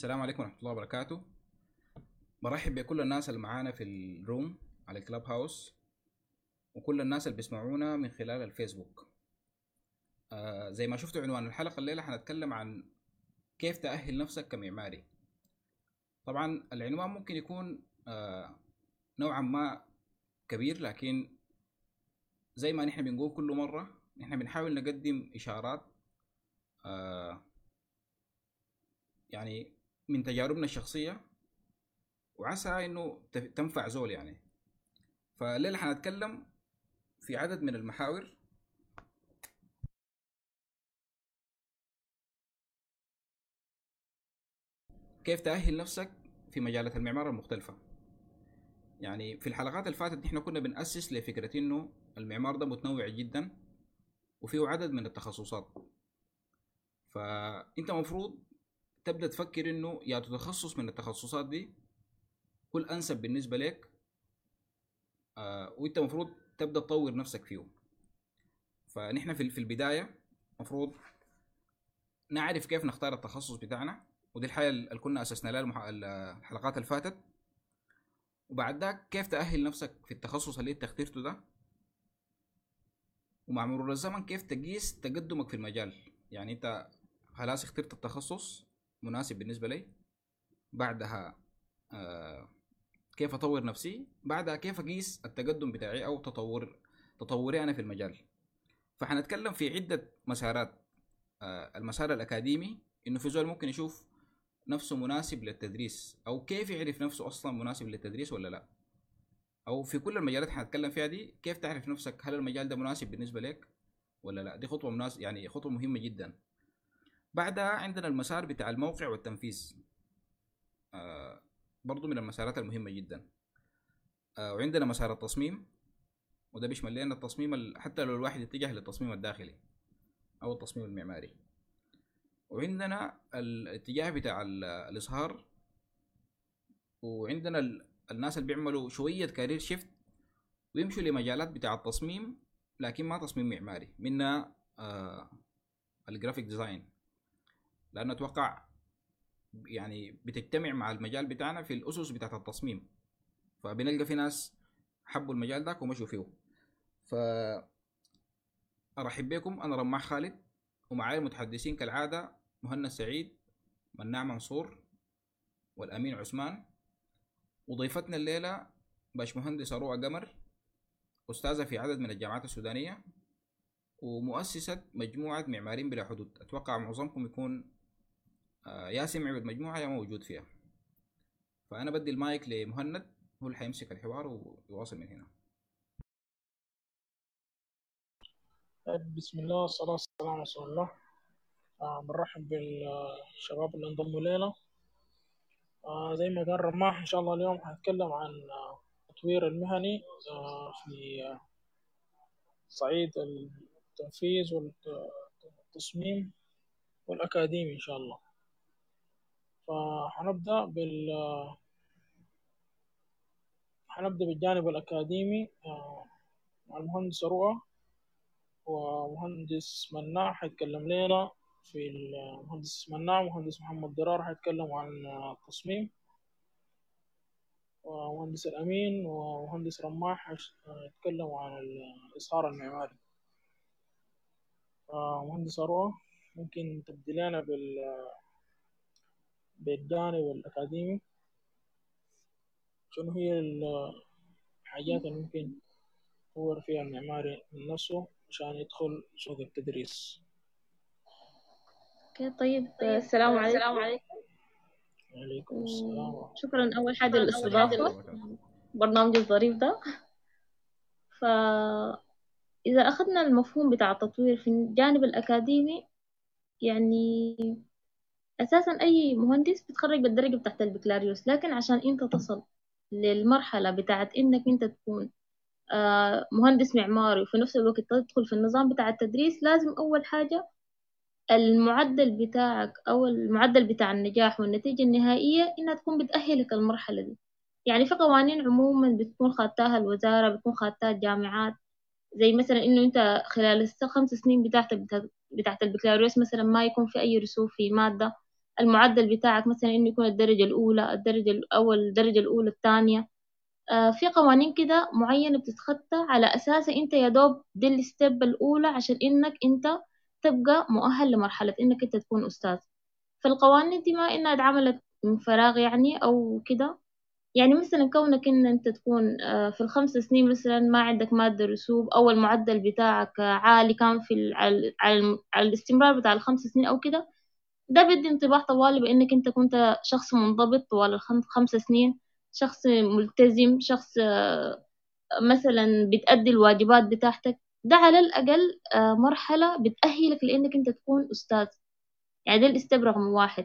السلام عليكم ورحمة الله وبركاته. برحب بكل الناس اللي معانا في الروم على الكلاب هاوس وكل الناس اللي بيسمعونا من خلال الفيسبوك. زي ما شفتوا عنوان الحلقة الليلة حنتكلم عن كيف تأهل نفسك كمعماري. طبعا العنوان ممكن يكون نوعا ما كبير، لكن زي ما نحن بنقول كل مرة نحن بنحاول نقدم إشارات يعني من تجاربنا الشخصية، وعسى انه تنفع زول يعني. فالليلة حنتكلم في عدد من المحاور كيف تأهل نفسك في مجالات المعمار المختلفة. يعني في الحلقات اللي فاتت نحن كنا بنأسس لفكرة انه المعمار ده متنوع جدا وفيه عدد من التخصصات، فانت مفروض تبدأ تفكر انه يا تتخصص من التخصصات دي كل انسب بالنسبة لك، وانت مفروض تبدأ تطور نفسك فيه. فنحن في البداية مفروض نعرف كيف نختار التخصص بتاعنا، ودي الحاجة اللي كنا أسسنا لها الحلقات اللي فاتت. وبعد ذاك كيف تأهل نفسك في التخصص اللي انت اخترته ده، ومع مرور الزمن كيف تقيس تقدمك في المجال. يعني انت خلاص اخترت التخصص مناسب بالنسبة لي، بعدها كيف أطور نفسي، بعدها كيف أقيس التقدم بتاعي أو تطوري أنا في المجال. فحنتكلم في عدة مسارات. المسار الأكاديمي، إنه في زول ممكن يشوف نفسه مناسب للتدريس، او كيف يعرف نفسه اصلا مناسب للتدريس ولا لا. او في كل المجالات حنتكلم فيها دي، كيف تعرف نفسك هل المجال ده مناسب بالنسبه لك ولا لا. دي خطوه مناسب، يعني خطوه مهمه جدا. بعدها عندنا المسار بتاع الموقع والتنفيذ، برضو من المسارات المهمه جدا. وعندنا مسار التصميم، وده بيشمل لنا التصميم حتى لو الواحد اتجه للتصميم الداخلي او التصميم المعماري. وعندنا الاتجاه بتاع الاظهار، وعندنا الناس اللي بيعملوا شوية كارير شيفت ويمشوا لمجالات بتاع التصميم لكن ما تصميم معماري، منها الجرافيك ديزاين، لأنه أتوقع يعني بتجتمع مع المجال بتاعنا في الأسس بتاعت التصميم. فبنلقى في ناس حبوا المجال ده ومشوا فيه. فأرحب بكم، أنا رماح خالد، ومعايا المتحدثين كالعادة مهنا سعيد، مناع منصور، والأمين عثمان. وضيفتنا الليلة باشمهندس أروى قمر، أستاذة في عدد من الجامعات السودانية ومؤسسة مجموعة معماريين بلا حدود. أتوقع معظمكم يكون يا سمع بالمجموعة يا موجود فيها. فأنا بدي المايك لمهند، هو اللي حيمسك الحوار ويواصل من هنا. بسم الله والصلاة والسلام على رسول الله. بنرحب بالشباب اللي انضموا لنا. زي ما قال رماح، إن شاء الله اليوم هنتكلم عن التطوير المهني في صعيد التنفيذ والتصميم والأكاديمي إن شاء الله. فهنبدأ بالجانب الأكاديمي مع المهندس أروى، ومهندس مناع حيتكلم لنا في المهندس مناع ومهندس محمد ضرار حيتكلموا عن التصميم، ومهندس الأمين ومهندس رماح يتكلموا عن الإظهار المعماري. مهندس أروى ممكن تبدي لنا بالجانب الأكاديمي، شنو هي الحاجات اللي ممكن يطور فيها المعماري من نفسه عشان يدخل سوق التدريس. طيب السلام عليكم. وعليكم السلام. شكرا أول حاجة للاستضافة برنامج الظريف ده. فإذا أخذنا المفهوم بتاع التطوير في الجانب الأكاديمي، يعني أساسا أي مهندس بتخرج بالدرجة بتاعت البكالوريوس، لكن عشان أنت تصل للمرحلة بتاعت إنك أنت تكون مهندس معماري وفي نفس الوقت تدخل في النظام بتاع التدريس، لازم أول حاجة المعدل بتاعك أو المعدل بتاع النجاح والنتيجة النهائية إنها تكون بتأهلك المرحلة دي. يعني في قوانين عموما بتكون خدتها الوزارة، بتكون خدتها الجامعات، زي مثلا إنه أنت خلال ال5 سنين بتاعت البكالوريوس مثلا ما يكون في أي رسوب في مادة. المعدل بتاعك مثلا إنه يكون الدرجة الأولى، الدرجة الأولى الثانية. في قوانين كده معينة بتتخطى على أساسها أنت يا دوب دي الستيب الأولى عشان إنك أنت تبقى مؤهل لمرحلة إنك أنت تكون أستاذ. فالقوانين دي ما إنها اتعملت من فراغ يعني أو كده. يعني مثلا كونك إن أنت تكون في ال5 سنين مثلا ما عندك مادة رسوب، أو المعدل بتاعك عالي كان في على الاستمرار بتاع ال5 سنين أو كده، ده بيدي انطباع طوالي بأنك أنت كنت شخص منضبط طوال ال5 سنين، شخص ملتزم، شخص مثلا بتأدي الواجبات بتاعتك. ده على الأقل مرحلة بتأهلك لأنك أنت تكون أستاذ. يعني ده الاستيب رقم 1.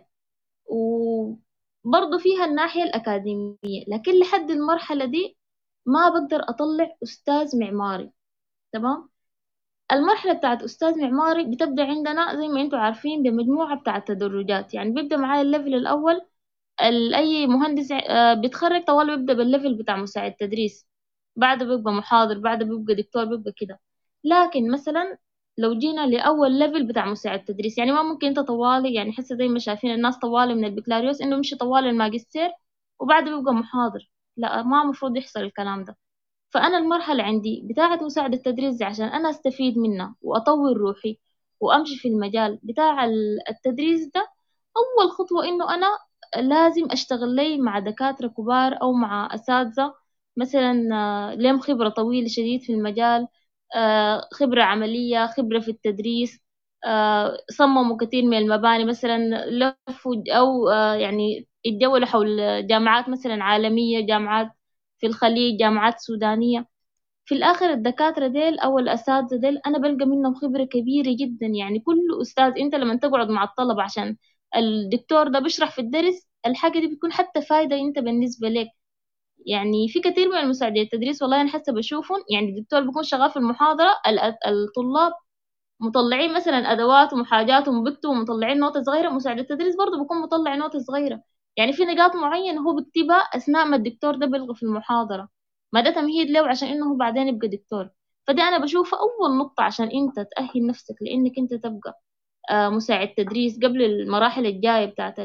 وبرضه فيها الناحية الأكاديمية، لكن لحد المرحلة دي ما بقدر أطلع أستاذ معماري. تمام. المرحلة بتاعت أستاذ معماري بتبدأ عندنا زي ما أنتم عارفين بمجموعة بتاعت تدرجات. يعني بيبدأ معايا الليفل الأول. أي مهندس بيتخرج طوال بيبدأ بالليفل بتاع مساعد تدريس، بعده بيبقى محاضر، بعده بيبقى دكتور، بيبقى كده. لكن مثلا لو جينا لأول ليفل بتاع مساعد تدريس، يعني ما ممكن أنت طوالي، يعني حسه زي ما شايفين الناس طوالي من البكالوريوس إنه مشي طوالي الماجستير وبعده بيبقى محاضر. لا، ما مفروض يحصل الكلام ده. فأنا المرحلة عندي بتاعة مساعد التدريس دي عشان أنا أستفيد منها وأطور روحي وأمشي في المجال بتاع التدريس ده. أول خطوة إنه أنا لازم أشتغل لي مع دكاترة كبار أو مع أساتذة مثلا لهم خبرة طويلة شديد في المجال، خبرة عملية، خبرة في التدريس، صمموا كثير من المباني، مثلا لفوا أو يعني اتجولوا حول جامعات مثلا عالمية، جامعات في الخليج، جامعات سودانية. في الآخر الدكاترة ديل أو الأساتذة ديل أنا بلقى منهم خبرة كبيرة جدا. يعني كل أستاذ أنت لما تقعد مع الطلبة عشان الدكتور ده بيشرح في الدرس، الحاجة دي بتكون حتى فايدة أنت بالنسبة لك. يعني في كثير من المساعدين التدريس والله أنا حتى بشوفهم، يعني الدكتور بيكون شغال في المحاضرة، الطلاب مطلعين مثلا أدواتهم وحاجاتهم وبكتبوا ومطلعين نوتة صغيرة، مساعد التدريس برضه بيكون مطلع نوتة صغيرة. يعني في نقاط معينة هو بيكتبها أثناء ما الدكتور ده بيلغي في المحاضرة، ما ده تمهيد له عشان إنه هو بعدين يبقى دكتور. فدي أنا بشوفها أول نقطة عشان أنت تأهل نفسك لأنك أنت تبقى مساعد تدريس قبل المراحل الجاية بتاعت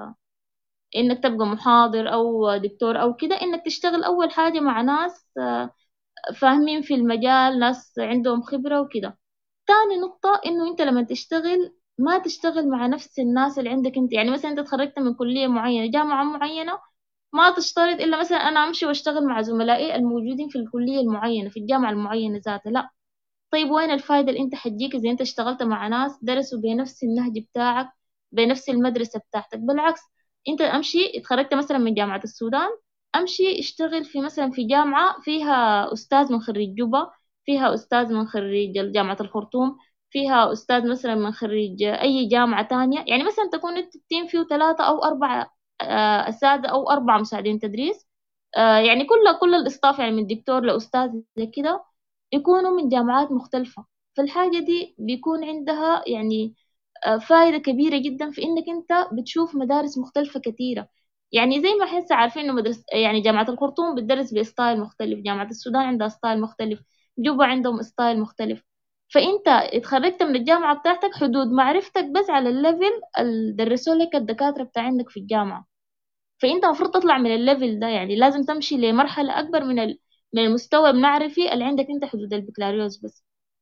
إنك تبقى محاضر أو دكتور أو كده، إنك تشتغل أول حاجة مع ناس فاهمين في المجال، ناس عندهم خبرة وكده. تاني نقطة إنه أنت لما تشتغل ما تشتغل مع نفس الناس اللي عندك أنت. يعني مثلا أنت تخرجت من كلية معينة، جامعة معينة، ما تشترط إلا مثلا أنا أمشي وأشتغل مع زملائي الموجودين في الكلية المعينة في الجامعة المعينة ذاتها. لا. طيب وين الفايدة اللي أنت حتجيك إذا أنت اشتغلت مع ناس درسوا بنفس النهج بتاعك، بنفس المدرسة بتاعتك؟ بالعكس، أنت أمشي اتخرجت مثلا من جامعة السودان، أمشي اشتغل في مثلا في جامعة فيها أستاذ من خريج جوبا، فيها أستاذ من خريج جامعة الخرطوم، فيها أستاذ مثلا من خريج أي جامعة تانية. يعني مثلا تكون التيم فيه 3 أو 4 أساتذة أو 4 مساعدين تدريس، يعني كل الإصطاف يعني من دكتور لأستاذ زي كده يكونوا من جامعات مختلفة. فالحاجة دي بيكون عندها يعني فائدة كبيرة جدا في إنك أنت بتشوف مدارس مختلفة كثيرة. يعني زي ما حس عارفين إنه يعني جامعة الخرطوم بتدرس بستايل مختلف، جامعة السودان عندها ستايل مختلف، جوبا عندهم ستايل مختلف. فأنت اتخرجت من الجامعة بتاعتك حدود معرفتك بس على الليفل اللي درسوا لك الدكاترة بتاع عندك في الجامعة. فأنت المفروض تطلع من الليفل ده، يعني لازم تمشي لمرحلة أكبر من المستوى المعرفي اللي عندك أنت حدود البكالوريوس بس.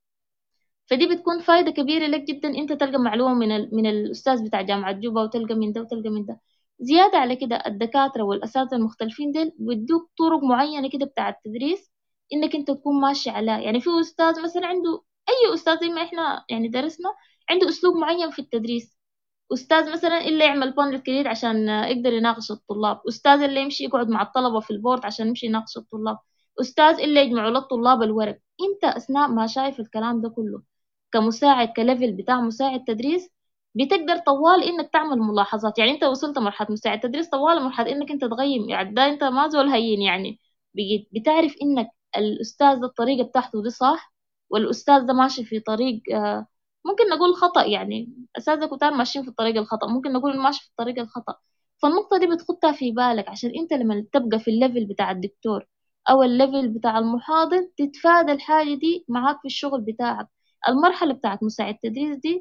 فدي بتكون فايدة كبيرة لك جدا. انت تلقى معلومة من الأستاذ بتاع جامعة جوبا، وتلقى من ده وتلقى من ده. زيادة على كده الدكاترة والأساتذة المختلفين دول بيدوك طرق معينة كده بتاع التدريس انك انت تكون ماشي عليها. يعني في أستاذ مثلا عنده، أي أستاذ زي ما احنا يعني درسنا، عنده أسلوب معين في التدريس. أستاذ مثلا اللي يعمل بانل كريد عشان يقدر يناقش الطلاب، أستاذ اللي يمشي يقعد مع الطلبة في البورد عشان يمشي يناقش الطلاب، أستاذ اللي يجمعوا للطلاب الورق. انت أثناء ما شايف الكلام ده كله كمساعد، كليفل بتاع مساعد تدريس، بتقدر طوال انك تعمل ملاحظات. يعني انت وصلت مرحله مساعد تدريس، طوال مرحله انك انت تغيم، يعني ده انت ما زول هين يعني. بتعرف انك الاستاذ ده الطريقه بتاعته دي صح، والاستاذ ده ماشي في طريق ممكن نقول خطأ. يعني اساتذه كتار ماشيين في الطريق الخطأ، ممكن نقول ماشي في الطريق الخطأ. فالنقطه دي بتخطها في بالك عشان انت لما تبقى في الليفل بتاع الدكتور او الليفل بتاع المحاضر تتفادى الحاجه دي معاك في الشغل بتاعك. المرحلة بتاعت مساعد التدريس دي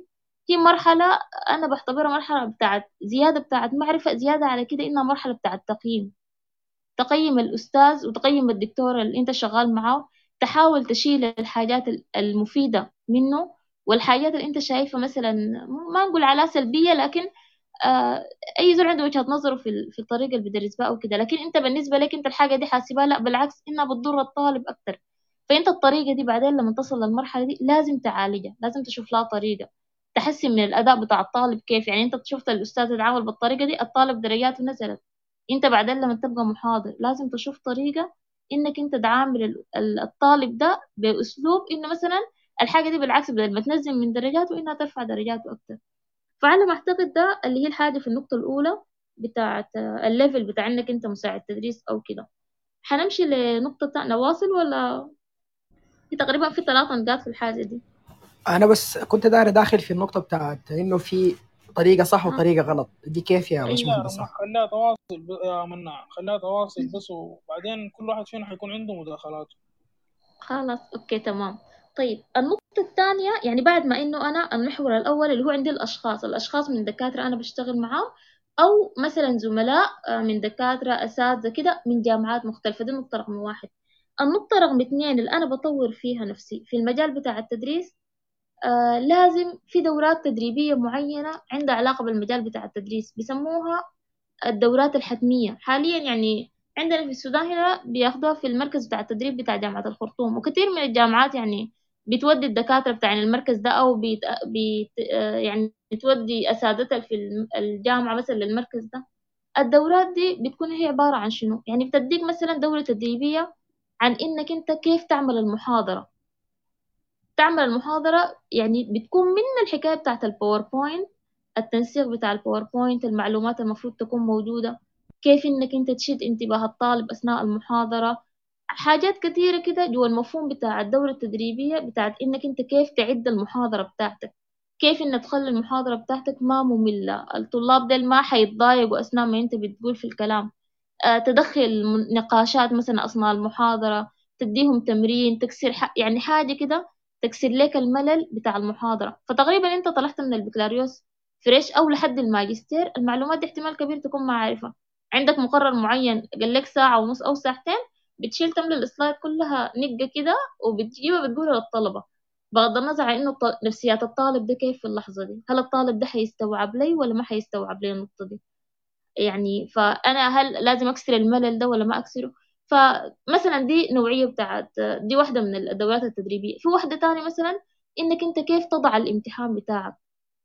هي مرحلة أنا بعتبرها مرحلة بتاعت زيادة بتاعت معرفة، زيادة على كده إنها مرحلة بتاعت تقييم. تقيم الأستاذ وتقيم الدكتور اللي أنت شغال معاه، تحاول تشيل الحاجات المفيدة منه، والحاجات اللي أنت شايفها مثلا ما نقول عليها سلبية، لكن آه أي زول عنده وجهة نظره في الطريقة اللي بيدرس بها أو كده، لكن أنت بالنسبة لك أنت الحاجة دي حاسبها لا بالعكس إنها بتضر الطالب أكتر. فأنت الطريقة دي بعدين لما تصل للمرحلة دي لازم تعالجها، لازم تشوف لها طريقة تحسن من الأداء بتاع الطالب. كيف يعني أنت شفت الأستاذ يتعامل بالطريقة دي الطالب درجاته نزلت، انت بعدين لما تبقى محاضر لازم تشوف طريقة انك انت تعامل الطالب ده باسلوب انه مثلا الحاجة دي بالعكس بدل ما تنزل من درجاته انها ترفع درجاته اكتر. فعلى ما اعتقد ده اللي هي الحاجة في النقطة الاولى بتاعت الليفل بتاع انك انت مساعد تدريس او كده. حنمشي لنقطة تانية، واصل ولا في تقريبا في 3 نقاط في الحاجة دي؟ انا بس كنت داخل في النقطه بتاعت انه في طريقه صح وطريقه غلط، دي كيف يا هي باشمهندس؟ خليها تواصل يا منى، خليها تواصل بس، وبعدين كل واحد فينا حيكون عنده مداخلاته. خلاص اوكي تمام. طيب النقطة الثانية يعني بعد ما انه انا المحور الاول اللي هو عندي الاشخاص من دكاترة انا بشتغل معاهم، او مثلا زملاء من دكاترة اساتذة كده من جامعات مختلفة. دي النقطة رقم 1. النقطة رقم 2 اللي انا بطور فيها نفسي في المجال بتاع التدريس، لازم في دورات تدريبية معينة عندها علاقة بالمجال بتاع التدريس بيسموها الدورات الحتمية. حاليا يعني عندنا في السودان هنا بياخدوها في المركز بتاع التدريب بتاع جامعة الخرطوم، وكثير من الجامعات يعني بتودي الدكاترة بتاع المركز ده، أو يعني بتودي أساتذتها في الجامعة مثلا للمركز ده. الدورات دي بتكون هي عبارة عن شنو؟ يعني بتديك مثلا دورة تدريبية عن إنك أنت كيف تعمل المحاضرة. يعني بتكون من الحكاية بتاعت الباوربوينت، التنسيق بتاع الباوربوينت، المعلومات المفروض تكون موجودة، كيف انك انت تشد انتباه الطالب اثناء المحاضرة. حاجات كثيرة كده جوا المفهوم بتاع الدورة التدريبية بتاعت انك انت كيف تعد المحاضرة بتاعتك، كيف انك تخلي المحاضرة بتاعتك ما مملة، الطلاب ديل ما حيتضايقوا اثناء ما انت بتقول في الكلام. تدخل نقاشات مثلا اثناء المحاضرة، تديهم تمرين تكسر يعني حاجة كده تكسر لك الملل بتاع المحاضرة. فتقريبا انت طلعت من البكالوريوس فريش او لحد الماجستير، المعلومات دي احتمال كبير تكون ما عارفها. عندك مقرر معين قال لك ساعة ونص او ساعتين، بتشيل تملى السلايد كلها نقة كده وبتجيبها بتقولها للطلبة، بغض النظر عن انه نفسيات الطالب ده كيف في اللحظة دي، هل الطالب ده حيستوعب لي ولا ما حيستوعب لي النقطة دي. يعني فأنا هل لازم أكسر الملل ده ولا ما أكسره. فمثلا دي نوعية بتاعت، دي واحدة من الدورات التدريبية. في واحدة تانية مثلا إنك أنت كيف تضع الامتحان بتاعك.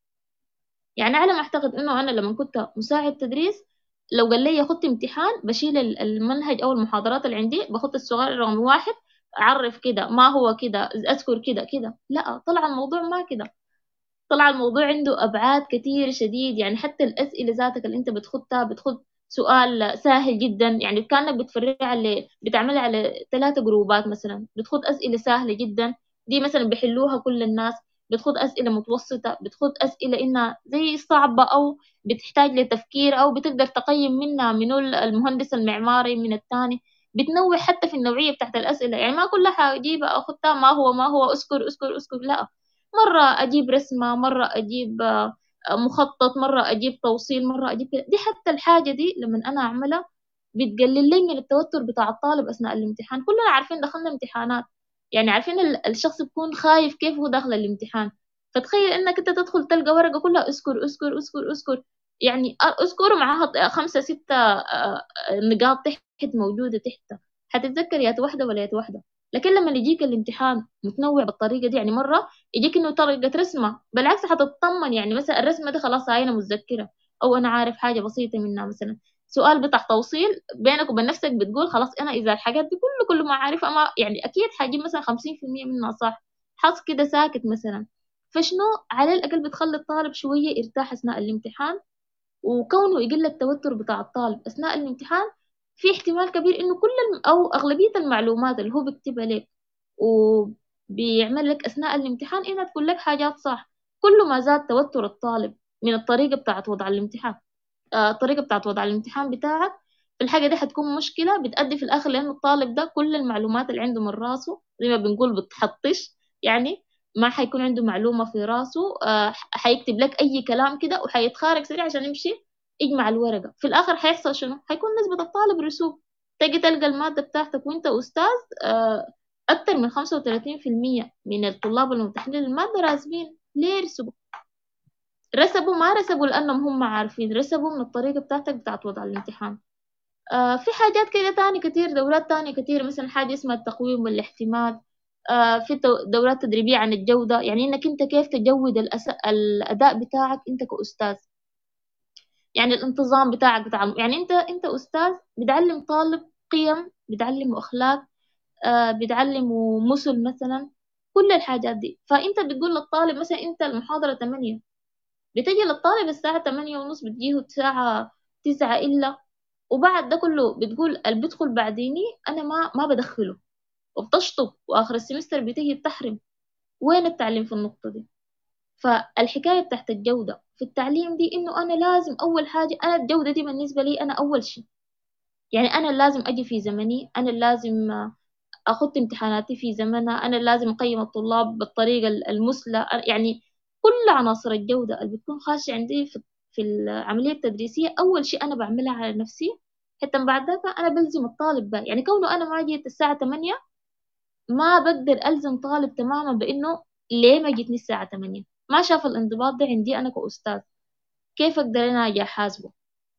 يعني على ما أعتقد إنه أنا لما كنت مساعد تدريس، لو قال لي خدت امتحان بشيل المنهج أو المحاضرات اللي عندي، بخط السؤال رقم 1 أعرف كده ما هو كده، أذكر كده كده. لا، طلع الموضوع ما كده، طلع الموضوع عنده أبعاد كتير شديد. يعني حتى الأسئلة ذاتك اللي أنت بتخدها بتخد سؤال سهل جدا، يعني كأنك بتعملها على 3 جروبات مثلا، بتخد أسئلة سهلة جدا دي مثلا بيحلوها كل الناس، بتخد أسئلة متوسطة، بتخد أسئلة إنها زي صعبة أو بتحتاج لتفكير أو بتقدر تقيم منها منو المهندس المعماري من الثاني. بتنوع حتى في النوعية بتاعت الأسئلة، يعني ما كلها حاجيب أخدها ما هو أذكر لا، مرة أجيب رسمة، مرة أجيب مخطط، مرة أجيب توصيل، مرة أجيب كده. دي حتى الحاجة دي لما أنا أعملها بتقلل لي من التوتر بتاع الطالب أثناء الامتحان. كلنا عارفين دخلنا امتحانات، يعني عارفين الشخص بيكون خايف كيف هو داخل الامتحان. فتخيل إنك أنت تدخل تلقى ورقة كلها أذكر، يعني أذكر معاها 5 6 نقاط تحت موجودة تحت، هتتذكر يا واحدة ولا يا واحدة. لكن لما يجيك الامتحان متنوع بالطريقة دي، يعني مرة يجيك انه طريقة رسمة بالعكس حتطمن، يعني مثلا الرسمة دي خلاص هاي انا متذكرة او انا عارف حاجة بسيطة منها. مثلا سؤال بتاع توصيل بينك وبين نفسك بتقول خلاص انا اذا الحاجات دي كل ما عارفها ما يعني اكيد حاجيب مثلا 50% منها صح. حظ كده ساكت مثلا. فشنو على الاقل بتخلي الطالب شوية يرتاح اثناء الامتحان، وكونه يقل التوتر بتاع الطالب اثناء الامتحان، في احتمال كبير انه او اغلبية المعلومات اللي هو بيكتبها لك وبيعمل لك أثناء الامتحان إنها تكون لك حاجات صح. كل ما زاد توتر الطالب من الطريقة بتاعت وضع الامتحان، الطريقة بتاعت وضع الامتحان بتاعك في الحاجة دي حتكون مشكلة بتأدي في الآخر، لأنه الطالب ده كل المعلومات اللي عنده من راسه زي ما بنقول بتحطش، يعني ما حيكون عنده معلومة في راسه، حيكتب لك أي كلام كده وحيتخارج سريع عشان يمشي يجمع الورقة. في الآخر حيحصل شنو؟ حيكون نسبة الطالب رسوب. تجي تلقى المادة بتاعتك وانت أستاذ، أكتر من 35% من الطلاب الممتحنين للمادة راسبين. ليه رسبوا؟ رسبوا ما رسبوا لأنهم هم عارفين، رسبوا من الطريقة بتاعتك بتاعت وضع الامتحان. في حاجات كده تاني كتير، دورات تانية كتير، مثلا حاجة اسمها التقويم والاحتمال. في دورات تدريبية عن الجودة، يعني إنك أنت كيف تجود الأداء بتاعك أنت كأستاذ. يعني الانتظام بتاعك بتاع، يعني أنت أستاذ بتعلم طالب قيم، بتعلمه أخلاق، بتعلمه مثل مثلا، كل الحاجات دي. فأنت بتقول للطالب مثلا أنت المحاضرة 8، بتجي للطالب الساعة 8:30، بتجيه الساعة 9 إلا، وبعد ده كله بتقول اللي بيدخل بعديني أنا ما بدخله، وبتشطب، وآخر السمستر بتيجي بتحرم. وين التعليم في النقطة دي؟ فالحكاية بتاعت الجودة في التعليم دي إنه أنا لازم أول حاجة، أنا الجودة دي بالنسبة لي أنا أول شيء. يعني أنا لازم أجي في زمني، أنا لازم أخذ امتحاناتي في زمنها، أنا لازم أقيم الطلاب بالطريقة المثلى. يعني كل عناصر الجودة اللي بتكون خاشة عندي في العملية التدريسية أول شيء أنا بعملها على نفسي، حتى بعد ذلك أنا بلزم الطالب بقى. يعني كونه أنا ما جيت الساعة 8 ما بقدر ألزم طالب تماما بإنه ليه ما جيتني الساعة 8، ما شاف الانضباط ده عندي أنا كأستاذ، كيف أقدر أنا أجي أحاسبه؟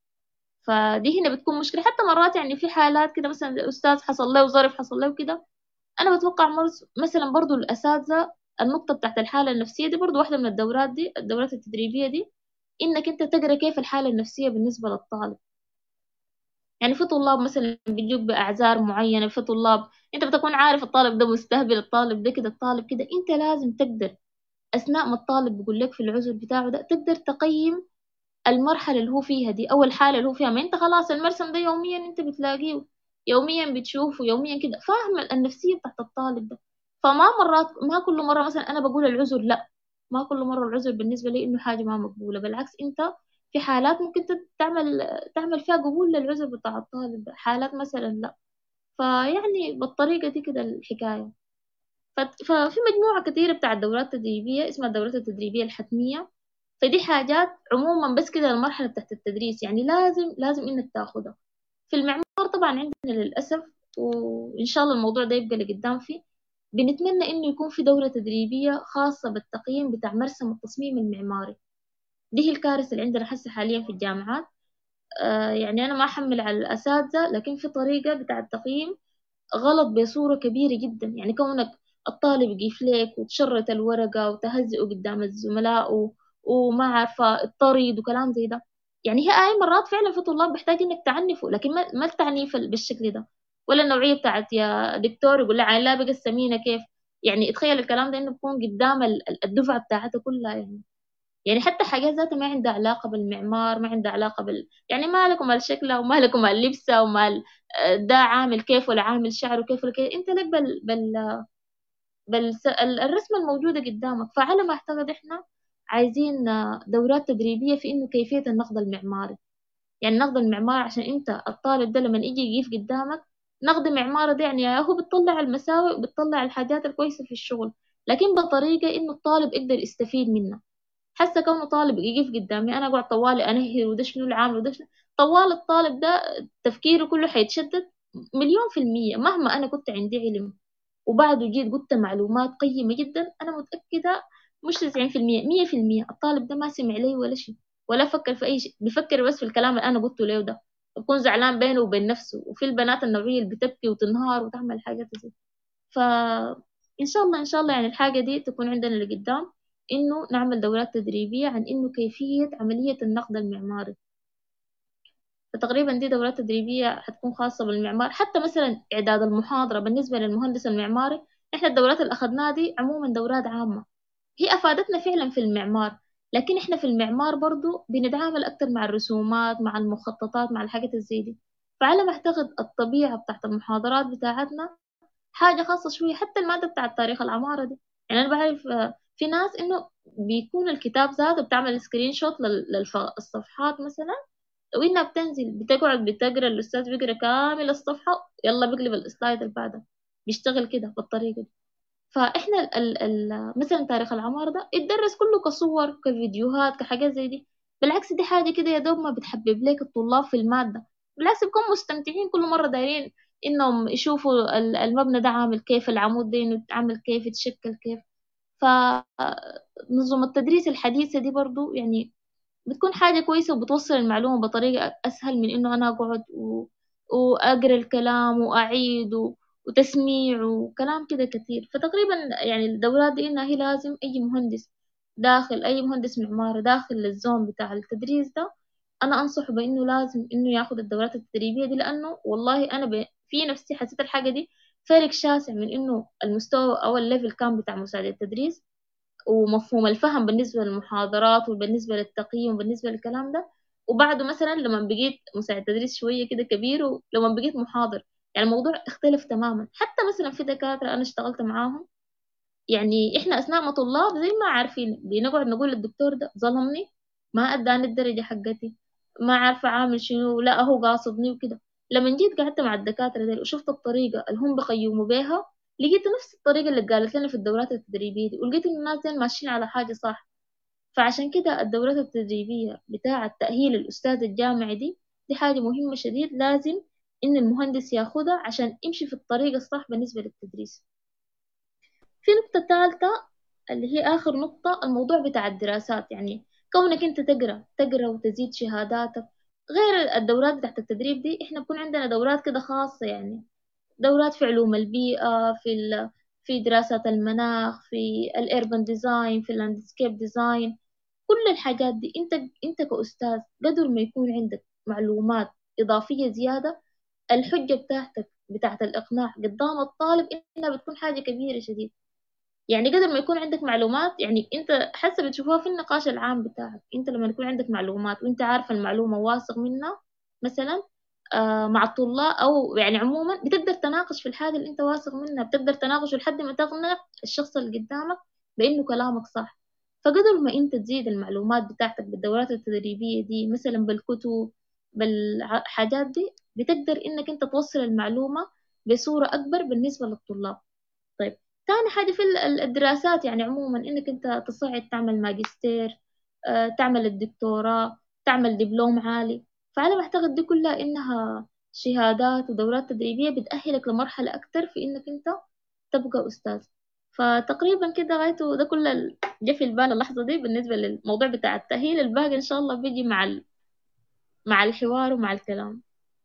فدي هنا بتكون مشكلة. حتى مرات يعني في حالات كده، مثلا الأستاذ حصل له ظرف، حصل له كده، أنا بتوقع مثلا برضو الأساتذة، النقطة بتاعت الحالة النفسية دي برضو واحدة من الدورات دي، الدورات التدريبية دي، إنك أنت تقرأ كيف الحالة النفسية بالنسبة للطالب. يعني في طلاب مثلا بيجوك بأعذار معينة، في طلاب أنت بتكون عارف الطالب ده مستهبل، الطالب ده كده، الطالب كده. أنت لازم تقدر أثناء ما الطالب بيقول لك في العذر بتاعه ده، تقدر تقيم المرحلة اللي هو فيها دي أو الحالة اللي هو فيها. ما أنت خلاص المرسم ده يوميا أنت بتلاقيه، يوميا بتشوفه، يوميا كده، فاهم النفسية بتاعت الطالب ده. فما مرات، ما كل مرة مثلا أنا بقول العذر لا، ما كل مرة العذر بالنسبة لي إنه حاجة ما مقبولة. بالعكس، أنت في حالات ممكن تعمل فيها قبول للعذر بتاع الطالب ده، حالات مثلا لا. فيعني بالطريقة دي كده الحكاية. ففي مجموعة كثيرة بتاع الدورات التدريبية اسمها الدورات التدريبية الحتمية. فدي حاجات عموما بس كده المرحلة بتاعت التدريس، يعني لازم إنك تاخدها. في المعمار طبعا عندنا للأسف، وإن شاء الله الموضوع ده يبقى لقدام فيه، بنتمنى إنه يكون في دورة تدريبية خاصة بالتقييم بتاع مرسم التصميم المعماري. دي هي الكارثة اللي عندنا هسه حاليا في الجامعات. يعني أنا ما أحمل على الأساتذة، لكن في طريقة بتاع التقييم غلط بصورة كبيرة جدا. يعني كونك الطالب يقيف لك وتشرط الورقة وتهزئه قدام الزملاء وما عارفة الطريد وكلام زي ده. يعني هي أي مرات فعلا في طلاب بيحتاج إنك تعنفه، لكن ما التعنيف بالشكل ده، ولا النوعية بتاعت يا دكتور يقول لها عين لا بقى السمينة كيف. يعني اتخيل الكلام ده إنه بيكون قدام الدفعة بتاعتها كلها. يعني حتى حاجات ذاتها ما عندها علاقة بالمعمار، ما عندها علاقة يعني ما لكم مال شكلها وما لكم مال لبسها ومال ده عامل كيف ولا عامل شعره كيف ولا كيف. انت لك الرسمة الموجودة قدامك. فعلى ما اعتقد احنا عايزين دورات تدريبية في انه كيفية النقد المعماري. يعني النقد المعماري عشان انت الطالب ده لما يجي يقف قدامك، نقد معماري ده يعني هو بتطلع المساوئ وبتطلع الحاجات الكويسة في الشغل، لكن بطريقة انه الطالب يقدر يستفيد منها. حاسه كونه طالب يقف قدامي انا اقعد طوالي انهي وده شنو العامل وده شنو، طوال الطالب ده تفكيره كله حيتشتت مليون في المية. مهما انا كنت عندي علم وبعده جيت قلت معلومات قيمة جدا، انا متأكدة مش 90%، 100% الطالب ده ما سمع لي ولا شيء ولا فكر في اي شيء، بيفكر بس في الكلام اللي انا قلته له ده، بكون زعلان بينه وبين نفسه. وفي البنات النوعية اللي بتبكي وتنهار وتعمل حاجات زي. فإن شاء الله إن شاء الله يعني الحاجة دي تكون عندنا لقدام، إنه نعمل دورات تدريبية عن إنه كيفية عملية النقد المعماري. فتقريبا دي دورات تدريبية حتكون خاصة بالمعمار. حتى مثلا إعداد المحاضرة بالنسبة للمهندس المعماري، إحنا الدورات اللي أخذناها دي عموما دورات عامة، هي أفادتنا فعلا في المعمار، لكن إحنا في المعمار برضو بنتعامل أكتر مع الرسومات، مع المخططات، مع الحاجات الزي دي. فعلى ما أعتقد الطبيعة بتاعت المحاضرات بتاعتنا حاجة خاصة شوية. حتى المادة بتاعت تاريخ العمارة دي، يعني أنا بعرف في ناس إنه بيكون الكتاب ذاته بتعمل سكرين شوت للصفحات مثلا، وإنها بتنزل بتقعد بتقرا، الأستاذ بيقرا كامل الصفحة، يلا بيقلب السلايد اللي بعدها، بيشتغل كده بالطريقة دي. فإحنا مثلا تاريخ العمارة ده يتدرس كله كصور كفيديوهات كحاجات زي دي. بالعكس دي حاجة كده يا دوب ما بتحبب لك الطلاب في المادة، بالعكس بيكونوا مستمتعين كل مرة دايرين إنهم يشوفوا المبنى ده عامل كيف، العمود ده إنه عامل كيف، يتشكل كيف. فنظم التدريس الحديثة دي برضو يعني بتكون حاجة كويسة وبتوصل المعلومة بطريقة أسهل من إنه أنا أقعد وأقرأ الكلام وأعيد وتسميع وكلام كده كتير. فتقريبا يعني الدورات دي إنها هي لازم أي مهندس معماري داخل الزوم بتاع التدريس ده، أنا أنصح بإنه لازم إنه ياخد الدورات التدريبية دي، لأنه والله أنا في نفسي حسيت الحاجة دي فرق شاسع من إنه المستوى أو الليفل كان بتاع مساعد التدريس ومفهوم الفهم بالنسبة للمحاضرات وبالنسبة للتقييم وبالنسبة للكلام ده، وبعده مثلا لما بقيت مساعد تدريس شوية كده كبير ولما بقيت محاضر، يعني الموضوع اختلف تماما. حتى مثلا في دكاترة أنا اشتغلت معاهم، يعني إحنا أثناء ما طلاب زي ما عارفين بنقعد نقول للدكتور ده ظلمني، ما أداني الدرجة حقتي، ما عارفة عامل شنو، لا هو قاصدني وكده. لما جيت قعدت مع الدكاترة دي وشفت الطريقة اللي هم بقيموا بيها، لقيت نفس الطريقة اللي قالت لنا في الدورات التدريبية دي، ولقيت إن الناس دي ماشيين على حاجة صح. فعشان كده الدورات التدريبية بتاعة تأهيل الأستاذ الجامعي دي حاجة مهمة شديد، لازم إن المهندس ياخدها عشان يمشي في الطريق الصح بالنسبة للتدريس. في نقطة ثالثة اللي هي آخر نقطة، الموضوع بتاع الدراسات. يعني كونك أنت تقرأ وتزيد شهاداتك، غير الدورات بتاعت التدريب دي إحنا بكون عندنا دورات كده خاصة، يعني دورات في علوم البيئة، في دراسة المناخ، في الأربن ديزاين، في اللاندسكيب ديزاين. كل الحاجات دي أنت كأستاذ قدر ما يكون عندك معلومات إضافية زيادة، الحجة بتاعت الإقناع قدام الطالب إنها بتكون حاجة كبيرة شديد. يعني قدر ما يكون عندك معلومات، يعني انت حسب بتشوفوها في النقاش العام بتاعك، انت لما يكون عندك معلومات وانت عارف المعلومة واثق منها مثلا مع الطلاب او يعني عموما بتقدر تناقش في الحاجة اللي انت واثق منها، بتقدر تناقش لحد ما تقنع الشخص اللي قدامك بانه كلامك صح. فقدر ما انت تزيد المعلومات بتاعتك بالدورات التدريبية دي مثلا بالكتب بالحاجات دي، بتقدر انك انت توصل المعلومة بصورة اكبر بالنسبة للطلاب. طيب تاني حاجة في الدراسات يعني عموما إنك أنت تصعد تعمل ماجستير، تعمل الدكتوراه، تعمل دبلوم عالي. فأنا بعتقد دي كلها إنها شهادات ودورات تدريبية بتأهلك لمرحلة أكتر في إنك أنت تبقى أستاذ. فتقريبا كده غايته ده كل جه في البال اللحظة دي بالنسبة للموضوع بتاع التأهيل. الباقي إن شاء الله بيجي مع الحوار ومع الكلام.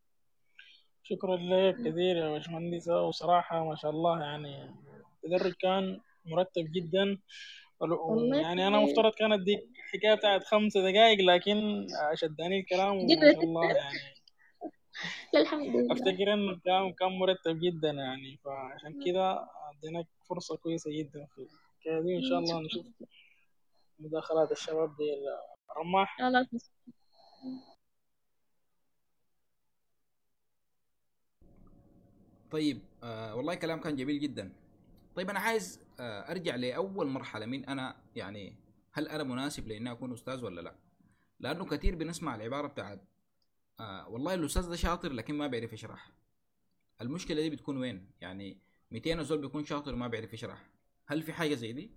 شكرا لك كثير يا باشمهندسة، وصراحة ما شاء الله يعني التدرج كان مرتب جدا. والله يعني أنا مفترض كان أديك حكاية بتاعت 5 دقايق، لكن شداني الكلام وما جد شاء الله يعني الحمد لله. أفتكر إنه الكلام كان مرتب جدا يعني، فعشان كده اديناك فرصة كويسة جدا في الحكاية دي. وإن شاء الله نشوف شكرا. مداخلات الشباب دي. رماح. خلاص. طيب والله كلام كان جميل جدا. طيب انا عايز ارجع لاول مرحله من انا، يعني هل انا مناسب لاني اكون استاذ ولا لا؟ لانه كثير بنسمع العباره بتاعت والله الاستاذ ده شاطر لكن ما بيعرف يشرح. المشكله دي بتكون وين؟ يعني 200 زول بيكون شاطر وما بيعرف يشرح، هل في حاجه زي دي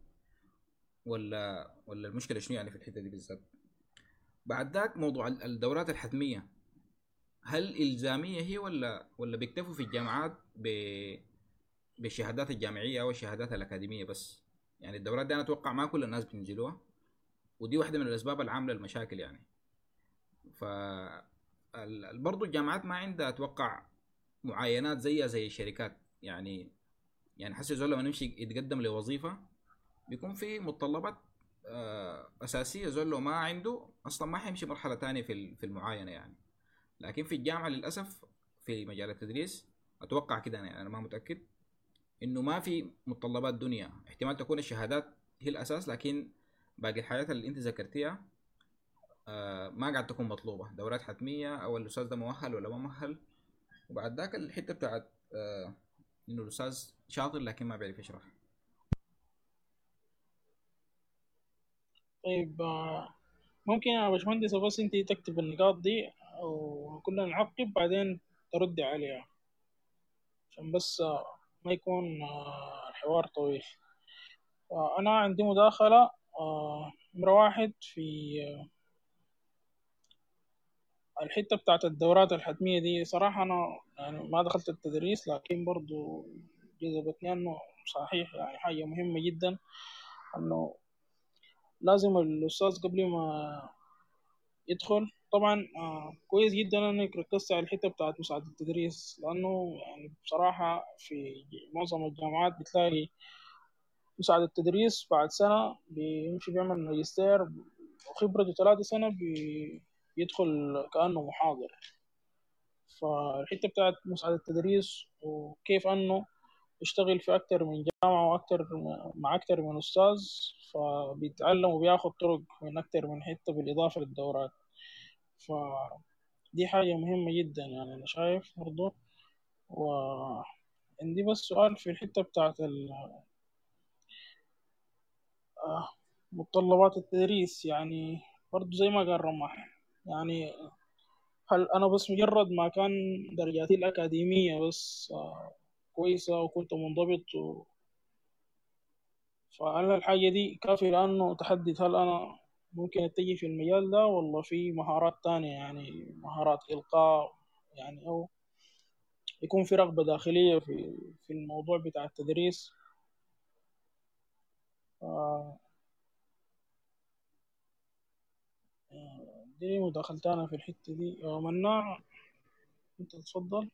ولا المشكله شنو يعني في الحته دي بالذات؟ بعد ذاك موضوع الدورات الحتميه، هل الزاميه هي ولا بيكتفوا في الجامعات بالشهادات الجامعيه او الشهادات الاكاديميه بس؟ يعني الدورات دي انا اتوقع ما كل الناس بينزلوها، ودي واحده من الاسباب العامله للمشاكل يعني. ف برضه الجامعات ما عندها اتوقع معاينات زيها زي الشركات. يعني حسي زول لما نمشي يتقدم لوظيفه بيكون في متطلبات اساسيه، زول لو ما عنده اصلا ما حيمشي مرحله تانية في المعاينه يعني. لكن في الجامعه للاسف في مجال التدريس اتوقع كده، يعني انا ما متاكد انه ما في متطلبات دنيا. احتمال تكون الشهادات هي الاساس، لكن باقي الحياة اللي انت ذكرتيها ما قاعد تكون مطلوبة دورات حتمية او الاستاذ ده مؤهل ولا ما مؤهل. وبعد ذاك الحتة بتاعت انه الاستاذ شاطر لكن ما بيعرف يشرح. طيب ممكن يا باشمهندس بس انت تكتب النقاط دي وكلنا نعقب بعدين تردي عليها، عشان بس ما يكون حوار طويل. أنا عندي مداخلة. نمرة واحد في الحتة بتاعت الدورات الحتمية دي. صراحة أنا يعني ما دخلت التدريس، لكن برضو جذبتني أنه صحيح يعني حاجة مهمة جدا، أنه لازم الأستاذ قبل ما يدخل طبعا كويس جدا انك ركزت على الحته بتاعت مساعدة التدريس، لانه يعني بصراحة في معظم الجامعات بتلاقي مساعد التدريس بعد سنة بيمشي بيعمل ماجستير وخبرته 3 سنة بيدخل كأنه محاضر. فالحتة بتاعت مساعد التدريس وكيف أنه يشتغل في أكتر من جامعة وأكتر مع أكتر من أستاذ، فبيتعلم وبياخد طرق من أكتر من حتة بالإضافة للدورات. فدي حاجة مهمة جدا يعني أنا شايف برضو. وعندي بس سؤال في الحتة بتاعت متطلبات التدريس، يعني برضو زي ما قال رماح، يعني هل أنا بس مجرد ما كان درجاتي الأكاديمية بس كويسة وكنت منضبط فهل الحاجة دي كافية لأنه تحدد هل أنا ممكن أتجه في المجال ده، ولا في مهارات تانية يعني مهارات إلقاء يعني، أو يكون في رغبة داخلية في الموضوع بتاع التدريس؟ دي مداخلتي أنا في الحتة دي. مناع أنت تتفضل.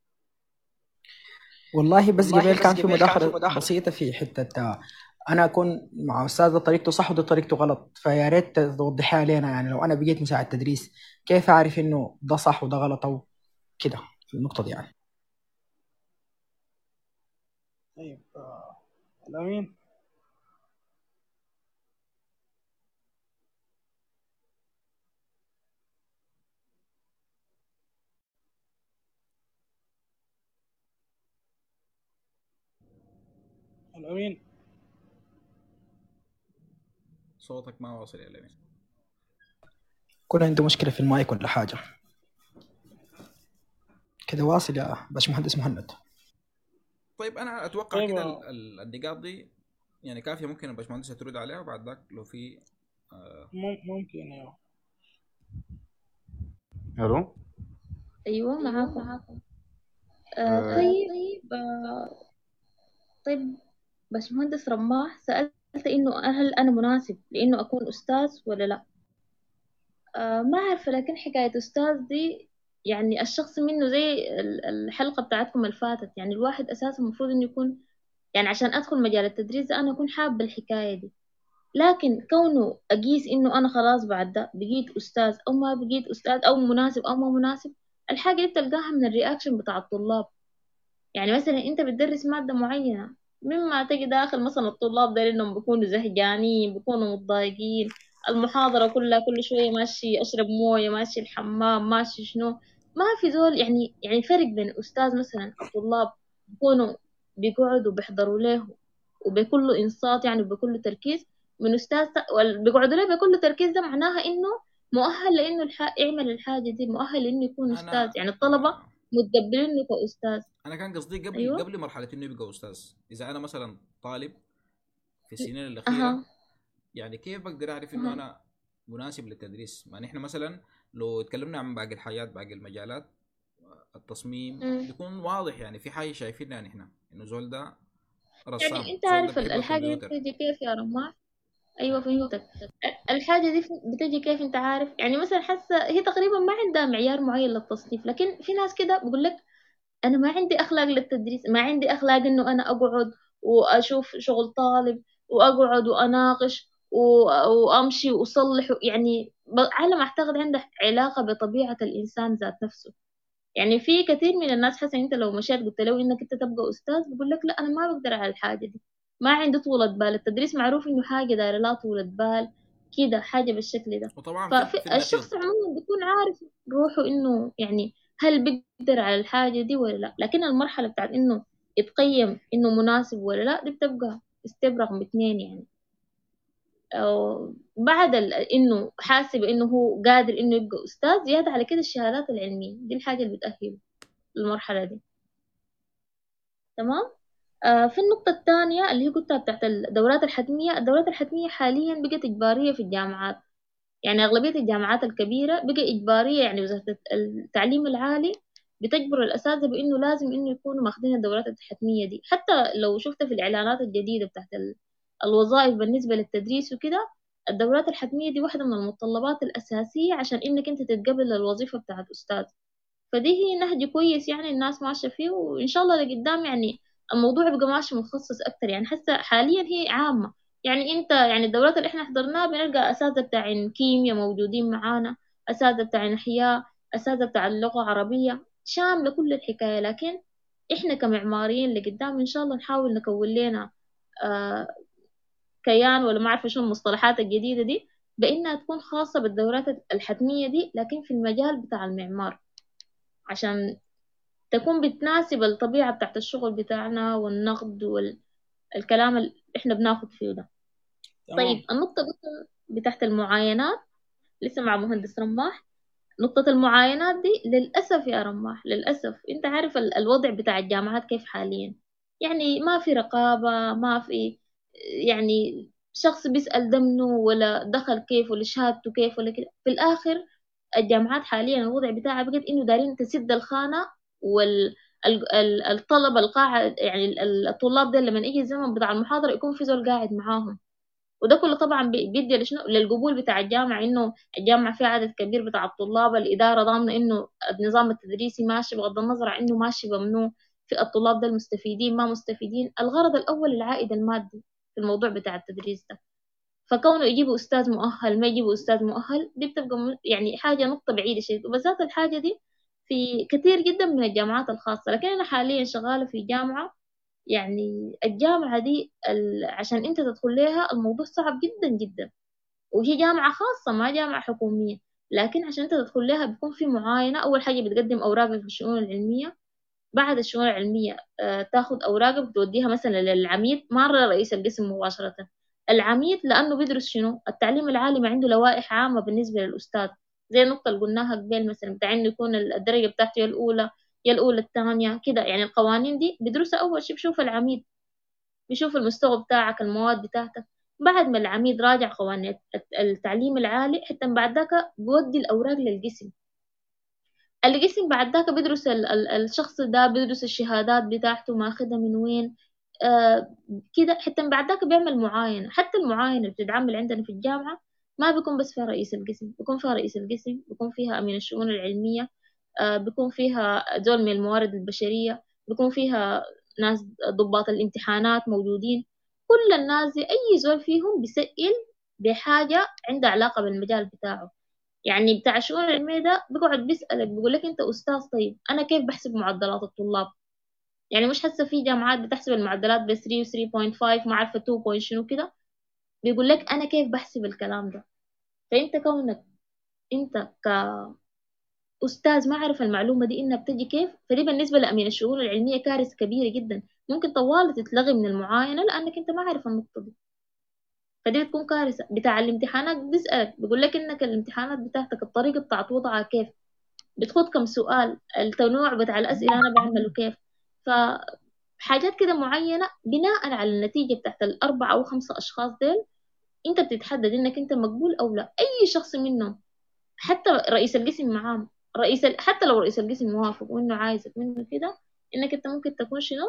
والله بس قبل كان في مداخلة بسيطة في حتة أنا أكون مع أستاذ ده طريقته صح وده طريقته غلط، فيا ريت توضحها لنا. يعني لو أنا بقيت مساعد تدريس كيف أعرف إنه ده صح وده غلط أو كده في النقطة دي يعني؟ طيب الأمين. الأمين صوتك ما واصل يا لمين. كل عنده مشكلة في المايك ولا حاجة كده. واصل يا باشمهندس مهند؟ طيب انا اتوقع طيب كده النقاط دي يعني كافيه، ممكن الباشمهندس ترد عليها وبعد ذاك لو في ممكن أيوه. الو أيوة معاكم. آه، طيب باشمهندس رماح سألت إنه هل أنا مناسب لإنه أكون أستاذ ولا لا. ما عارفة، لكن حكاية أستاذ دي يعني الشخص منه زي الحلقة بتاعتكم الفاتت. يعني الواحد أساسا المفروض إنه يكون يعني عشان أدخل مجال التدريس ده أنا أكون حابة الحكاية دي، لكن كونه أقيس إنه أنا خلاص بعد ده بقيت أستاذ أو ما بقيت أستاذ أو مناسب أو ما مناسب، الحاجة دي بتلقاها من الرياكشن بتاع الطلاب. يعني مثلا انت بتدرس مادة معينة، مما تجي داخل مثلا الطلاب دول انهم بيكونوا زهجانين، بيكونوا متضايقين، المحاضرة كلها كل شوية ماشي اشرب موية، ماشي الحمام، ماشي شنو، ما في زول. يعني فرق بين استاذ مثلا الطلاب بيكونوا بيقعدوا بيحضروا له وبكل انصات يعني وبكل تركيز، من استاذ بيقعدوا له بكل تركيز، ده معناها انه مؤهل لانه يعمل الحاجة دي، مؤهل انه يكون استاذ. انا يعني الطلبة متقبلينه كأستاذ. انا كان قصدي قبل أيوة. قبل مرحله انه يبقى استاذ. اذا انا مثلا طالب في السنين الاخيره، أها. يعني كيف بقدر اعرف انه أها. انا مناسب للتدريس؟ ما نحن مثلا لو اتكلمنا عن باقي الحاجات باقي المجالات، التصميم مم. بيكون واضح، يعني في حاجه شايفينها نحن انه زول ده رسام، يعني أنت زول ده عارف بيحب الحاجة دي الكمبيوتر. بتجي كيف يا رماح؟ أيوة فهمتك. الحاجة دي بتجي كيف أنت عارف؟ يعني مثلا حاسة هي تقريبا ما عندها معيار معين للتصنيف، لكن في ناس كده بقول لك أنا ما عندي أخلاق للتدريس، ما عندي أخلاق إنه أنا أقعد وأشوف شغل طالب وأقعد وأناقش وأمشي وأصلح. يعني على ما أعتقد عنده علاقة بطبيعة الإنسان ذات نفسه. يعني في كثير من الناس حسن انت لو مشيت قلت له انك انت تبقى استاذ بيقول لك لا انا ما بقدر على الحاجه دي، ما عندي طولة بال. التدريس معروف انه حاجه دايره لا طولة بال، كده حاجه بالشكل ده. وطبعا في النقيض. فالشخص عموما بيكون عارف روحه انه يعني هل بيقدر على الحاجه دي ولا لا، لكن المرحله بتاعت انه يتقيم انه مناسب ولا لا دي بتبقى استبرق رقم 2 يعني. أو بعد انه حاسب انه هو قادر انه يبقى استاذ، زياده على كده الشهادات العلميه دي الحاجه اللي بتأهله المرحلة دي. تمام. في النقطة الثانية اللي هي قلتها بتاعت الدورات الحتمية حاليا بقت إجبارية في الجامعات. يعني أغلبية الجامعات الكبيرة بقى إجبارية، يعني وزارة التعليم العالي بتجبر الأساتذة بإنه لازم إنه يكونوا ماخدين الدورات الحتمية دي. حتى لو شفت في الإعلانات الجديدة بتاعت الوظائف بالنسبة للتدريس وكده، الدورات الحتمية دي واحدة من المتطلبات الأساسية عشان إنك أنت تتقبل للوظيفة بتاعت أستاذ. فدي هي نهج كويس يعني الناس ماشية فيه، وإن شاء الله لقدام يعني الموضوع يبقى ماشي متخصص أكتر. يعني حتى حاليا هي عامة، يعني أنت يعني الدورات اللي إحنا حضرناها بنلقى أساتذة بتاع كيمياء موجودين معانا، أساتذة بتاع أحياء، أساتذة بتاع اللغة العربية، شاملة كل الحكاية. لكن إحنا كمعماريين لقدام إن شاء الله نحاول نكون لنا آه كيان، ولا ما أعرف شو المصطلحات الجديدة دي، بإنها تكون خاصة بالدورات الحتمية دي لكن في المجال بتاع المعمار، عشان تكون بتناسب الطبيعة بتاعت الشغل بتاعنا والنقد والكلام اللي احنا بناخد فيه ده. طيب تمام. النقطة بتاعت المعاينات، لسه مع مهندس رماح. نقطة المعاينات دي للأسف يا رماح، للأسف انت عارف الوضع بتاع الجامعات كيف حاليا. يعني ما في رقابة، ما في يعني شخص بيسأل دمنه ولا دخل كيف ولا شهادته كيف ولا كده. في الآخر الجامعات حاليا الوضع بتاعها بقت إنه دارين تسد الخانة، والطلبة القاعة يعني الطلاب ده لما يجي الزمن بتاع المحاضرة يكون في زول قاعد معاهم. وده كله طبعا بيدي لشنو للقبول بتاع الجامعة، إنه الجامعة فيها عدد كبير بتاع الطلاب، الإدارة ضامنة إنه النظام التدريسي ماشي بغض النظر عن إنه ماشي ممنوع في الطلاب ده المستفيدين ما مستفيدين. الغرض الأول العائد المادي في الموضوع بتاع التدريس ده. فكونه يجيبوا أستاذ مؤهل ما يجيبوا أستاذ مؤهل دي بتبقى يعني حاجة نقطة بعيدة شيء، وبالذات الحاجة دي في كثير جدا من الجامعات الخاصة. لكن أنا حاليا شغالة في جامعة، يعني الجامعة دي عشان أنت تدخل لها الموضوع صعب جدا جدا، وهي جامعة خاصة ما جامعة حكومية. لكن عشان أنت تدخل لها بيكون في معاينة. أول حاجة بتقدم أوراقك في الشؤون العلمية، بعد الشؤون العلمية تاخد أوراقك بتوديها مثلا للعميد، مرة رئيس القسم مباشرة. العميد لأنه بيدرس شنو التعليم العالي، ما عنده لوائح عامة بالنسبة للأستاذ، زي النقطة اللي قلناها قبل مثلا بتاع إنه يكون الدرجة بتاعته يا الأولى يا الأولى الثانية كده. يعني القوانين دي بيدرسها أول شيء، بشوف العميد بيشوف المستوى بتاعك المواد بتاعتك. بعد ما العميد راجع قوانين التعليم العالي، حتى بعد ذاك بيودي الأوراق للقسم. القسم بعد ذاك بيدرس الشخص ده، بيدرس الشهادات بتاعته ماخدها من وين كده. حتى بعد ذاك بيعمل معاينة. حتى المعاينة اللي بتتعمل عندنا في الجامعة ما بيكون بس فيها رئيس القسم، بيكون فيها رئيس القسم، بيكون فيها أمين الشؤون العلمية، بيكون فيها زول من الموارد البشرية، بيكون فيها ناس ضباط الامتحانات موجودين. كل الناس دي أي زول فيهم بيسئل بحاجة عندها علاقة بالمجال بتاعه. يعني بتاع الشؤون العلمية ده بيقعد بيسألك بيقول لك أنت أستاذ، طيب أنا كيف بحسب معدلات الطلاب؟ يعني مش حاسة في جامعات بتحسب المعدلات ب 3 و 3.5 ما عارفة 2 بوينت شنو كده. بيقول لك أنا كيف بحسب الكلام ده؟ فأنت كونك أنت كأستاذ ما عارف المعلومة دي إنها بتجي كيف، فدي بالنسبة لأمين الشؤون العلمية كارثة كبيرة جدا. ممكن طوال تتلغي من المعاينة لأنك أنت ما عارف النقطة دي، فدي بتكون كارثة. بتاع الامتحانات بيسألك بيقول لك إنك الامتحانات بتاعتك الطريقة بتاعت وضعها كيف، بتخد كم سؤال، التنوع بتاع الأسئلة أنا بعمله كيف. فحاجات كده معينة بناء على النتيجة بتاعت الأربعة أو خمسة أشخاص ديل أنت بتتحدد إنك أنت مقبول أو لا. أي شخص منهم، حتى رئيس القسم معاه، حتى لو رئيس القسم موافق وإنه عايزك منه كده، إنك أنت ممكن تكون شنو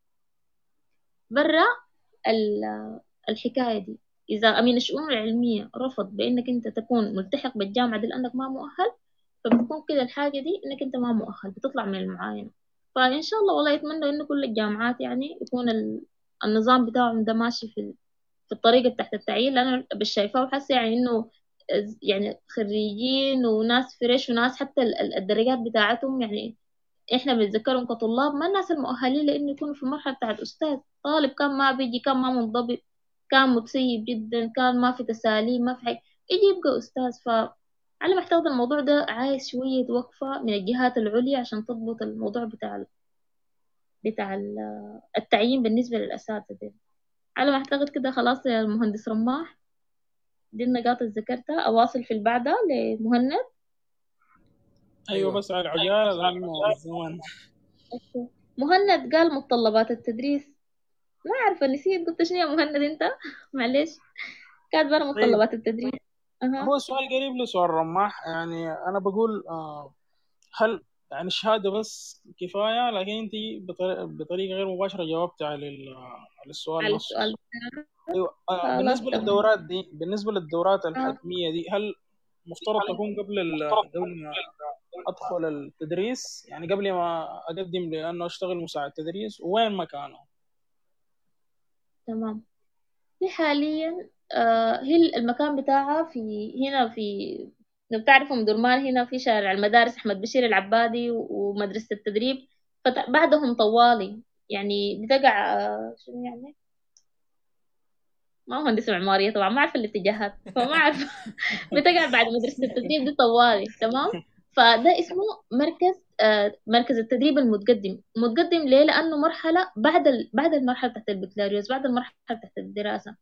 برا الحكاية دي. إذا أمين الشؤون العلمية رفض بإنك أنت تكون ملتحق بالجامعة دي لأنك ما مؤهل، فبتكون كده الحاجة دي إنك أنت ما مؤهل، بتطلع من المعاينة. فإن شاء الله والله يتمنى إنه كل الجامعات يعني يكون النظام بتاعهم ده ماشي في الطريقة بتاعت التعيين. لأن أنا بالشايفاه وحاسة يعني إنه يعني خريجين وناس فريش وناس حتى الدرجات بتاعتهم يعني إحنا بنتذكرهم كطلاب ما الناس المؤهلين لإنه يكونوا في المرحلة بتاعت أستاذ. طالب كان ما بيجي، كان ما منضبط، كان متسيب جدا، كان ما في تساليم ما في حاجة، يجي يبقى أستاذ. على ما أعتقد الموضوع ده عايز شوية وقفة من الجهات العليا عشان تضبط الموضوع بتاع التعيين بالنسبة للأساتذة دي. على ما أعتقد كده خلاص يا المهندس رماح، دي النقاط اللي ذكرتها. أواصل في البعدة لمهند. أيوة بس على العجالة لأنه الزمان. مهند قال متطلبات التدريس ما عارفة نسيت قلت شنو يا مهند أنت معلش كاتبة أنا طيب متطلبات التدريس. أها هو السؤال قريب لسؤال رماح. يعني أنا بقول هل يعني الشهادة بس كفاية؟ لكن أنت بطريقة غير مباشرة جاوبت على السؤال على نفسه. السؤال. أيوة. خلاص بالنسبة تمام. للدورات دي، بالنسبة للدورات آه. الحتمية دي، هل مفترض تكون قبل ما أدخل التدريس؟ يعني قبل ما أقدم لأنه أشتغل مساعد تدريس، وين مكانه؟ تمام. هي حاليا هي المكان بتاعها في هنا في، لو بتعرفوا ام درمان هنا في شارع المدارس أحمد بشير العبادي ومدرسة التدريب، بعدهم طوالي يعني بتقع شنو يعني، ما هو مهندسة معمارية طبعا ما أعرف الاتجاهات فما أعرف بتقع بعد مدرسة التدريب دي طوالي تمام. فده اسمه مركز مركز التدريب المتقدم. متقدم ليه؟ لأنه مرحلة بعد المرحلة تحت البكالوريوس، بعد المرحلة تحت الدراسة.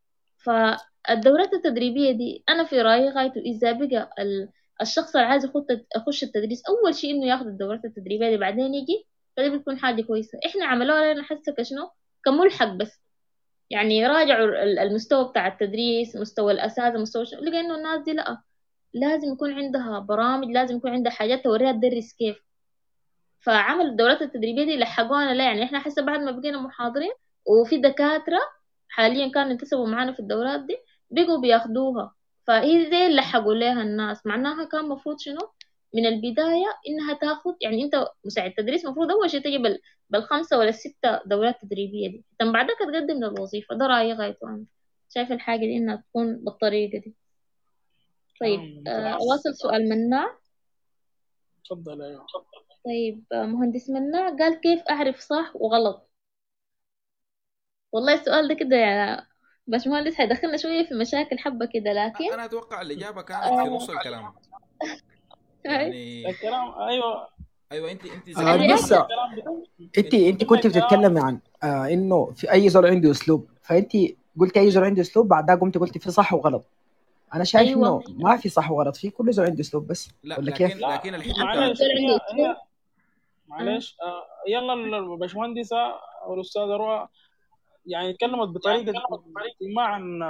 فالدورات التدريبية دي أنا في رأيي غايته إذا بقى الشخص اللي عايز يخش التدريس أول شيء إنه ياخد الدورات التدريبية دي بعدين يجي، فدي بتكون حاجة كويسة. إحنا عملوها لنا حسة كشنو كملحق بس، يعني راجعوا المستوى بتاع التدريس، مستوى الأساتذة، مستوى لقى إنه الناس دي لأ، لازم يكون عندها برامج، لازم يكون عندها حاجات توريها تدرس كيف. فعمل الدورات التدريبية دي لحقونا لا، يعني إحنا حسب بعد ما بقينا محاضرين وفي دكاترة حاليا كانوا انتسبوا معانا في الدورات دي بقوا بياخدوها، فهي زي اللي لحقوا لها الناس. معناها كان مفروض شنو من البداية إنها تاخد، يعني أنت مساعد تدريس مفروض أول شيء تجي بالخمسة ولا الستة دورات تدريبية دي، ثم بعدك تقدم للوظيفة. ده رأيي غايته أنا شايف الحاجة دي إنها تكون بالطريقة دي. كلام طيب ممتاز. أواصل سؤال مناع. تفضل. أيوة. طيب مهندس مناع قال كيف أعرف صح وغلط؟ والله السؤال ده كده يعني باشمهندس هيدخلنا شوية في مشاكل حبة كده، لكن انا اتوقع الاجابه كانت في آه نص الكلام هاي يعني. الكلام أيوة. ايوه انت ذكرت الرياضة. بس انه الكلام انت قلنا كنت الكلام. بتتكلمي عن انه في اي زول عنده اسلوب، فانت قلت اي زول عنده اسلوب، بعدها قمت قلت في صح وغلط. انا شايف انه أيوة ما في صح وغلط، في كل زول عنده اسلوب بس، لا، ولا لكن كيف؟ لكن لا في الحته معلش، زول عنده هي أسلوب. آه. معلش. يلا الباشمهندسة أو الأستاذة روى يعني اتكلمت بطريقة ما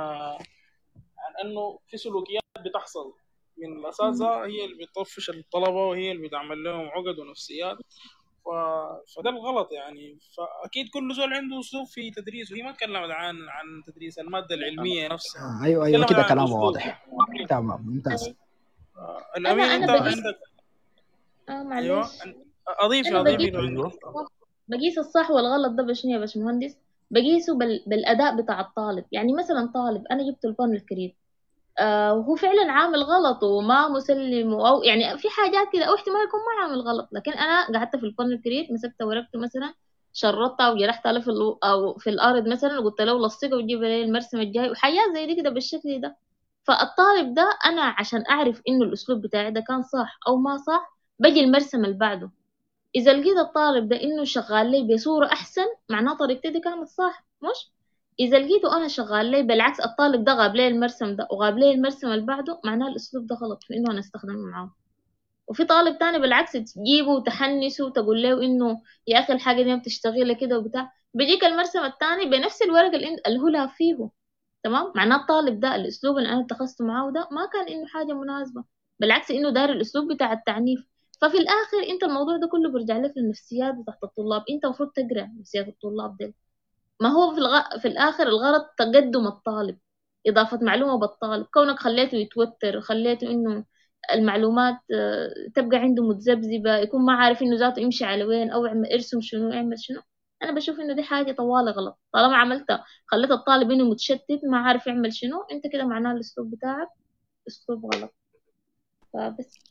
عن إنه في سلوكيات بتحصل من الأساتذة هي اللي بتطفش الطلبة وهي اللي بتعمل لهم عقد ونفسيات. ف... فده الغلط يعني. فأكيد كل زول عنده أسلوب في تدريس، وهي ما اتكلمت عن تدريس المادة العلمية نفسها، ايوه اتكلمت كده عن كلام الأسلوب. واضح. تمام، ممتاز. الأمين أنا أنت ممتاز. بقيس عندك. أيوه. معلش. أنا أضيفي بقيس لو عندك. بقيس الصح والغلط ده بشنو يا باشمهندس؟ بقيسه بالأداء بتاع الطالب. يعني مثلا طالب أنا جبت البان الكريم وهو فعلا عامل غلط وما مسلم، أو يعني في حاجات كده أو احتمال يكون ما عامل غلط، لكن أنا قعدت في البان الكريم مسكت ورقته مثلا شرطتها وجرحتها له أو في الأرض مثلا وقلت له لصقه وجيب لي المرسم الجاي وحاجات زي دي كده بالشكل ده. فالطالب ده أنا عشان أعرف إنه الأسلوب بتاعي ده كان صح أو ما صح بجي المرسم اللي بعده. إذا لقيت الطالب ده إنه شغال لي بصورة أحسن معناه طريقتي دي كانت صح، مش إذا لقيته أنا شغال لي بالعكس الطالب ده غاب لي المرسم ده وغاب لي المرسم اللي بعده معناه الأسلوب ده غلط في إنه أنا أستخدمه معاه. وفي طالب تاني بالعكس تجيبه وتحنسه وتقول له إنه يا أخي الحاجة دي ما بتشتغلي كده وبتاع، بيجيك المرسم التاني بنفس الورق اللي هو لها فيه. تمام، معناه الطالب ده الأسلوب اللي أنا اتخذته معاه ده ما كان إنه حاجة مناسبة، بالعكس إنه دار الأسلوب بتاع التعنيف. ففي الآخر أنت الموضوع ده كله بيرجع لك للنفسيات بتاعت الطلاب. أنت المفروض تقرأ نفسيات الطلاب دي. ما هو في الآخر الغرض تقدم الطالب، إضافة معلومة بالطالب. كونك خليته يتوتر، خليته إنه المعلومات تبقى عنده متذبذبة، يكون ما عارف إنه ذاته يمشي على وين أو ارسم شنو اعمل شنو. أنا بشوف إنه دي حاجة طوالي غلط. طالما عملتها خليت الطالب إنه متشتت ما عارف يعمل شنو، أنت كده معناه الأسلوب بتاعك أسلوب غلط. فبس.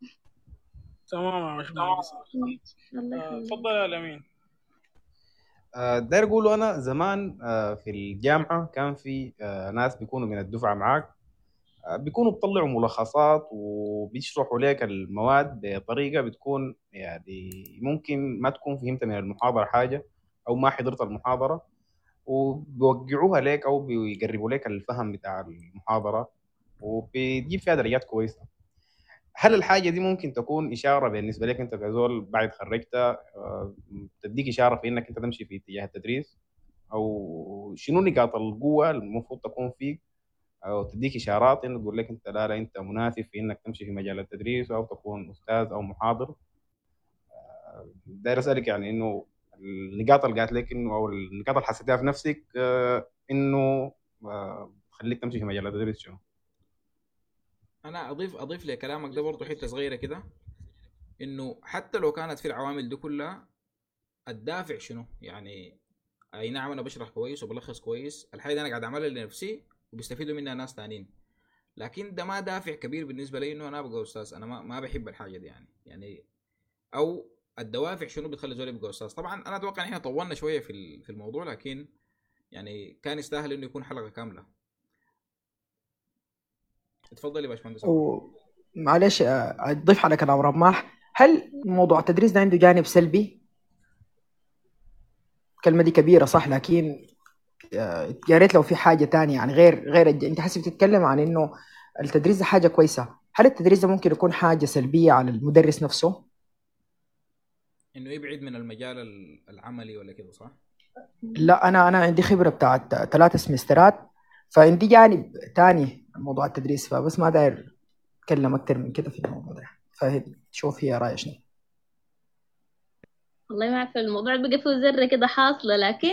تمام يا باشمهندس. الله يخليك. اتفضل يا الأمين. داير اقوله انا زمان في الجامعه كان في ناس بيكونوا من الدفعه معاك، بيكونوا بيطلعوا ملخصات وبيشرحوا لك المواد بطريقه بتكون يعني ممكن ما تكون فهمت من المحاضره حاجه او ما حضرت المحاضره، وبيوقعوها لك او بيقربوا لك الفهم بتاع المحاضره وبتجيب فيها درجات كويسه. هل الحاجه دي ممكن تكون اشاره بالنسبه لك انت كزول بعد تخرجت تديك اشاره في انك انت تمشي في اتجاه التدريس، او شنو نقاط القوه المفروض تكون فيك، او تديك اشارات انه تقول لك انت لا انت مناسب في انك تمشي في مجال التدريس او تكون استاذ او محاضر. داير اسالك يعني انه النقاط اللي قالت لك انه او النقاط اللي حسيتها في نفسك انه تخليك تمشي في مجال التدريس شنو؟ انا اضيف لكلامك ده برضه حته صغيره كده، انه حتى لو كانت في العوامل دي كلها، الدافع شنو يعني؟ اي نعم انا بشرح كويس وبلخص كويس، الحاجه دي انا قاعد اعملها لنفسي وبيستفيدوا منها ناس تانيين، لكن ده ما دافع كبير بالنسبه لي انه انا ابقى استاذ. انا ما بحب الحاجه دي يعني او الدوافع شنو بتخلي زول يبقى استاذ. طبعا انا اتوقع ان احنا طولنا شويه في الموضوع، لكن يعني كان يستاهل انه يكون حلقه كامله. اتفضل يا باشمهندس. معلش اضيف على كلام رماح، هل موضوع التدريس ده عنده جانب سلبي؟ الكلمه دي كبيره صح، لكن يا ريت لو في حاجه تانية يعني غير انت حاسس بتتكلم عن انه التدريس ده حاجه كويسه، هل التدريس ده ممكن يكون حاجه سلبيه على المدرس نفسه؟ انه يبعد من المجال العملي ولا كده صح؟ لا انا عندي خبره بتاعت 3 سمسترات، فعندي جانب تاني موضوع التدريس، فبس ما داير اتكلم اكتر من كده في الموضوع ده. فشوف هي رايك شنو. والله ما عارفة، الموضوع بقى فيه ذرة كده حاصلة، لكن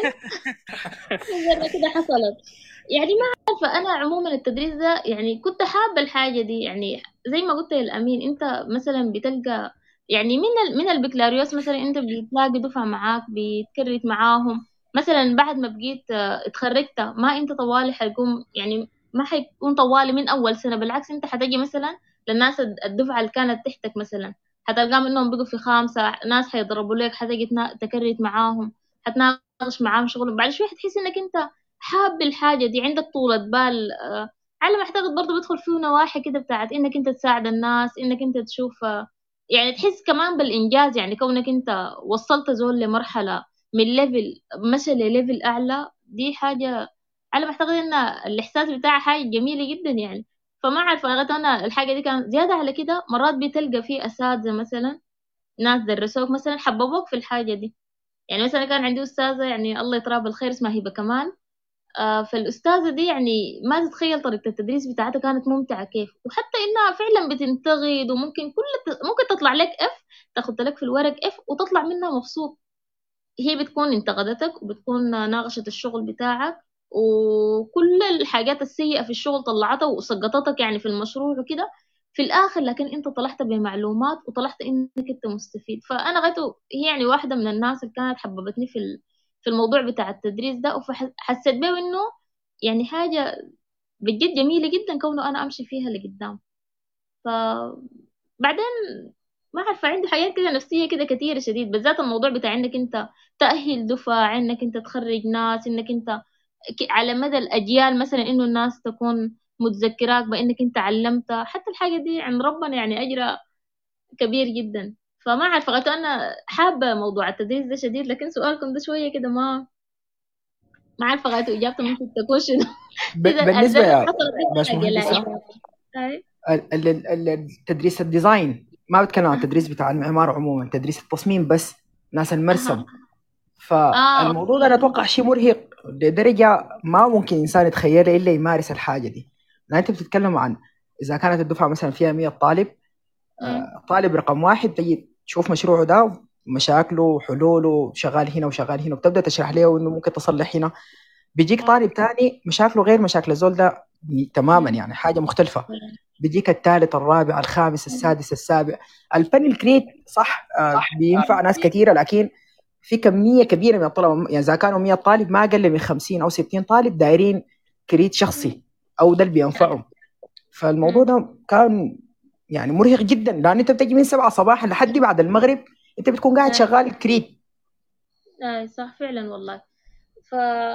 ذرة كده حصلت. يعني ما عارفة، أنا عموما التدريس ده يعني كنت حابة الحاجة دي، يعني زي ما قلت يا الأمين، أنت مثلا بتلقى يعني من البكالوريوس مثلا أنت بتلاقي دفعة معاك بتكرت معاهم، مثلا بعد ما بقيت اتخرجت، ما أنت طوالي حيكون يعني ما حيكون طوالي من أول سنة، بالعكس أنت حتجي مثلا للناس الدفعة اللي كانت تحتك مثلا، هتلقاهم إنهم بقوا في 5 ناس حيضربوا لك، حتجي تكرت معاهم، هتناقش معاهم شغل، بعد شوي حتحس إنك أنت حاب الحاجة دي، عندك طولة بال. على ما أعتقد برضه بيدخل فيه نواحي كده بتاعت إنك أنت تساعد الناس، إنك أنت تشوف يعني تحس كمان بالإنجاز، يعني كونك أنت وصلت زول لمرحلة من ليفل مشى لليفل أعلى، دي حاجة على ما أعتقد إن الإحساس بتاعها حاجة جميلة جدا يعني. فما عارفة لغاية أنا الحاجة دي كان زيادة على كده، مرات بتلقى فيه أساتذة مثلا ناس درسوك مثلا حببوك في الحاجة دي. يعني مثلا كان عندي أستاذة يعني الله يطراب الخير اسمها هبة كمان، فالأستاذة دي يعني ما تتخيل طريقة التدريس بتاعتها كانت ممتعة كيف، وحتى إنها فعلا بتنتقد، وممكن ممكن تطلع لك اف، تاخد لك في الورق اف وتطلع منها مبسوط. هي بتكون انتقدتك وبتكون ناقشت الشغل بتاعك، وكل الحاجات السيئة في الشغل طلعتها وسقطتك يعني في المشروع وكده في الآخر، لكن أنت طلعت بمعلومات وطلعت إنك أنت مستفيد. فأنا غايته هي يعني واحدة من الناس اللي كانت حببتني في الموضوع بتاع التدريس ده، وحسيت بيه إنه يعني حاجة بجد جميلة جدا كونه أنا أمشي فيها لقدام. فبعدين ما عارفة، عندي حاجات كده نفسية كده كتيرة شديد، بالذات الموضوع بتاع إنك أنت تأهل دفاع، إنك أنت تخرج ناس، إنك أنت على مدى الأجيال مثلا إنه الناس تكون متذكراك بإنك أنت علمتها، حتى الحاجة دي عند ربنا يعني أجرها كبير جدا. فما عارفة غاية أنا حابة موضوع التدريس ده شديد، لكن سؤالكم ده شوية كده ما عارفة غاية إجابته ممكن تكون شنو. إذا بالنسبه الذرة يا حصلت دي حاجة لا باشمهندسة، إجابة. التدريس الديزاين، ما بتكلم عن التدريس بتاع المعمار عموما، تدريس التصميم بس، ناس المرسم. أها. فالموضوع ده انا أوكي. اتوقع شيء مرهق لدرجه ما ممكن انسان يتخيلها الا يمارس الحاجه دي. لان انت بتتكلم عن اذا كانت الدفعه مثلا فيها 100 طالب، طالب رقم 1 تجي تشوف مشروعه ده، مشاكله وحلوله، شغال هنا وشغال هنا، وبتبدا تشرح له انه ممكن تصلح هنا. بيجيك طالب تاني مشاكله غير مشاكل الزول ده تماما، يعني حاجه مختلفه. بيجيك الثالث الرابع الخامس السادس السابع. الفن الكريت صح بينفع ناس كثيره، لكن في كميه كبيره من الطلبه، يعني اذا كانوا 100 طالب ما اقل من 50 او 60 طالب دايرين كريت شخصي او ده اللي بينفعهم. فالموضوع ده كان يعني مرهق جدا، لان انت بتجي من 7 صباحا لحد بعد المغرب انت بتكون قاعد شغال كريت. صح فعلا والله. ف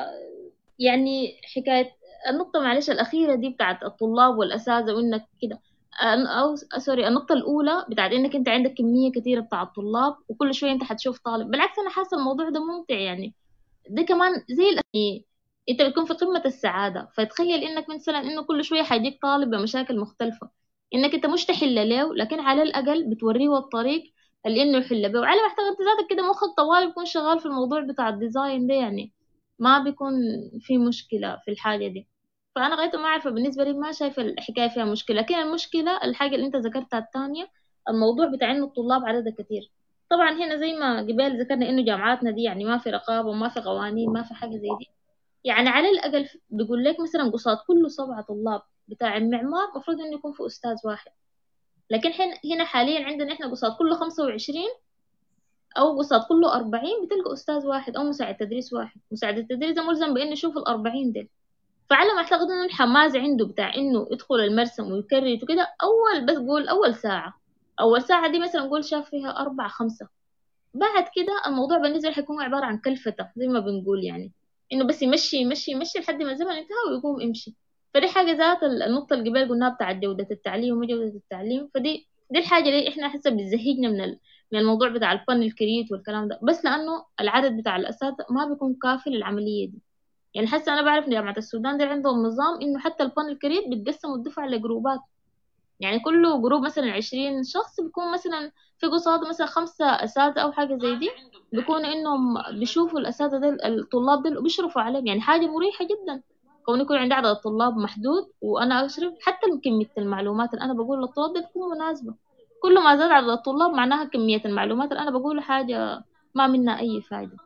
يعني حكاية النقطة معلش الأخيرة دي بتاعت الطلاب والأساتذة وإنك كده، أو سوري، النقطة الأولى بتاعت إنك أنت عندك كمية كثيرة بتاع الطلاب وكل شوية أنت حتشوف طالب، بالعكس أنا حاسة الموضوع ده ممتع يعني. ده كمان زي يعني أنت بتكون في قمة السعادة، فتخيل إنك مثلا إنه كل شوية حيجيك طالب بمشاكل مختلفة، إنك أنت مش تحل له، لكن على الأقل بتوريه الطريق اللي إنه يحل به. وعلى ما أعتقد ذاتك كده مخك طوال بيكون شغال في الموضوع بتاع الديزاين ده يعني. ما بيكون في مشكلة في الحاجة دي. فأنا غاية ما أعرف، بالنسبة لي ما شايفة الحكاية فيها مشكلة. لكن المشكلة الحاجة اللي أنت ذكرتها الثانية، الموضوع بتاع إنه الطلاب عددها كتير. طبعا هنا زي ما قبل ذكرنا إنه جامعاتنا دي يعني ما في رقابة وما في قوانين، ما في حاجة زي دي. يعني على الأقل بيقول لك مثلا قصاد كل 7 طلاب بتاع المعمار مفروض إنه يكون في أستاذ واحد. لكن هنا حاليا عندنا إحنا قصاد كل 25 أو قصاد كل 40 بتلقى أستاذ واحد أو مساعد تدريس واحد. مساعد التدريس ده ملزم بإنه يشوف 40 دول. فعلى ما أعتقد إنه الحماس عنده بتاع إنه يدخل المرسم ويكرر وكده، بس قول أول ساعة دي مثلا قول شاف فيها 4 5. بعد كده الموضوع بالنسبة له حيكون عبارة عن كلفتة زي ما بنقول، يعني إنه بس يمشي يمشي يمشي لحد ما الزمن انتهى ويقوم يمشي. فدي حاجة ذات النقطة اللي قبل قلناها بتاعت جودة التعليم وجودة التعليم. دي الحاجة اللي إحنا حسب بتزهجنا من الموضوع بتاع الفن الكريت والكلام ده، بس لأنه العدد بتاع الأساتذة ما بيكون كافي للعملية دي. يعني حاسة أنا بعرف إن جامعة السودان ده عندهم نظام إنه حتى الفن الكريت بتقسموا الدفعة لجروبات. يعني كل جروب مثلا 20 شخص بيكون مثلا في قصاده مثلا 5 أساتذة أو حاجة زي دي، بيكونوا إنهم بيشوفوا الأساتذة دول الطلاب دول وبيشرفوا عليهم. يعني حاجة مريحة جدا كون يكون عندي عدد الطلاب محدود وأنا أشرف. حتى كمية المعلومات اللي أنا بقول للطلاب دي تكون مناسبة. كل ما زاد عدد الطلاب معناها كمية المعلومات اللي أنا بقولها حاجة ما منها أي فايدة.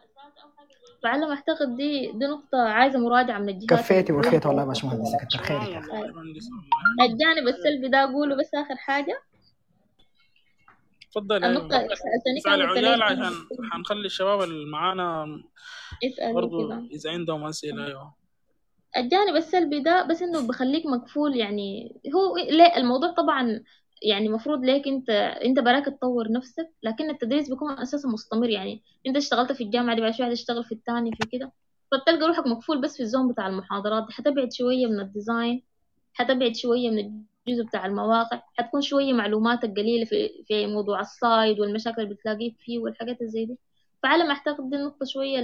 فعلى ما أعتقد دي نقطة عايزة مراجعة من الجهات. كفيتي وفيت والله يا باشمهندس، كتر خيرك. الجانب السلبي ده أقوله بس آخر حاجة. تفضل. النقطة اسأل عجال عشان حنخلي الشباب اللي معانا برضو كده إذا عندهم أسئلة. أيوة. الجانب السلبي ده بس إنه بخليك مقفول. يعني هو ليه الموضوع طبعا يعني مفروض ليك انت براك تطور نفسك، لكن التدريس بيكون اساسا مستمر. يعني انت اشتغلت في الجامعه دي بعد شويه هتشتغل في الثاني في كده، فبتلقى روحك مقفول بس في الزون بتاع المحاضرات. حتبعد شويه من الديزاين، حتبعد شويه من الجزء بتاع المواقع، حتكون شويه معلوماتك قليله في موضوع السلايد والمشاكل اللي بتلاقيه فيه والحاجات زي دي. فعلى ما اعتقد دي النقطه شويه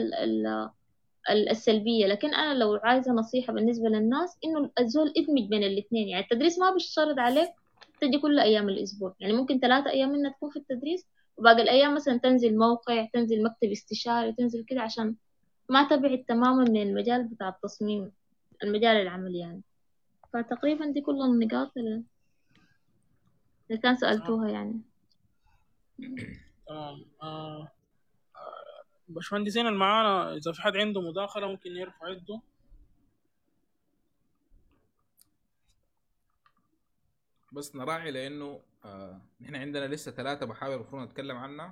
السلبيه. لكن انا لو عايزه نصيحه بالنسبه للناس انه الزول ادمج بين الاثنين. يعني التدريس ما بيشترط عليك تجي كل أيام الأسبوع. يعني ممكن 3 أيام منها تكون في التدريس وباقي الأيام مثلا تنزل موقع، تنزل مكتب استشاري، تنزل كده عشان ما تبعد تماما من المجال بتاع التصميم، المجال العملي يعني. فتقريبا دي كل النقاط اللي كان سألتوها يعني. تمام. باشمهندسين اللي معانا إذا في حد عنده مداخلة ممكن يرفع يده. بس نراعي لانه نحن عندنا لسه 3 محاور المفروض نتكلم عنها.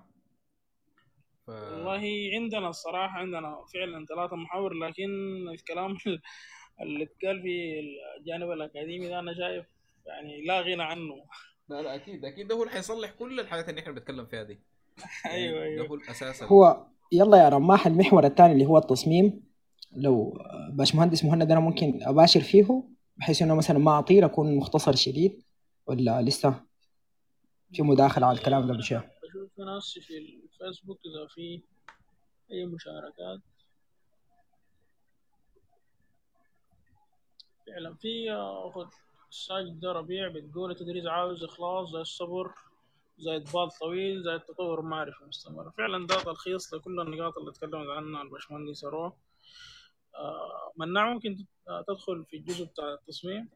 والله عندنا الصراحة عندنا فعلا 3 محاور، لكن الكلام اللي اتقال في الجانب الأكاديمي ده أنا شايف يعني لا غنى عنه. لا اكيد ده هو اللي حيصلح كل الحاجات اللي احنا بنتكلم فيها دي. ايوه ده هو الاساس. هو يلا يا رماح، المحور الثاني اللي هو التصميم، لو باشمهندس مهند انا ممكن اباشر فيه بحيث انه مثلا ما اطير، اكون مختصر شديد، ولا لسه في مداخله على الكلام ده بشيء؟ بشوف في ناس في الفيسبوك اذا في اي مشاركات. فعلا في اخذ الساجد ده ربيع بتقول التدريس عاوز اخلاص زي الصبر زي بال طويل زي التطور المعرفي المستمر. فعلا ده تلخيص لكل النقاط اللي تكلمت عنها الباشمهندس روى. مناع ممكن تدخل في الجزء بتاع التصميم.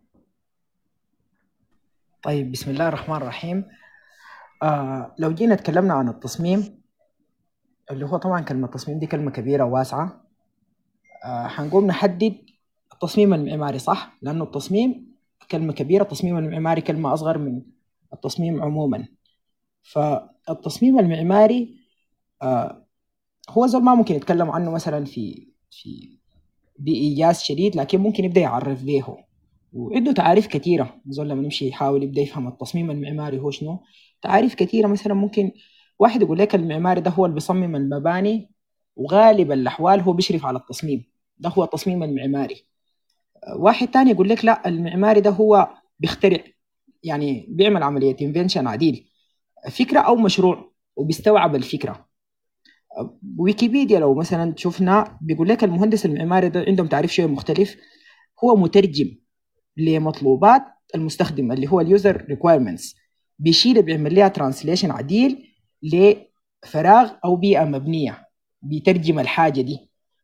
طيب بسم الله الرحمن الرحيم. لو جينا تكلمنا عن التصميم، اللي هو طبعا كلمة التصميم دي كلمة كبيرة وواسعة. حنقوم نحدد التصميم المعماري صح، لأنه التصميم كلمة كبيرة، التصميم المعماري كلمة أصغر من التصميم عموما. فالتصميم المعماري هو زول ما ممكن يتكلم عنه مثلا في بإيجاز شديد، لكن ممكن يبدأ يعرف به، وعنده تعاريف كثيرة. زول لما يمشي يحاول يبدأ يفهم التصميم المعماري هو شنو، تعاريف كثيرة. مثلا ممكن واحد يقول لك المعماري ده هو اللي بيصمم المباني، وغالب الأحوال هو بيشرف على التصميم، ده هو التصميم المعماري. واحد تاني يقول لك لا، المعماري ده هو بيخترع، يعني بيعمل عملية انفنشن عديل، فكرة أو مشروع وبيستوعب الفكرة. ويكيبيديا لو مثلا شفنا بيقول لك المهندس المعماري ده عندهم تعريف شيء مختلف، هو مترجم لمطلوبات المستخدم اللي هو اليوزر ريكويرمنتس، بيعمل لها ترانسليشن عديل لفراغ أو بيئة مبنية، بيترجم الحاجة دي.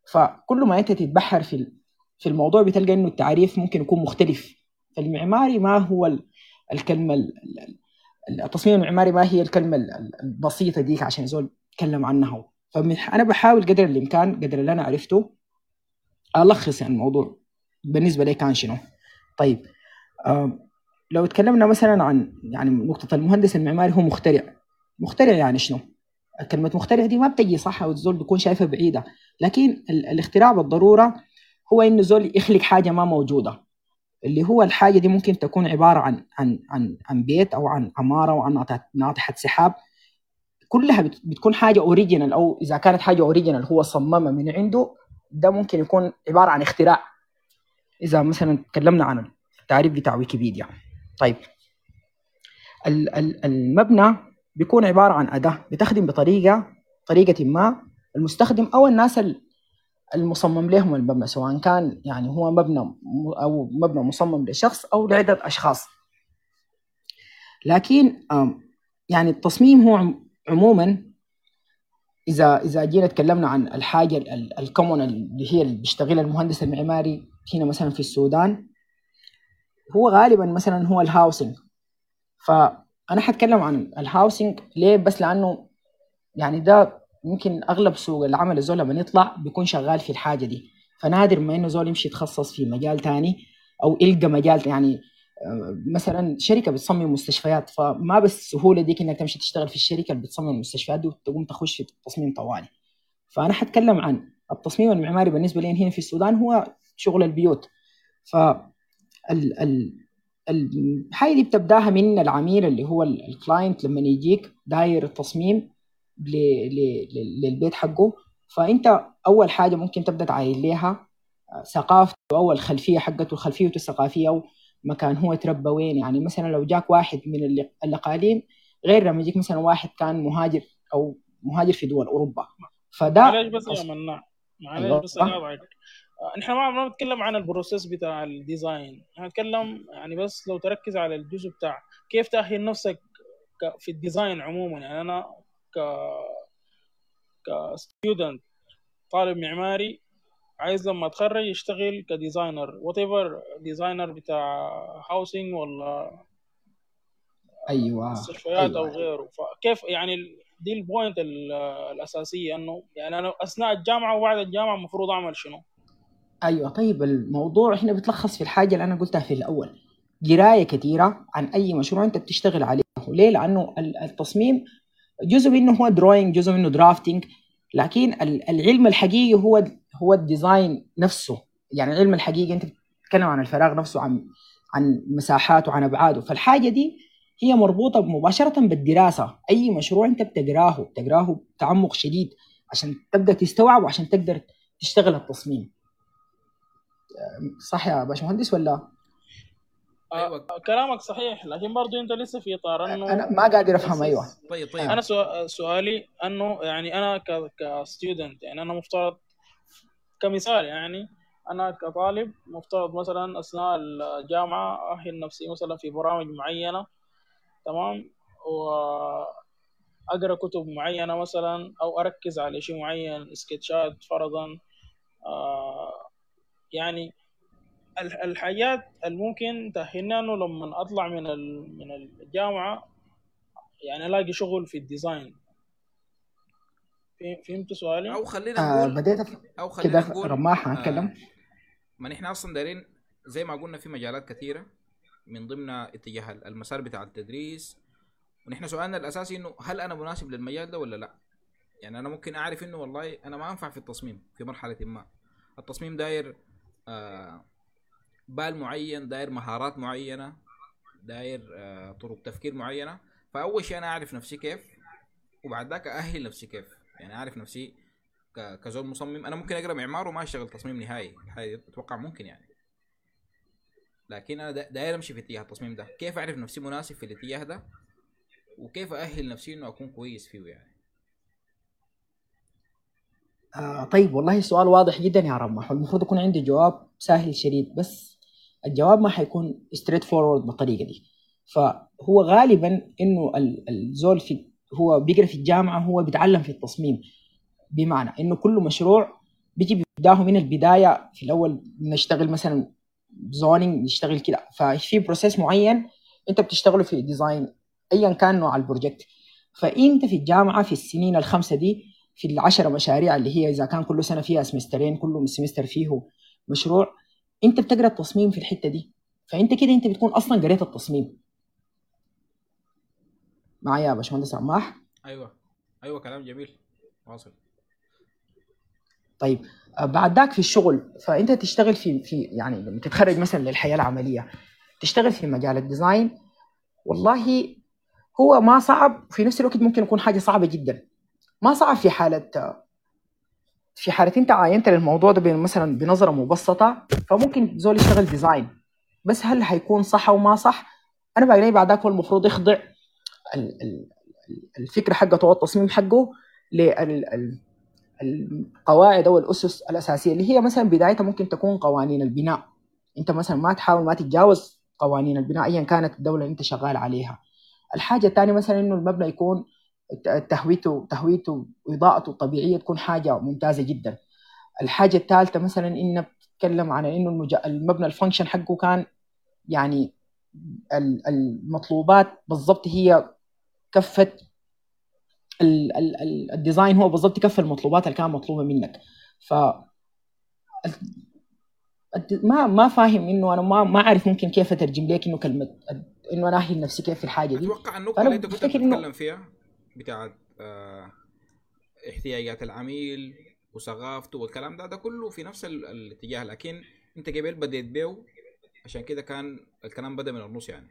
فكل ما انت تتبحر في الموضوع بتلقى انه التعريف ممكن يكون مختلف. فالمعماري ما هو الكلمه، التصميم المعماري ما هي الكلمه البسيطه ديك عشان زول يتكلم عنها. فانا بحاول قدر الامكان، قدر اللي انا عرفته، الخص يعني الموضوع بالنسبه لي كان شنو. طيب لو تكلمنا مثلا عن يعني نقطه المهندس المعماري، هو مخترع يعني شنو؟ كلمه مخترع دي ما بتجي صح، او الزول بيكون شايفها بعيده، لكن الاختراع بالضروره هو انه زول يخلق حاجه ما موجوده، اللي هو الحاجه دي ممكن تكون عباره عن بيت، او عن عماره، او عن ناطحه سحاب، كلها بتكون حاجه اوريجينال، او اذا كانت حاجه اوريجينال هو صممها من عنده، ده ممكن يكون عباره عن اختراع، اذا مثلا تكلمنا عن التعريف بتاع ويكيبيديا. طيب المبنى بيكون عباره عن اداه بتخدم بطريقه ما المستخدم او الناس المصمم لهم المبنى، سواء كان يعني هو مبنى مصمم لشخص او لعده اشخاص. لكن يعني التصميم هو عموما، اذا جينا تكلمنا عن الحاجه الكومون اللي هي اللي بيشتغلها المهندس المعماري هنا مثلا في السودان، هو غالبا مثلا هو الهاوسنج. فانا حتكلم عن الهاوسنج ليه؟ بس لانه يعني ده ممكن اغلب سوق العمل الزول لما يطلع بيكون شغال في الحاجه دي، فنادر ما انه زول يمشي يتخصص في مجال تاني او يلقى مجال. يعني مثلا شركه بتصمم مستشفيات، فما بس السهوله ديك انك تمشي تشتغل في الشركه اللي بتصمم المستشفيات دي وتقوم تخش في التصميم طوالي. فانا حتكلم عن التصميم المعماري بالنسبه لي هنا في السودان هو شغل البيوت. ف الحاجه دي بتبداها من العميل اللي هو الكلاينت لما يجيك داير التصميم للبيت حقه. فانت اول حاجه ممكن تبدا تعاين لها ثقافته او الخلفيه حقته، خلفيته الثقافيه او مكان هو تربى وين. يعني مثلا لو جاك واحد من الاقاليم غير لما يجيك مثلا واحد كان مهاجر او مهاجر في دول اوروبا. فده معلش بس يا مناع، معلش أيوة. بس اقاطعك. نحن ما بنتكلم عن البروسيس بتاع الديزاين، هنتكلم يعني بس لو تركز على الجزء بتاع كيف تأهل نفسك في الديزاين عموما. يعني انا كستودنت طالب معماري عايز لما اتخرج يشتغل كديزاينر، وات ايفر ديزاينر بتاع هاوسنج ولا ايوه مستشفيات ايوه او غيره. فكيف يعني دي البوينت الاساسيه، انه يعني انا اثناء الجامعه وبعد الجامعه المفروض اعمل شنو؟ ايوه. طيب الموضوع احنا بتلخص في الحاجه اللي انا قلتها في الاول، قرايه كثيره عن اي مشروع انت بتشتغل عليه. ليه؟ لانه التصميم جزء منه هو دروينج، جزء منه درافتنج، لكن العلم الحقيقي هو الديزاين نفسه. يعني العلم الحقيقي انت بتتكلم عن الفراغ نفسه، عن مساحاته، عن ابعاده. فالحاجه دي هي مربوطه مباشره بالدراسه. اي مشروع انت بتقراه بتعمق شديد عشان تبدا تستوعب وعشان تقدر تشتغل التصميم. صح يا باشمهندس ولا؟ ايوه كلامك صحيح، لكن برضو انت لسه في اطار انه انا ما قادر افهم. ايوه طيب انا سؤالي انه يعني انا كستودنت، يعني انا مفترض كمثال، يعني انا كطالب مفترض مثلا اثناء الجامعه اهل نفسي مثلا في برامج معينه، تمام، واقرا كتب معينه مثلا، او اركز على شيء معين، سكتشات فرضا. يعني الحاجات اللي ممكن تأهلنا انه لما اطلع من الجامعه يعني الاقي شغل في الديزاين. فهمت سؤالي؟ او خلينا نقول بديت او خلينا نقول رماح اتكلم. ما نحن اصلا دايرين زي ما قلنا في مجالات كثيره من ضمنها اتجاه المسار بتاع التدريس، ونحن سؤالنا الاساسي انه هل انا مناسب للمجال ده ولا لا. يعني انا ممكن اعرف انه والله انا ما انفع في التصميم في مرحله ما، التصميم داير بال معين، داير مهارات معينه، داير طرق تفكير معينه. فاول شيء انا اعرف نفسي كيف، وبعد ذاك اهل نفسي كيف. يعني اعرف نفسي كزول مصمم. انا ممكن اقرا معمار وما اشتغل تصميم نهائي، هاي اتوقع ممكن يعني. لكن انا داير امشي في اتجاه التصميم ده. كيف اعرف نفسي مناسب في الاتجاه ده، وكيف اهل نفسي انه اكون كويس فيه يعني. طيب والله سؤال واضح جدا يا رمح، والمفروض يكون عندي جواب سهل شديد، بس الجواب ما حيكون ستريت فورورد بالطريقه دي. فهو غالبا انه الزول هو بيقرا في الجامعه هو بيتعلم في التصميم، بمعنى انه كل مشروع بيجي بيبداه من البدايه. في الاول نشتغل مثلا زونينج، نشتغل كده، ففي بروسيس معين انت بتشتغله في ديزاين ايا كان نوع البروجكت. فانت في الجامعه في السنين الخمسه دي، في ال10 مشاريع اللي هي اذا كان كل سنه فيها سمسترين، كل سمستر فيه مشروع، انت بتقرا التصميم في الحته دي. فانت كده انت بتكون اصلا قريت التصميم. معايا يا باشمهندس رماح؟ ايوه كلام جميل، واصل. طيب بعد ذاك في الشغل، فانت تشتغل في يعني لما تتخرج مثلا للحياه العمليه تشتغل في مجال الديزاين. والله هو ما صعب، في نفس الوقت ممكن يكون حاجه صعبه جدا. ما صعب في حاله انت عاينت للموضوع ده مثلا بنظره مبسطه، فممكن زول يشتغل ديزاين. بس هل هيكون صح او ما صح؟ انا بقى بعد ذاك هو المفروض يخضع الفكره حقته والتصميم حقه القواعد او الاسس الاساسيه اللي هي مثلا بدايتها ممكن تكون قوانين البناء. انت مثلا ما تحاول ما تتجاوز قوانين البناء ايا كانت الدوله اللي انت شغال عليها. الحاجه الثانيه مثلا انه المبنى يكون تهويته واضاءته الطبيعيه تكون حاجه ممتازه جدا. الحاجه الثالثه مثلا ان بتتكلم عن انه المبنى الفانكشن حقه كان يعني المطلوبات بالضبط هي كفه الديزاين، هو بالضبط كفه المطلوبات اللي كان مطلوبه منك. ف ما فاهم انه انا ما اعرف ممكن كيف اترجم لك انه كلمه انه انا اهل نفسي كيف في الحاجه دي. اتوقع النقطه اللي انت كنت بتتكلم فيها بتاعت احتياجات العميل وثقافته والكلام ده كله في نفس الاتجاه، لكن انت قبل بديت بيه، عشان كده كان الكلام بدا من النص يعني.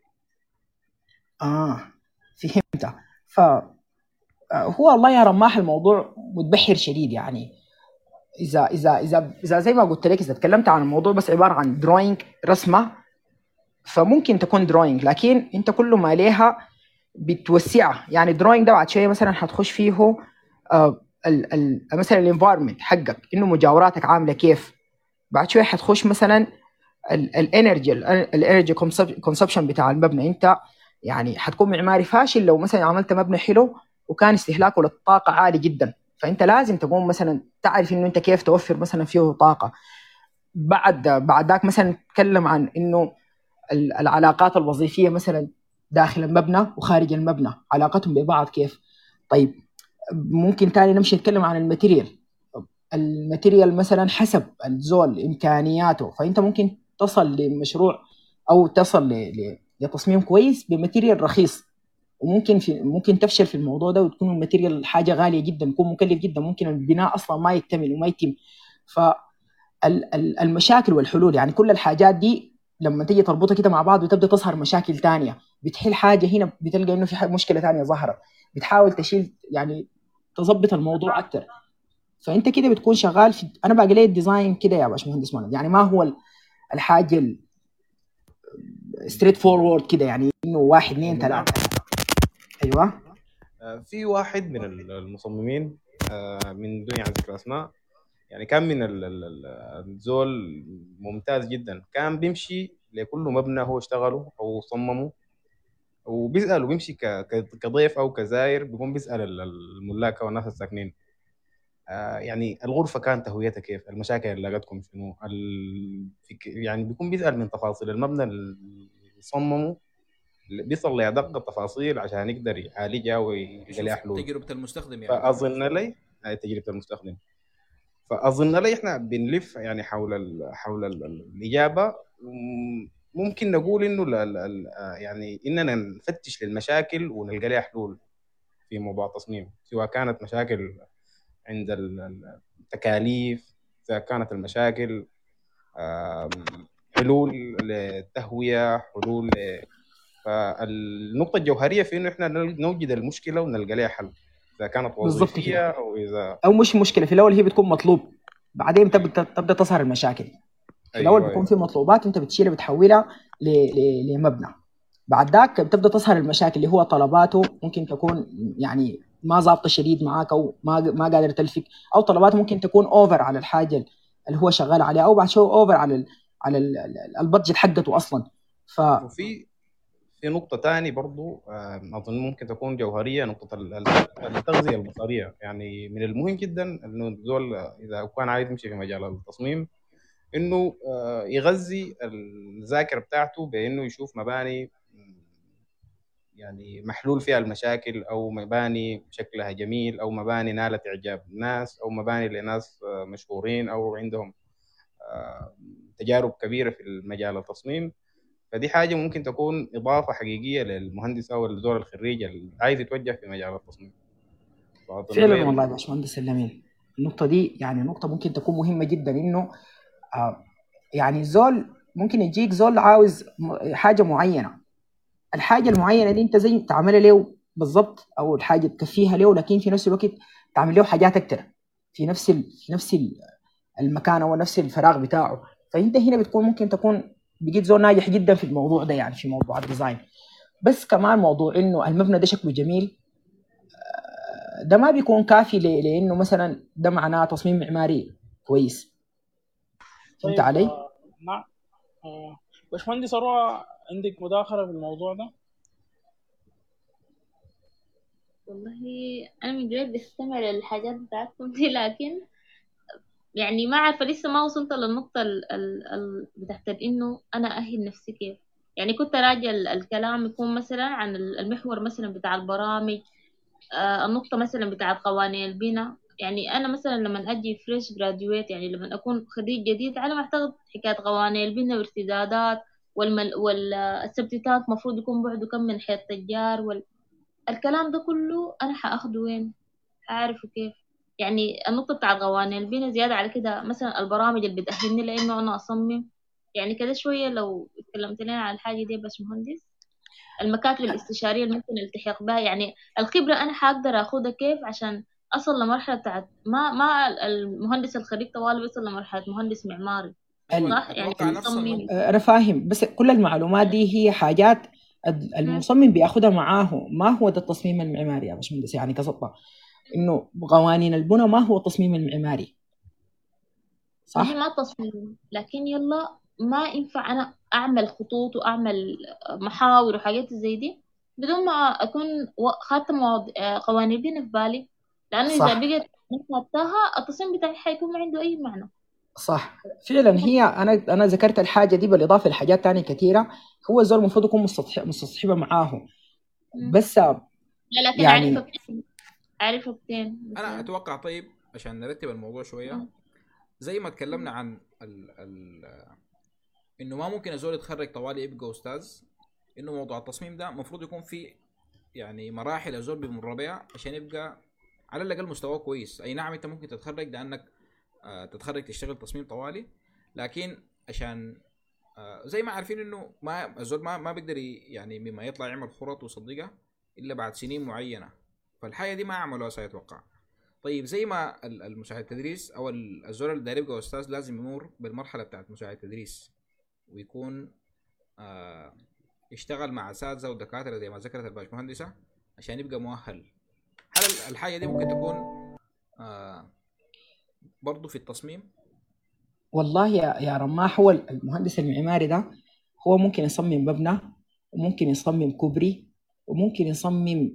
فهمت. هو والله يا رماح الموضوع متبحر شديد يعني. اذا زي ما قلت لك، اذا تكلمت عن الموضوع بس عباره عن دروينج رسمه، فممكن تكون دروينج، لكن انت كل ما ليها بتوسعها. يعني دروينج ده بعد شويه مثلا هتخش فيه مثلا الانفايرمنت حقك، انه مجاوراتك عامله كيف. بعد شويه هتخش مثلا الانرجي كونسبشن بتاع المبنى. انت يعني هتكون معماري فاشل لو مثلا عملت مبنى حلو وكان استهلاكه للطاقه عالي جدا، فانت لازم تقوم مثلا تعرف انه انت كيف توفر مثلا فيه طاقه. بعد ذاك مثلا نتكلم عن انه العلاقات الوظيفيه مثلا داخل المبنى وخارج المبنى، علاقتهم ببعض كيف. طيب ممكن تاني نمشي نتكلم عن الماتيريال مثلا حسب الزول امكانياته. فانت ممكن تصل لمشروع او تصل لتصميم كويس بماتيريال رخيص، وممكن ممكن تفشل في الموضوع ده وتكون الماتيريال حاجه غاليه جدا، يكون مكلف جدا، ممكن البناء اصلا ما يكتمل وما يتم. فالمشاكل والحلول يعني كل الحاجات دي لما تيجي تربطها كده مع بعض وتبدا تظهر مشاكل تانية، بتحل حاجه هنا بتلقى انه في مشكله تانية ظهرت، بتحاول تشيل يعني تظبط الموضوع اكتر. فانت كده بتكون شغال في انا بقى ليه الديزاين كده يا باشمهندس مهند، يعني ما هو الحاجه ستريت فورورد كده، يعني انه 1 2 3. ايوه. في واحد من المصممين من دون ذكر اسماء، يعني كان من الزول ممتاز جدا، كان بيمشي لكل مبنى هو اشتغله او صممه وبيسأل وبيمشي كضيف او كزاير، بيكون بيسأل الملاك او الناس الساكنين يعني الغرفه كانت تهويتها كيف، المشاكل اللي لقيتكم شنو، يعني بيكون بيسأل من تفاصيل المبنى اللي صممه، بيصل لأدق التفاصيل عشان يقدر يعالجها ويلقى لها حلول. تجربة المستخدم يعني. فأظن لي تجربة المستخدم، فأظن لي إحنا بنلف يعني حول الإجابة. ممكن نقول إنه يعني إننا نفتش للمشاكل ونلقى لها حلول في موضوع التصميم، سواء كانت مشاكل عند التكاليف، سواء كانت المشاكل حلول للتهوية، حلول فالنقطة الجوهرية في إنه إحنا نوجد المشكلة ونلقى لها حل، إذا كانت وظيفية أو مش مشكلة. في الأول هي بتكون مطلوب، بعدين تبدأ تظهر المشاكل. في الأول بيكون في مطلوبات أنت بتشيلها بتحولها لمبنى، بعد ذاك بتبدأ تظهر المشاكل اللي هو طلباته ممكن تكون يعني ما ضابطة شديد معاك أو ما قادر تلفك، أو طلباته ممكن تكون أوفر على الحاجة اللي هو شغال عليها، أو بعد شوي أوفر على البادجت حقته أصلا. في نقطة تاني برضو أظن ممكن تكون جوهرية، نقطة التغذية البصرية. يعني من المهم جدا إنه الزول إذا كان عايز يمشي في مجال التصميم إنه يغذي الذاكرة بتاعته بإنه يشوف مباني يعني محلول فيها المشاكل، أو مباني شكلها جميل، أو مباني نالت إعجاب الناس، أو مباني لناس مشهورين أو عندهم تجارب كبيرة في المجال التصميم. فدي حاجة ممكن تكون إضافة حقيقية للمهندس أو الزول الخريج اللي عايز يتوجه في مجال التصميم. فعلا والله يا باشمهندس الأمين، النقطة دي يعني نقطة ممكن تكون مهمة جدا، إنه يعني الزول ممكن يجيك زول عاوز حاجة معينة، الحاجة المعينة دي أنت زي تعملها له بالضبط، أو الحاجة تكفيها له، لكن في نفس الوقت تعمل له حاجات أكتر في نفس المكان أو نفس الفراغ بتاعه. فأنت هنا بتكون ممكن تكون بقيت زول ناجح جدا في الموضوع ده، يعني في موضوع الديزاين. بس كمان موضوع إنه المبنى ده شكله جميل ده ما بيكون كافي لأنه مثلا ده معناه تصميم معماري كويس. فهمت طيب علي؟ نعم. باشمهندس أروى، عندك مداخلة في الموضوع ده؟ والله أنا من جد بستمع للحاجات بتاعتكم دي، لكن يعني ما عارفة لسه ما وصلت للنقطة بتاعت إنه أنا أهل نفسي كيف. يعني كنت راجع الكلام يكون مثلا عن المحور مثلا بتاع البرامج، النقطة مثلا بتاعت قوانين البناء. يعني أنا مثلا لما أجي فريش جراديويت، يعني لما أكون خريج جديد، على ما أعتقد حكاية قوانين البناء وارتدادات والسبتيتات مفروض يكون بعده كم من حيط الجار الكلام ده كله أنا حأخده وين؟ حأعرفه كيف؟ يعني النقطة بتاعت قوانين البناء زيادة على كده، مثلا البرامج اللي بتأهلني لأنه أنا أصمم. يعني كده شوية لو اتكلمت لنا عن الحاجة دي بس مهندس، المكاتب الاستشارية اللي ممكن التحق بها، يعني الخبرة أنا حقدر أخدها كيف عشان أصل لمرحلة بتاعت ما المهندس الخريج طوال بيصل لمرحلة مهندس معماري. صح؟ يعني اتوقع نفس تصمم. أنا فاهم، بس كل المعلومات دي هي حاجات المصمم بياخدها معاه، ما هو ده التصميم المعماري يا باشمهندس. يعني قصدنا إنه قوانين البناء ما هو التصميم المعماري، ما هي صح؟ ما تصميم، لكن يلا ما ينفع أنا أعمل خطوط وأعمل محاور وحاجات زي دي بدون ما أكون خدت قوانين البناء في بالي، لأنه إذا صح بقت ما خدتها التصميم بتاعي حيكون ما عنده أي معنى. صح فعلا. هي انا ذكرت الحاجه دي بالاضافه لحاجات تانية كثيره، هو الزول المفروض يكون مستصحبه معاه. بس لا لكن يعني عارفة بتين انا مثلا. اتوقع طيب عشان نرتب الموضوع شويه، زي ما اتكلمنا عن ال انه ما ممكن الزول يتخرج طوالي يبقى استاذ، انه موضوع التصميم ده المفروض يكون في يعني مراحل الزول بيمر بيها عشان يبقى على الاقل مستواه كويس. اي نعم انت ممكن تتخرج لانك تتخرج تشتغل تصميم طوالي، لكن عشان زي ما عارفين انه ما الزول ما بيقدر يعني مما يطلع يعمل خطط وصديقه الا بعد سنين معينه، فالحاجه دي ما عملوها سيتوقع. طيب زي ما المساعد التدريس او الزول اللي داير يبقى استاذ لازم يمر بالمرحله بتاعت مساعد التدريس، ويكون يشتغل مع اساتذه ودكاتره زي ما ذكرت الباشمهندسه عشان يبقى مؤهل. هل الحاجه دي ممكن تكون برضو في التصميم؟ والله يا رماح، هو المهندس المعماري ده هو ممكن يصمم مبنى، وممكن يصمم كوبري، وممكن يصمم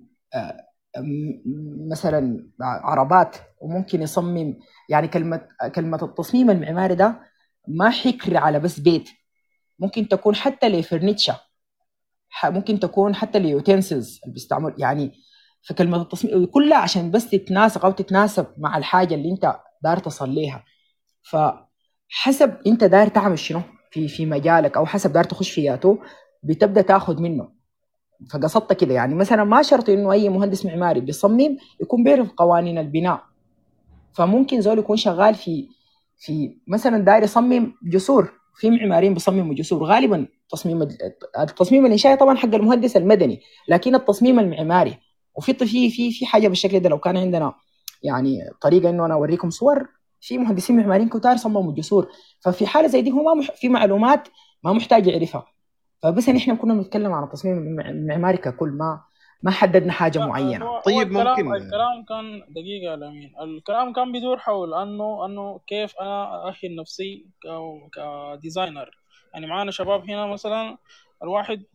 مثلا عربات، وممكن يصمم. يعني كلمة التصميم المعماري ده ما حكر على بس بيت، ممكن تكون حتى لفرنيتشر، ممكن تكون حتى ليوتنسلز اللي بيستعمل. يعني في كلمة التصميم كلها عشان بس تتناسق أو تتناسب مع الحاجة اللي أنت داير تصل ليها. فحسب أنت داير تعمل شنو في مجالك، أو حسب داير تخش فياته بتبدأ تاخد منه. فقصدت كده، يعني مثلا ما شرط إنه أي مهندس معماري بيصمم يكون بيعرف قوانين البناء. فممكن زول يكون شغال في مثلا داير يصمم جسور، في معماريين بيصمموا جسور. غالبا التصميم الانشائي طبعا حق المهندس المدني، لكن التصميم المعماري وفي في حاجه بالشكل ده. لو كان عندنا يعني طريقه انه انا اوريكم صور في مهندسين معماريين كتار صمموا جسور، ففي حاله زي دي هو ما في معلومات ما محتاج يعرفها. فبس احنا كنا بنتكلم عن التصميم المعماري ككل، ما حددنا حاجه معينه. هو طيب الكلام كان دقيقة لمين، الكلام كان بيدور حول انه كيف انا اهل نفسي كديزاينر. يعني معانا شباب هنا مثلا، الواحد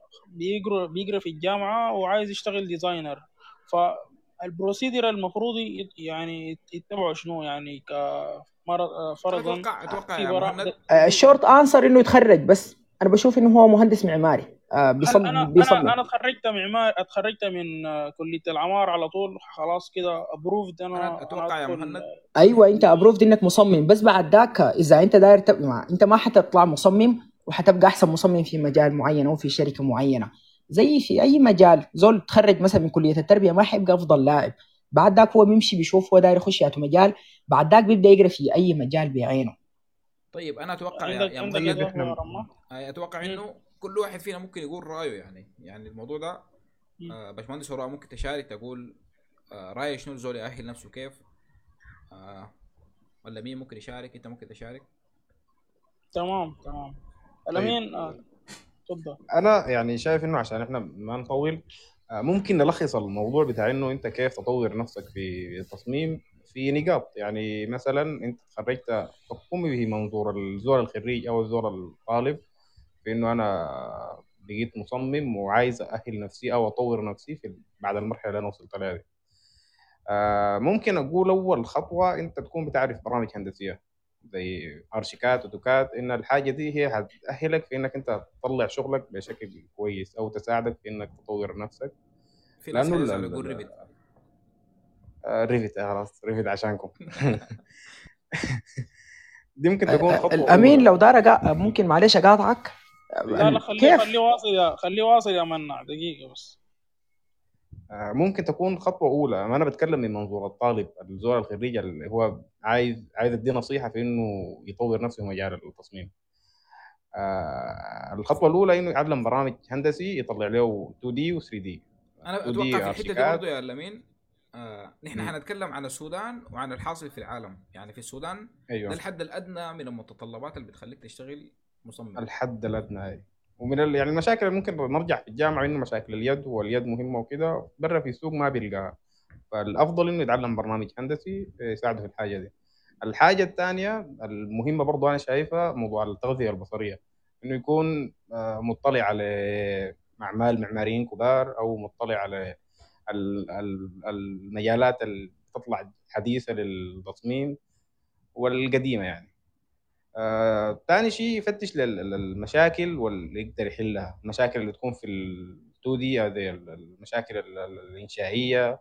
بيقرا في الجامعة وعايز يشتغل ديزاينر، فالبروسيدر المفروض يعني يتبعوا شنو يعني انا فرضا اتوقع في يا مهند الشورت انسر انه يتخرج، بس انا بشوف انه هو مهندس معماري هل بيصمم. انا اتخرجت معمار، اتخرجت من كلية العمار على طول خلاص كده ابروفد انا انا اتوقع يا ادخل. مهند ايوه انت ابروفد انك مصمم، بس بعد ذاك اذا انت داير انت ما حتطلع مصمم وحتبقى احسن مصمم في مجال معين او في شركه معينه. زي في اي مجال، زول تخرج مثلا من كليه التربيه ما حيبقى افضل لاعب، بعد ذاك هو بيمشي بيشوف هو داير يخش ياتو مجال، بعد ذاك بيبدا يقرا في اي مجال بعينه. طيب انا اتوقع يا عندك مهند اضافة يا رمى؟ اتوقع انه كل واحد فينا ممكن يقول رايه، يعني الموضوع ده باشمهندس وراء ممكن تشارك تقول رايه شنو الزول يأهل نفسه كيف، ولا مين ممكن يشارك؟ انت ممكن تشارك. تمام. طيب الامين تفضل. انا يعني شايف انه عشان احنا ما نطول، ممكن نلخص الموضوع بتاع انه انت كيف تطور نفسك في التصميم في نقاط. يعني مثلا انت تخرجت تقوم بمنظور الزول الخريج او الزول الطالب في انه انا بقيت مصمم وعايز اهل نفسي او اطور نفسي في بعد المرحله اللي انا وصلت لها دي. ممكن اقول اول خطوه انت تكون بتعرف برامج هندسيه زي ارشيكاد وتوكاد، ان الحاجه دي هي هتاهلك في انك انت تطلع شغلك بشكل كويس او تساعدك في انك تطور نفسك. في ناس لانه حيزعلوا يقول ريفت. ريفت خلاص ريفت عشانكم. دي ممكن تكون خطوه الامين اولى. لو دار ممكن معلش اقاطعك. لا كيف خليه واصل يا منع دقيقة بس. ممكن تكون خطوه اولى. ما انا بتكلم من منظور الطالب الزول الخريج اللي هو عايز ادي نصيحه في انه يطور نفسه في مجال التصميم. الخطوه الاولى انه يتعلم برامج هندسي يطلع له 2 دي و 3 دي. انا اتوقع في الحته دي برضه يا لمين نحن حنتكلم عن السودان وعن الحاصل في العالم. يعني في السودان ايوه ده الحد الادنى من المتطلبات اللي بتخليك تشتغل مصمم. الحد الادنى ومن يعني المشاكل اللي ممكن نرجع في الجامعه انه مشاكل اليد واليد مهمه وكده، برا في السوق ما بيلقاها. فالافضل انه يتعلم برنامج هندسي يساعده في الحاجه دي. الحاجه الثانيه المهمه برضو انا شايفها موضوع التغذيه البصريه، انه يكون مطلع على اعمال معماريين كبار او مطلع على المجالات اللي تطلع حديثه للتصميم والقديمه يعني. تاني شيء يفتش للمشاكل واللي يقدر يحلها، المشاكل اللي تكون في ال 2 دي هذه المشاكل الإنشائية.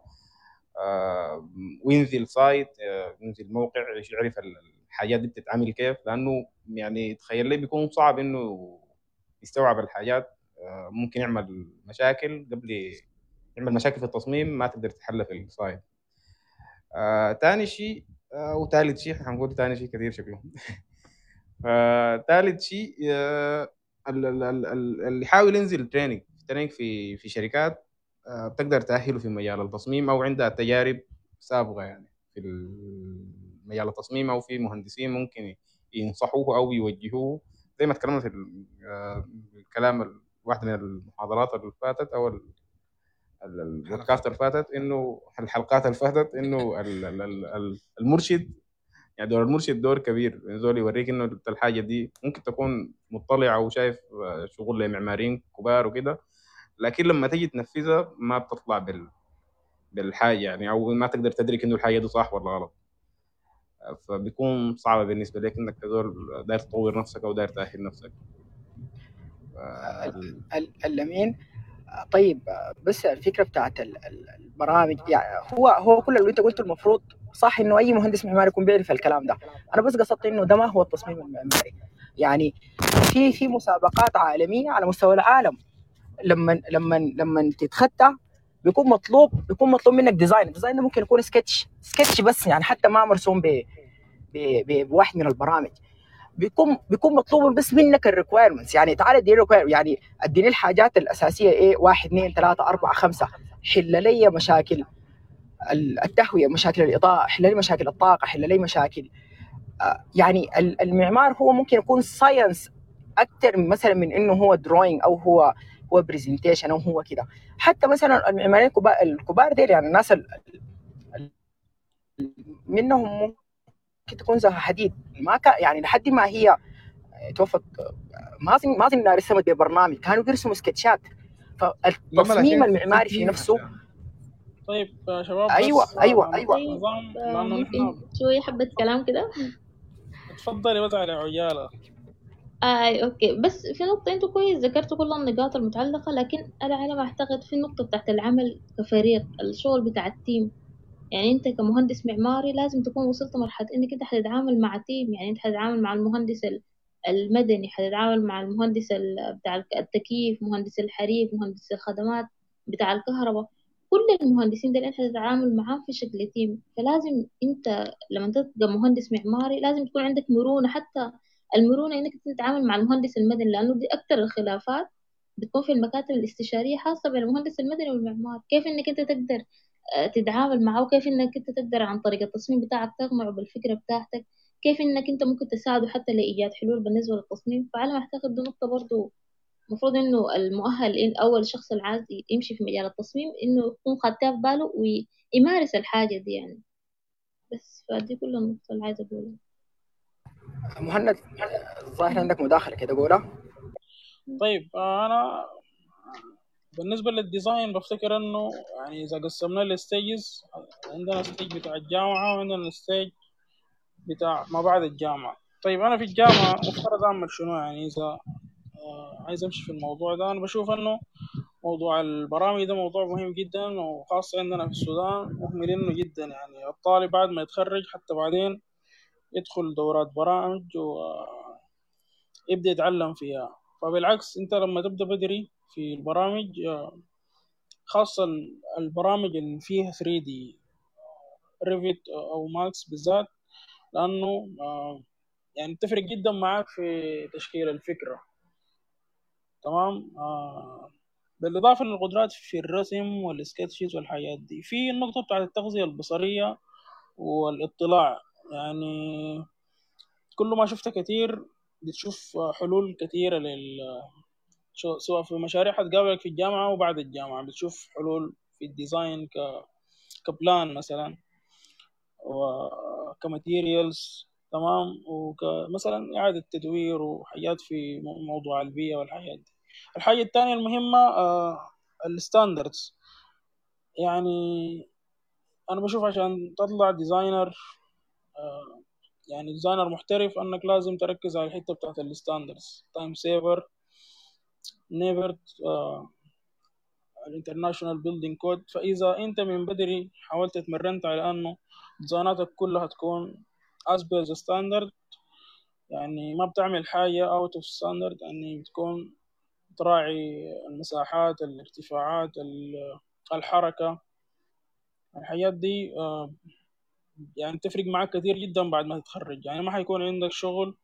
وينزل سايت ينزل موقع يعرف الحاجات دي بتتعمل كيف، لأنه يعني تخيل لي بيكون صعب إنه يستوعب الحاجات. ممكن يعمل مشاكل قبل يعمل مشاكل في التصميم ما تقدر تحلها في السايت. تاني شيء وثالث شيء هنقول تاني شيء كثير شكله. ثالث شيء اللي يحاول ينزل تريننج في شركات بتقدر تأهله في مجال التصميم او عندها تجارب سابقه يعني في مجال التصميم، او في مهندسين ممكن ينصحوه او يوجهوه. زي ما تكلمنا في الكلام واحده من المحاضرات اللي فاتت او البودكاست اللي فاتت، انه الحلقات اللي فاتت، انه المرشد يعني دور المرشد دور كبير. زول يوريك انه الحاجه دي ممكن تكون مطلع او شايف شغل لمعماريين كبار وكده، لكن لما تيجي تنفذها ما بتطلع بالحاجه يعني، او ما تقدر تدرك انه الحاجه دي صح ولا غلط. فبيكون صعبه بالنسبه لك انك تزول داير تطور نفسك او داير تاهل نفسك. الامين طيب، بس الفكره بتاعت البرامج يعني هو كل اللي انت قلته المفروض صح، انه اي مهندس معماري يكون بيعرف الكلام ده. انا بس قصدت انه ده ما هو التصميم المعماري. يعني في مسابقات عالميه على مستوى العالم، لما تتخطى بيكون مطلوب منك ديزاين. الديزاين ده ممكن يكون سكتش بس، يعني حتى ما مرسوم بواحد من البرامج. بيكون مطلوب بس منك الريكويرمنتس. يعني تعال اديني يعني اديني الحاجات الاساسيه ايه، 1 2 3 4 5. حل لي مشاكل التهويه، مشاكل الاضاءه، حل لي مشاكل الطاقه، حل لي مشاكل يعني المعمار هو ممكن يكون ساينس اكثر مثلا من انه هو دروينج او هو برزنتيشن او هو كده. حتى مثلا المعماريين الكبار ديل، يعني الناس منهم ممكن تكون زها حديد ما يعني لحد ما هي توفت ما اظن انها رسمت ببرنامج، كانوا بيرسموا سكتشات فالتصميم المعماري في نفسه. طيب يا شباب، ايوه بس ايوه طيب نظام لانه ممكن نحن شوية حبة كلام كده. اتفضلي بس على عجاله. اي اوكي، بس في نقطة انتوا كويس ذكرتوا كل النقاط المتعلقة، لكن انا على ما اعتقد في النقطة بتاعت العمل كفريق، الشغل بتاع التيم. يعني انت كمهندس معماري لازم تكون وصلت مرحلة انك انت حتتعامل مع تيم. يعني انت حتتعامل مع المهندس المدني، حتتعامل مع المهندس بتاع التكييف، مهندس الحريق، مهندس الخدمات بتاع الكهرباء. كل المهندسين دول انت حتتعامل معاهم في شكل تيم. فلازم انت لما تبقى مهندس معماري لازم تكون عندك مرونة، حتى المرونة انك تتعامل مع المهندس المدني، لانه دي اكتر الخلافات بتكون في المكاتب الاستشارية خاصة بين المهندس المدني والمعمار. كيف انك انت تقدر تتعامل معه، وكيف انك انت تقدر عن طريق التصميم بتاعك تقنعه بالفكرة بتاعتك، كيف انك انت ممكن تساعده حتى لإيجاد حلول بالنسبة للتصميم. فعلى ما اعتقد دي نقطة برضو المفروض انه المؤهل إن اول الشخص اللي عايز يمشي في مجال التصميم انه يكون خدتها في باله ويمارس الحاجة دي يعني. بس فدي كل النقطة اللي عايزة اقولها. مهند، الظاهر عندك مداخلة كده قولها. طيب انا بالنسبه للديزاين بفتكر انه يعني اذا قسمنا الستيجز، عندنا ستيج بتاع الجامعه وعندنا الستيج بتاع ما بعد الجامعه. طيب انا في الجامعه مفترض اعمل شنو؟ يعني اذا عايز امشي في الموضوع ده، انا بشوف انه موضوع البرامج ده موضوع مهم جدا، وخاصة عندنا في السودان مهملينه جدا. يعني الطالب بعد ما يتخرج حتى بعدين يدخل دورات برامج ويبدأ يتعلم فيها. فبالعكس انت لما تبدأ بدري في البرامج، خاصة البرامج اللي فيها 3D، ريفيت او ماكس بالذات، لانه يعني تفرق جدا معاك في تشكيل الفكرة. تمام. بالإضافة للقدرات في الرسم والسكتشز والحاجات دي، في النقطة بتاعت التغذية البصرية والاطلاع. يعني كل ما شفت كتير بتشوف حلول كثيرة سواء في مشاريع هتقابلك في الجامعة وبعد الجامعة، بتشوف حلول في الديزاين كبلان مثلا، وكماتيريالز. تمام. وكمثلا إعادة تدوير وحاجات في موضوع البيئة والحاجات دي. الحاجة الثانية المهمة الستاندردز. يعني أنا بشوف عشان تطلع ديزاينر، يعني ديزاينر محترف، انك لازم تركز على الحته بتاعت الستاندردز، تايم سيفر، نيفر، الانترناشونال بيلدينج كود. فاذا انت من بدري حاولت اتمرنت على انه ديزايناتك كلها تكون as per the standard، يعني ما بتعمل حاجه اوت اوف ستاندرد، يعني بتكون تراعي المساحات، الارتفاعات، الحركه، الحاجات دي يعني تفرق معك كثير جدا بعد ما تتخرج. يعني ما حيكون عندك شغل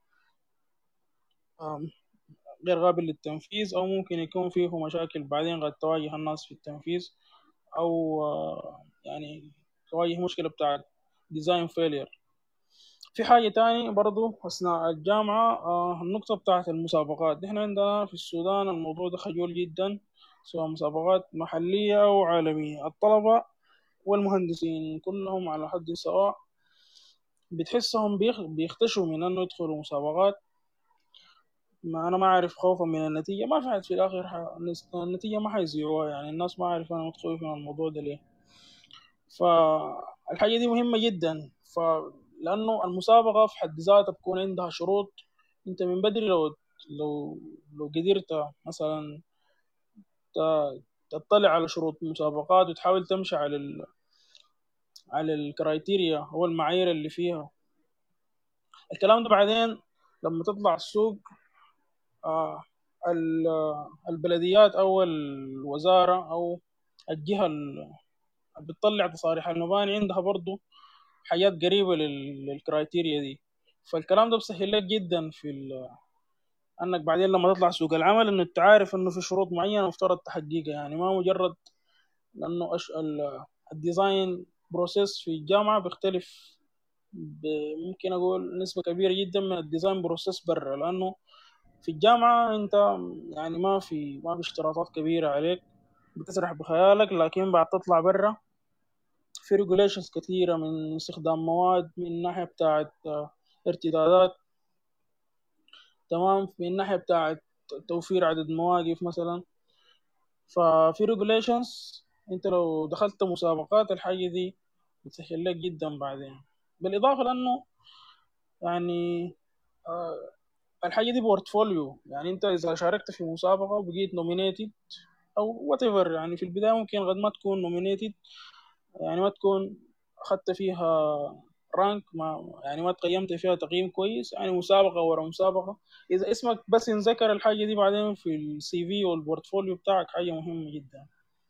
غير قابل للتنفيذ، أو ممكن يكون فيه مشاكل بعدين قد تواجه الناس في التنفيذ، أو يعني تواجه مشكلة بتاعت ديزاين فيلير. في حاجة تاني برضو أثناء الجامعة، النقطة بتاعت المسابقات. نحن عندنا في السودان الموضوع ده خجول جدا، سواء مسابقات محلية أو عالمية. الطلبة والمهندسين كلهم على حد سواء بتحسهم بيختشوا من أنه يدخلوا مسابقات. ما انا ما اعرف، خوفا من النتيجه، ما فعلت في الاخر النتيجه ما حيذيعوها. يعني الناس ما عارف انا متخوف من الموضوع ده ليه. فالحاجه دي مهمه جدا. لانه المسابقه في حد ذاتها بتكون عندها شروط. انت من بدري لو قدرت مثلا تطلع على شروط المسابقات وتحاول تمشي على الكرايتيريا او المعايير اللي فيها، الكلام ده بعدين لما تطلع السوق، البلديات او الوزاره او الجهه اللي بتطلع تصاريح المباني عندها برضو حاجات قريبه للكرايتيريا دي. فالكلام ده بسهل لك جدا انك بعدين لما تطلع سوق العمل انك تعرف انه في شروط معينه مفترض تحققها. يعني ما مجرد لانه الديزاين بروسيس في الجامعه بيختلف ممكن اقول نسبه كبيره جدا من الديزاين بروسيس برا، لانه في الجامعة أنت يعني ما في اشتراطات كبيرة عليك، بتسرح بخيالك. لكن بعد تطلع برا في ريجوليشنز كثيرة، من استخدام مواد، من ناحية بتاعت ارتدادات، تمام، من ناحية بتاعت توفير عدد مواقف مثلا. ففي ريجوليشنز انت لو دخلت مسابقات الحاجة دي بتسهل لك جدا بعدين. بالإضافة لأنه يعني آه، الحاجة دي بورتفوليو، يعني انت إذا شاركت في مسابقة وبقيت نومينيتد أو وات ايفر، يعني في البداية ممكن قد ما تكون نومينيتد، يعني ما تكون أخدت فيها رانك، ما يعني ما تقيمت فيها تقييم كويس، يعني مسابقة ورا مسابقة، إذا اسمك بس انذكر الحاجة دي بعدين في السي في والبورتفوليو بتاعك حاجة مهمة جدا.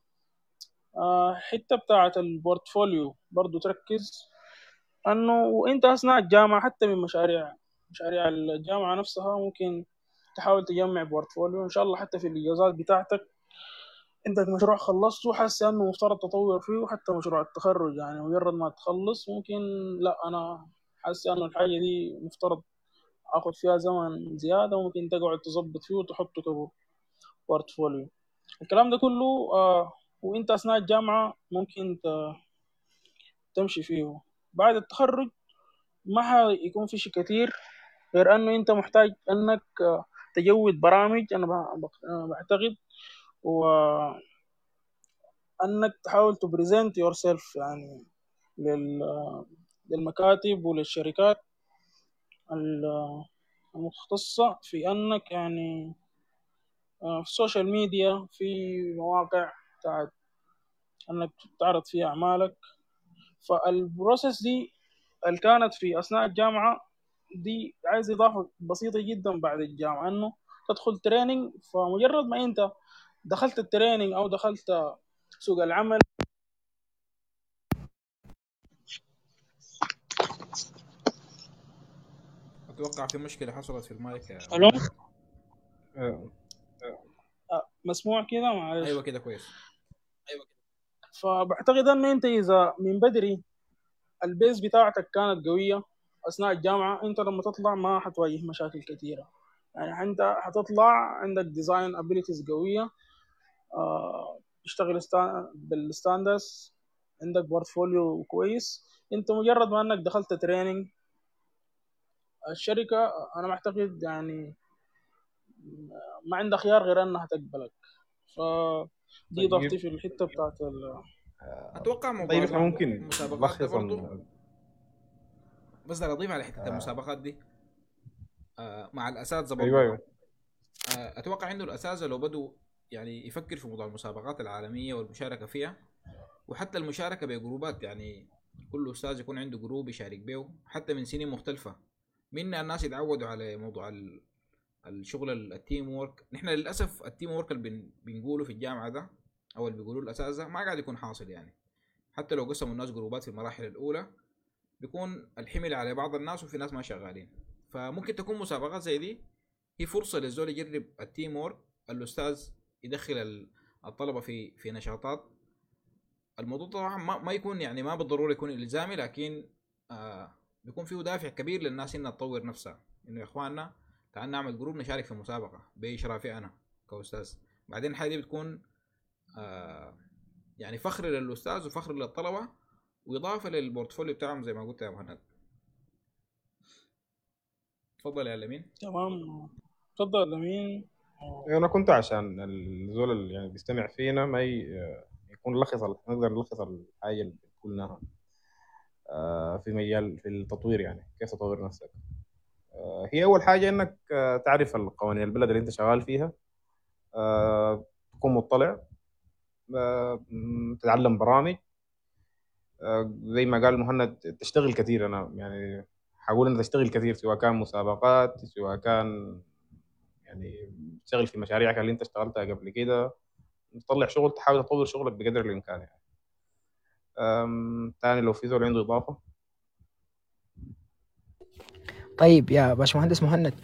حتة بتاعة البورتفوليو برضو تركز أنه وإنت أثناء الجامعة حتى من مشاريع الجامعة نفسها ممكن تحاول تجمع بورتفوليو إن شاء الله. حتى في الإجازات بتاعتك عندك مشروع خلصته حاسس انه مفترض تطور فيه، حتى مشروع التخرج يعني مجرد ما تخلص ممكن لا انا حاسس انه الحاجه دي مفترض اخذ فيها زمن زياده، وممكن تقعد تظبط فيه وتحطه كبورتفوليو. الكلام ده كله وانت اثناء الجامعه ممكن تمشي فيه. بعد التخرج ما حيكون في شيء كتير غير انه انت محتاج انك تجود برامج. انا بعتقد وانك تحاول تبريزنت يور سيلف يعني للمكاتب وللشركات المختصة في أنك يعني في السوشيال ميديا، في مواقع بتاعت أنك تعرض فيها أعمالك. فالبروسيس دي اللي كانت في أثناء الجامعة دي عايز إضافة بسيطة جدا بعد الجامعة، أنه تدخل تريننج. فمجرد ما أنت دخلت التريننج أو دخلت سوق العمل اتوقع في مشكله حصلت في المايك يا ألو مهند. مسموع كده؟ معلش. ايوه كده كويس. فبعتقد ان انت اذا من بدري البيز بتاعتك كانت قويه اثناء الجامعه، انت لما تطلع ما حتواجه مشاكل كثيره. يعني انت حتطلع عندك ديزاين ابيليتيز قويه، تشتغل بالستاندرز، عندك بورتفوليو كويس. انت مجرد ما انك دخلت تريننج الشركه، انا معتقد يعني ما عندها خيار غير انها تقبلك. فدي ضغطي طيب في الحته بتاعت اتوقع موضوع طيب احنا ممكن المسابقات ده نلخص برضو، بس ده اضيف على حته المسابقات دي مع الاساتذه ايوه برضو. ايوه اتوقع انه الاساتذه لو بدوا يعني يفكر في موضوع المسابقات العالميه والمشاركه فيها، وحتى المشاركه بجروبات، يعني كل استاذ يكون عنده جروب يشارك به حتى من سنين مختلفه، من الناس يتعودوا على موضوع الشغل التيم وورك. نحن للاسف التيم وورك اللي بنقوله في الجامعه ده او اللي بيقولوه الاساتذه ما قاعد يكون حاصل. يعني حتى لو قسموا الناس جروبات في المراحل الاولى بيكون الحمل على بعض الناس وفي ناس ما شغالين. فممكن تكون مسابقات زي دي هي فرصه للزول يجرب التيم وورك. الاستاذ يدخل الطلبه في نشاطات. الموضوع طبعا ما يكون يعني ما بالضروره يكون الزامي، لكن بيكون فيه دافع كبير للناس انها تطور نفسها، انه يا اخواننا تعال نعمل جروب نشارك في مسابقه باشرافي انا كاستاذ. بعدين الحاجه دي بتكون يعني فخر للاستاذ وفخر للطلبه واضافه للبورتفوليو بتاعهم زي ما قلت يا مهند. تفضل يا لمين. تمام. تفضل لمين. انا كنت عشان الزول اللي يعني بيستمع فينا ما يكون نقدر نلخص الحاجه اللي قلناها في مجال في التطوير، يعني كيف تطور نفسك. هي اول حاجه انك تعرف القوانين البلد اللي انت شغال فيها، تكون مطلع، تتعلم برامج، زي ما قال مهند تشتغل كثير. انا يعني حقول انك تشتغل كثير، سواء كان مسابقات، سواء كان يعني تشتغل في مشاريعك اللي انت اشتغلتها قبل كده، تطلع شغل، تحاول تطور شغلك بقدر الامكان يعني. تاني لو في زول عنده اضافه. طيب يا باشمهندس مهند،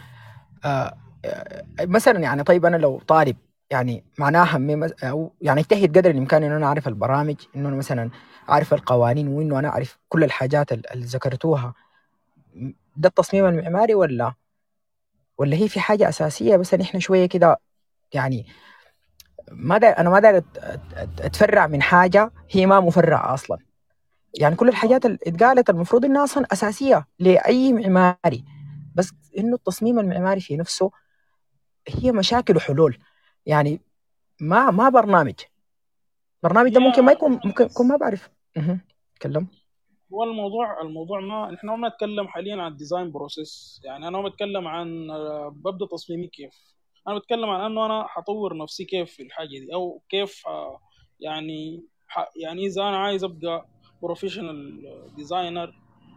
مثلا يعني طيب انا لو طالب يعني معناها همي او يعني اجتهد قدر الامكان انه انا اعرف البرامج، انه انا مثلا اعرف القوانين، وانه انا اعرف كل الحاجات اللي ذكرتوها. ده التصميم المعماري ولا هي في حاجة أساسية بس احنا شوية كده يعني انا ما داير اتفرع من حاجة هي ما مفرعة اصلا. يعني كل الحاجات اللي اتقالت المفروض انها اصلا اساسية لاي معماري، بس انه التصميم المعماري في نفسه هي مشاكل وحلول. يعني ما برنامج ده ممكن ما يكون، ممكن يكون ما بعرف. تكلم. هو الموضوع ما احنا ما بنتكلم حاليا عن الديزاين بروسيس. يعني انا ما بتكلم عن ببدا تصميمي كيف، انا بتكلم عن انه انا حطور نفسي كيف في الحاجه دي، او كيف يعني اذا انا عايز ابقى بروفيشنال ديزاينر.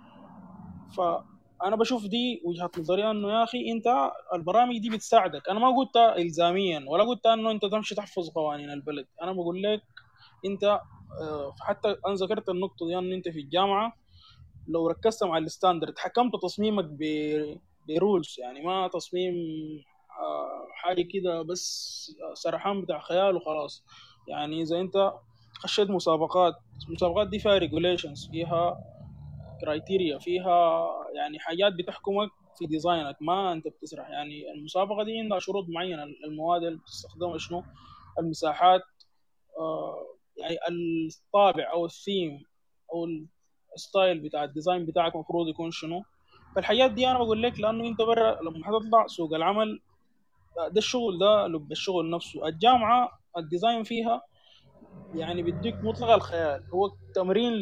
فانا بشوف دي وجهه نظري، انه يا اخي انت البرامج دي بتساعدك. انا ما قلت الزاميا ولا قلت انه انت تمشي تحفظ قوانين البلد، انا بقول لك انت حتى انا ذكرت النقطه دي، ان انت في الجامعه لو ركزت مع الستاندرد حكمت تصميمك برولز، يعني ما تصميم حاجه كده بس سرحان بتاع خيال وخلاص. يعني اذا انت خشيت المسابقات دي فيها ريجوليشنز، فيها كرايتيريا، فيها يعني حاجات بتحكمك في ديزاينك، ما انت بتسرح. يعني المسابقه دي عندها شروط معينه، المواد اللي بتستخدمها شنو، المساحات، يعني الطابع او الثيم او الستايل بتاع الديزاين بتاعك المفروض يكون شنو. فالحاجات دي انا بقول لك لانه انت برا لما هتطلع سوق العمل ده الشغل، ده لب الشغل نفسه. الجامعه الديزاين فيها يعني بيديك مطلق الخيال، هو تمرين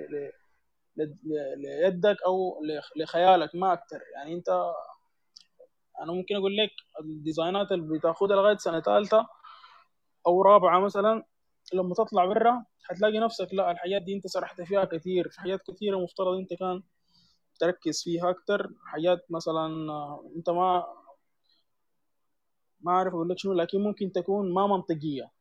ليدك او لخيالك ما اكتر. يعني انت انا ممكن اقول لك الديزاينات اللي بتاخدها لغايه سنه ثالثه او رابعه مثلا، لما تطلع برا هتلاقي نفسك لا الحاجات دي انت سرحت فيها كثير، في حاجات كثيره مفترض انت كان تركز فيها اكتر. حاجات مثلا انت ما عارف اقول لك شنو، لكن ممكن تكون ما منطقيه.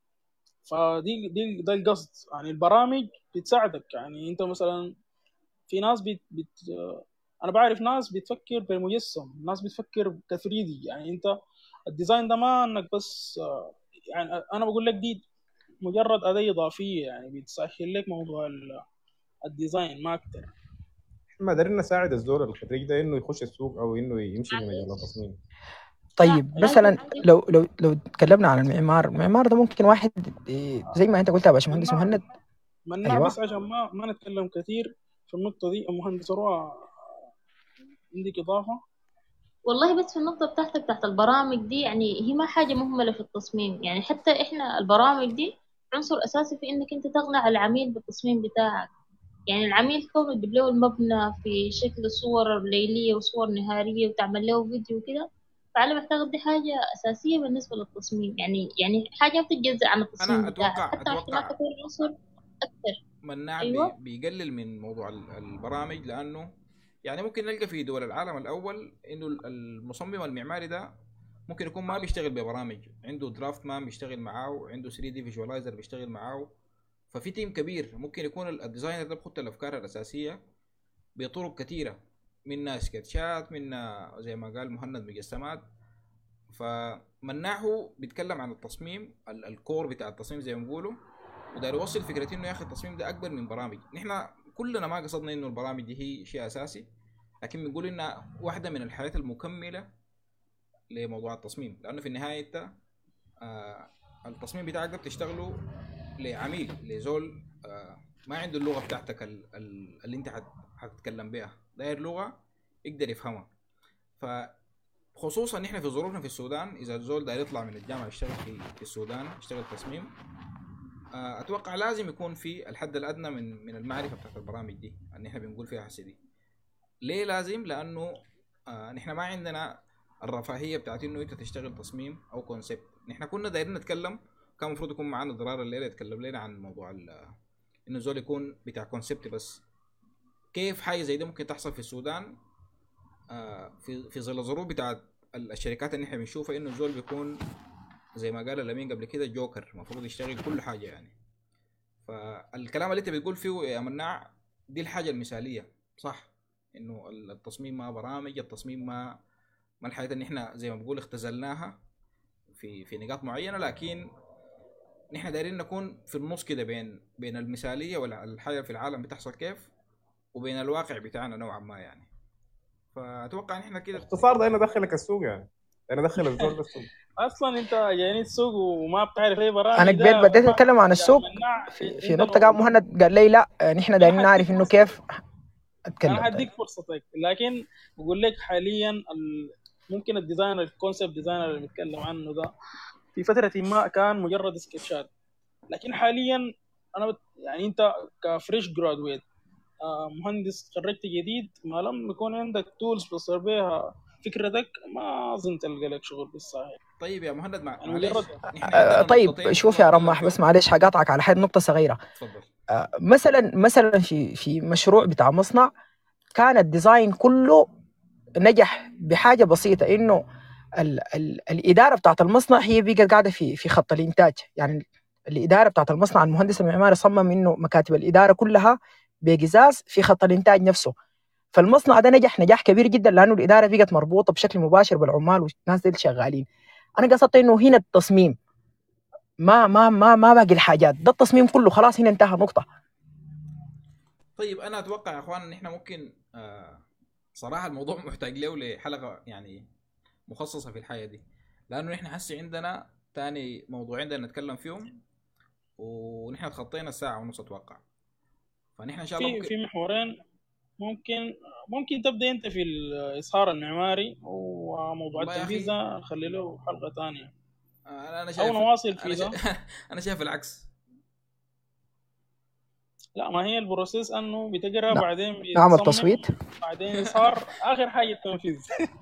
ده القصد. يعني البرامج بتساعدك. يعني انت مثلا في ناس انا بعرف ناس بتفكر بالمجسم، ناس بتفكر كثريدي. يعني انت الديزاين ده ما انك بس يعني انا بقول لك دي مجرد اداه اضافيه، يعني بتسهل لك موضوع الديزاين ما اكتر. ما قدرنا نساعد الزول الخريج ده انه يخش السوق او انه يمشي في مجال التصميم. طيب مثلا لو تكلمنا عن المعمار ده ممكن واحد زي ما انت قلت يا باشمهندس مهند. مناع أيوة. بس عشان ما نتكلم كثير في النقطه دي. المهندس روى عندك اضافه؟ والله بس في النقطة بتاعتك تحت البرامج دي، يعني هي ما حاجة مهملة في التصميم. يعني حتى إحنا البرامج دي عنصر أساسي في إنك أنت تقنع العميل بالتصميم بتاعك. يعني العميل كونه تجيب له المبنى في شكل صور ليلية وصور نهارية وتعمل له فيديو وكده، فأنا بعتقد دي حاجة أساسية بالنسبة للتصميم. يعني حاجة ما بتتجزأ عن التصميم انا بتاعك، حتى احتمال تكون عنصر أكتر. مناع أيوة. بيقلل من موضوع البرامج، لانه يعني ممكن نلقى في دول العالم الاول انه المصمم المعماري ده ممكن يكون ما بيشتغل ببرامج، عنده درافت مان بيشتغل معاه، عنده 3 دي فيجواليزر بيشتغل معاه. ففي تيم كبير ممكن يكون الديزاينر ده بخط الافكار الاساسيه بطرق كثيره، منها سكتشات، منها زي ما قال مهند مجسمات. فمناحه بيتكلم عن التصميم الكور بتاع التصميم زي ما بيقولوا، وداير يوصل فكرة انه يا اخي التصميم ده اكبر من برامج. نحن كلنا ما قصدنا انه البرامج دي هي شيء اساسي، لكن بنقول انها واحدة من الحاجات المكملة لموضوع التصميم. لانه في النهاية انت التصميم بتاعك ده بتشتغله لعميل، لزول ما عنده اللغة بتاعتك اللي انت هتتكلم بها، داير لغة يقدر يفهمها. فخصوصا نحن في ظروفنا في السودان، اذا الزول داير يطلع من الجامعة يشتغل في السودان يشتغل تصميم، اتوقع لازم يكون في الحد الادنى من المعرفه بتاعت البرامج دي اللي احنا بنقول فيها هسه دي. ليه لازم؟ لانه نحن ما عندنا الرفاهيه بتاعت انه انت تشتغل تصميم او كونسبت. نحن كنا دايرين نتكلم، كان المفروض يكون معنا ضرار الليله يتكلم لنا عن موضوع انه الزول يكون بتاع كونسبت بس. كيف حاجه زي دي ممكن تحصل في السودان في ظل الظروف بتاعت الشركات اللي احنا بنشوفها، انه الزول بيكون زي ما قال الامين قبل كده جوكر، المفروض يشتغل كل حاجه يعني. فالكلام اللي انت بتقول فيه يا مناع دي الحاجه المثاليه، صح؟ انه التصميم ما برامج، التصميم ما الحاجات اللي احنا زي ما بقول اختزلناها في نقاط معينه، لكن نحن دايرين نكون في النص كده بين المثاليه والحاجه في العالم بتحصل كيف، وبين الواقع بتاعنا نوعا ما يعني. فاتوقع ان احنا كده باختصار ده ندخلك السوق، يعني انا ادخل الزول السوق. اصلا انت جايين السوق وما بتعرف ايه برامج. انا قبل بديت اتكلم عن السوق في نقطه قام مهند قال لي لا نحن دايرين نعرف انه كيف اتكلم. انا هديك فرصتك، لكن بقول لك حاليا ممكن الديزاينر الكونسبت ديزاينر اللي بيتكلم عنه ده في فترة ما كان مجرد سكتشات، لكن حاليا أنا يعني أنت كفريش جرادويت مهندس خرجت جديد، ما لم يكون عندك تولز تصير بها فكرتك، ما أظن تلقى لك شغل بالساهل. طيب يا مهند يعني معلش، مجرد نحن عندنا طيب نقطتين شوف المفروض يا نتكلم رماح، بس فيهم. معلش حقاطعك على حد نقطة صغيرة. تفضل. مثلا في مشروع بتاع مصنع، كان الديزاين كله نجح بحاجة بسيطة، إنه الإدارة بتاعت المصنع هي بقت قاعدة في خط الإنتاج. يعني الإدارة بتاعت المصنع، المهندس المعماري صمم إنه مكاتب الإدارة كلها بقزاز في خط الإنتاج نفسه. فالمصنع ده نجاح كبير جدا، لأنه الإدارة بقت مربوطة بشكل مباشر بالعمال والناس اللي شغالين. أنا قصدت إنه هنا التصميم ما باقي الحاجات، ده التصميم كله خلاص هنا انتهى نقطة. طيب انا اتوقع يا اخوان ان احنا ممكن صراحة الموضوع محتاج له لحلقة يعني مخصصة في الحياة دي، لانه نحن هسه عندنا تاني موضوعين بدنا نتكلم فيهم، ونحن تخطينا الساعة ونص اتوقع. فنحن ان شاء الله ممكن في محورين ممكن تبدا انت في الاظهار المعماري، وموضوع والله يا التنفيذ اخي ده خلي له حلقه ثانيه، انا او شايف نواصل في انا ده. انا شايف العكس. لا، ما هي البروسيس انه بتقرا، لا، بعدين نعمل بتصمم، تصويت. بعدين اظهار، اخر حاجه التنفيذ.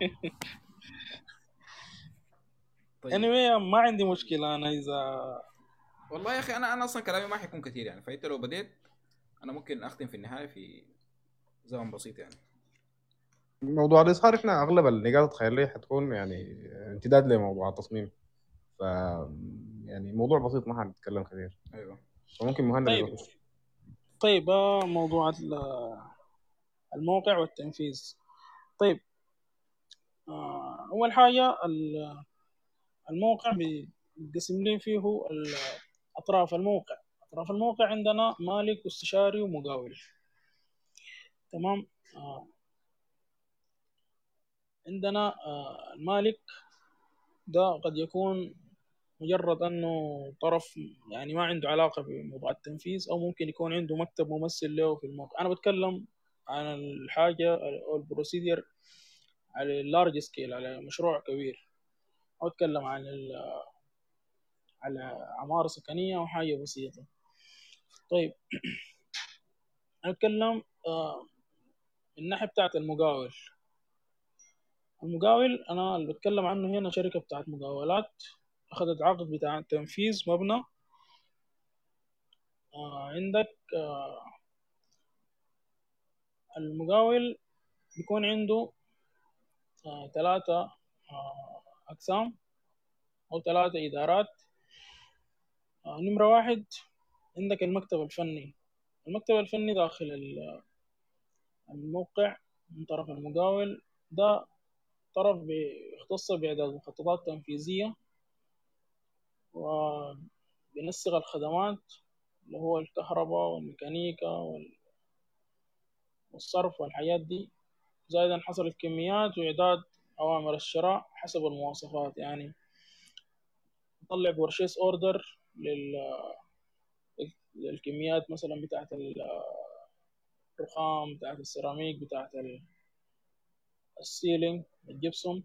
طيب anyway ما عندي مشكله انا اذا والله يا اخي انا اصلا كلامي ما حيكون كثير يعني، فانت لو بديت انا ممكن اختم في النهاية في زمن بسيط يعني. موضوع الإظهار إحنا أغلب النقاط التخيلية حتكون يعني امتداد لموضوع التصميم، ف يعني موضوع بسيط ما حنتكلم كثير، ايوه فممكن مهند طيب يخش. موضوع الموقع والتنفيذ. طيب اول حاجه الموقع بيتقسم لي فيه اطراف الموقع. اطراف الموقع عندنا مالك واستشاري ومقاول. تمام. عندنا المالك ده قد يكون مجرد انه طرف، يعني ما عنده علاقه بموضوع التنفيذ، او ممكن يكون عنده مكتب ممثل له في الموقع. انا بتكلم عن الحاجه او البروسيدير على اللارج سكيل، على مشروع كبير، او اتكلم عن على عماره سكنيه او حاجه بسيطه. طيب انا اتكلم من الناحيه بتاعت المقاول. المقاول انا اللي بتكلم عنه هنا شركه بتاعت مقاولات اخذت عقد بتاع تنفيذ مبنى. عندك المقاول بيكون عنده 3 أقسام أو 3 إدارات. نمرة 1 عندك المكتب الفني. المكتب الفني داخل الموقع من طرف المقاول، ده طرف بيختص بإعداد مخططات تنفيذية وبينسق الخدمات، اللي هو الكهرباء والميكانيكا والصرف والحاجات دي، زائدا حصر الكميات وإعداد أوامر الشراء حسب المواصفات. يعني نطلع بورشيس أوردر للكميات مثلا بتاعت الرخام، بتاعت السيراميك، بتاعت السيلينج، الجبسون.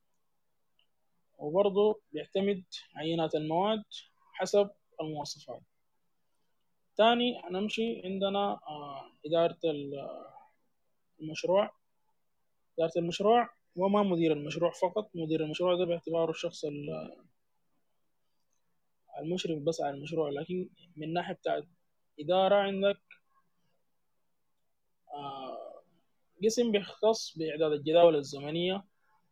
وبرضه بيعتمد عينات المواد حسب المواصفات. تاني هنمشي عندنا إدارة المشروع. إدارة المشروع وما مدير المشروع فقط، مدير المشروع ده باعتباره الشخص المشرف بس على المشروع، لكن من ناحية بتاعت إدارة عندك قسم بيختص بإعداد الجداول الزمنية.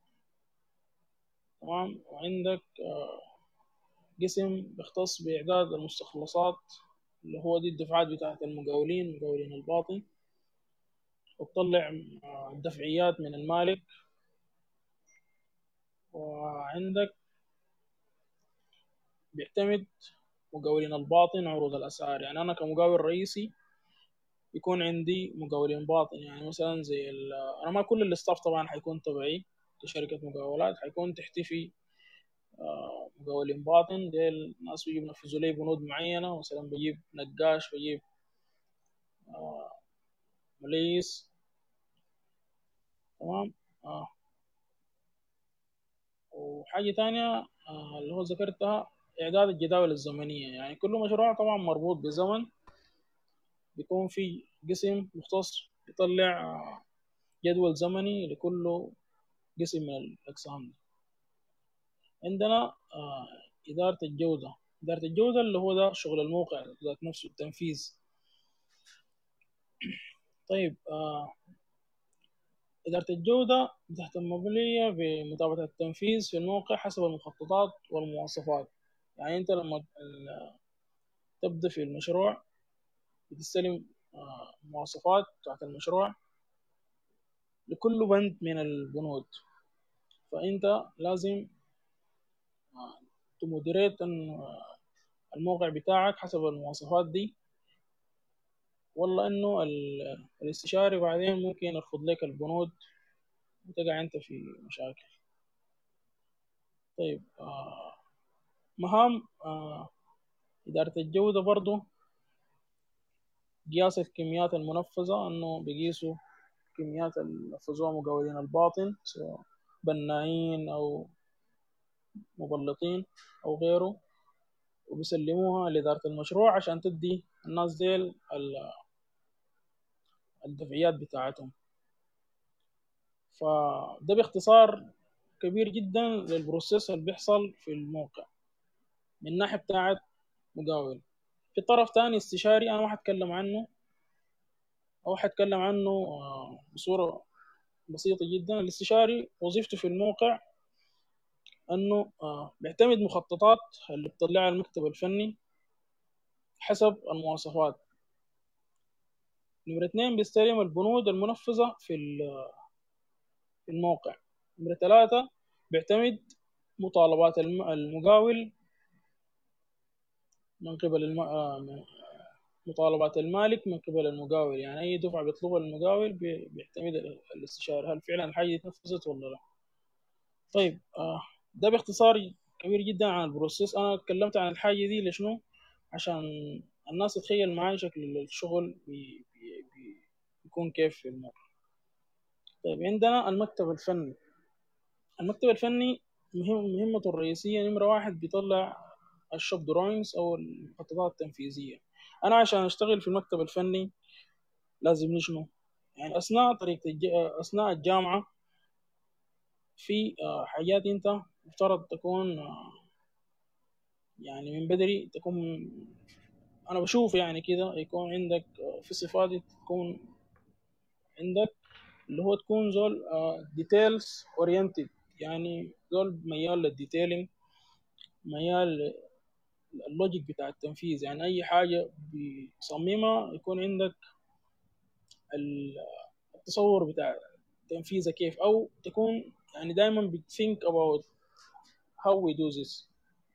تمام. وعندك قسم بيختص بإعداد المستخلصات، اللي هو دي الدفعات بتاعت المقاولين، مقاولين الباطن، وتطلع الدفعيات من المالك. وعندك بيعتمد مقاولين الباطن عروض الأسعار. يعني أنا كمقاول رئيسي يكون عندي مقاولين باطن، يعني مثلا زي أنا ما كل الاستاف طبعا حيكون تبعي كشركة مقاولات، حيكون تحتي في مقاولين باطن. دي الناس بيجوا ينفذوا لي بنود معينة، مثلا بجيب نقاش، بجيب مليس. تمام. وحاجة تانية اللي هو ذكرتها إعداد الجداول الزمنية. يعني كل مشروع طبعا مربوط بزمن، بيكون في قسم مختص يطلع جدول زمني لكل قسم من الأقسام دي. عندنا إدارة الجودة. إدارة الجودة اللي هو ده شغل الموقع ذات نفسه، التنفيذ. طيب إدارة الجودة بتهتم لي بمتابعة التنفيذ في الموقع حسب المخططات والمواصفات. يعني أنت لما تبدأ في المشروع بتستلم مواصفات بتاعت المشروع لكل بند من البنود، فأنت لازم تمودريت الموقع بتاعك حسب المواصفات دي، والله إنه الاستشاري بعدين ممكن يرفض لك البنود وتقع أنت في مشاكل. طيب مهام إدارة الجودة برضو قياس الكميات المنفذة، أنه بيقيسوا كميات اللي نفذوها مقاولين الباطن سواء بنايين أو مبلطين أو غيره، وبيسلموها لإدارة المشروع عشان تدي الناس ديل الدفعيات بتاعتهم. فده باختصار كبير جدا للبروسيس اللي بيحصل في الموقع من ناحية بتاعت مقاول. في طرف تاني استشاري أنا ما هتكلم عنه أو هتكلم عنه بصورة بسيطة جدا. الاستشاري وظيفته في الموقع أنه بيعتمد مخططات اللي بتطلعها المكتب الفني حسب المواصفات. نمرة 2 بيستلم البنود المنفذة في الموقع. نمرة 3 بيعتمد مطالبات المقاول من قبل مطالبات المالك من قبل المقاول. يعني أي دفعة بيطلبها المقاول بيعتمد الاستشاري هل فعلا الحاجة دي اتنفذت ولا لا. طيب ده باختصار كبير جدا عن البروسيس. أنا اتكلمت عن الحاجة دي لشنو؟ عشان الناس تتخيل معايا شكل الشغل بيكون كيف في الموقع. طيب عندنا المكتب الفني. المكتب الفني مهمته الرئيسية نمرة 1 بيطلع الشوب دروينجز أو المخططات التنفيذية. أنا عشان أشتغل في المكتب الفني لازم نشنو؟ يعني أثناء الجامعة في حاجات أنت مفترض تكون يعني من بدري تكون، أنا بشوف يعني كده يكون عندك في صفات تكون عندك اللي هو تكون زول ديتيلز اورينتد، يعني زول ميال للديتيلينج، ميال اللوجيك بتاع التنفيذ. يعني اي حاجه بتصممها يكون عندك التصور بتاع تنفيذها كيف، او تكون يعني دائما بتثينك about how we do this.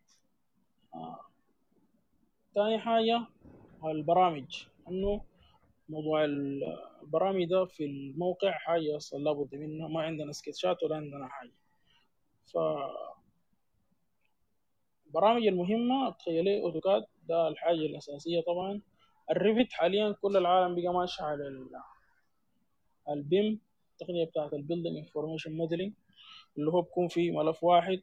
تاني حاجه البرامج، انه موضوع البرامج ده في الموقع حاجه اصلا لابد منها، ما عندنا سكتشات ولا عندنا حاجه. البرامج المهمة تخيلي أوتوكاد ده الحاجة الأساسية. طبعا الريفت حاليا كل العالم بقى ماشي على البيم، التقنية بتاعت البيلدينج انفورميشن موديلينج، اللي هو بيكون في ملف واحد.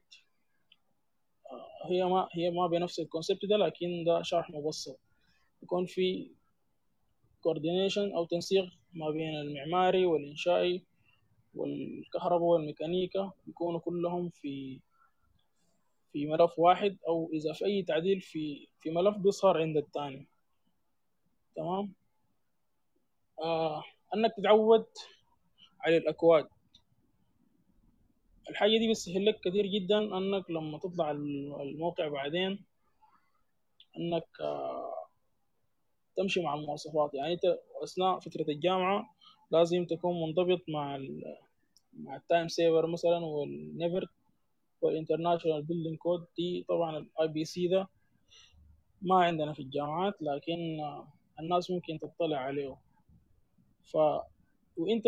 هي ما بنفس الكونسبت ده، لكن ده شرح مبسط. يكون في كوردينيشن أو تنسيق ما بين المعماري والإنشائي والكهرباء والميكانيكا، يكونوا كلهم في ملف واحد، او اذا في اي تعديل في ملف بيظهر عند الثاني. تمام. انك تتعود على الاكواد، الحاجه دي بتسهل لك كثير جدا انك لما تطلع الموقع بعدين انك تمشي مع المواصفات. يعني انت اثناء فتره الجامعه لازم تكون منضبط مع التايم سيفر مثلا والنيفر والانترناشونال بيلدينج كود. دي طبعا الاي بي سي ده ما عندنا في الجامعات، لكن الناس ممكن تطلع عليه. وانت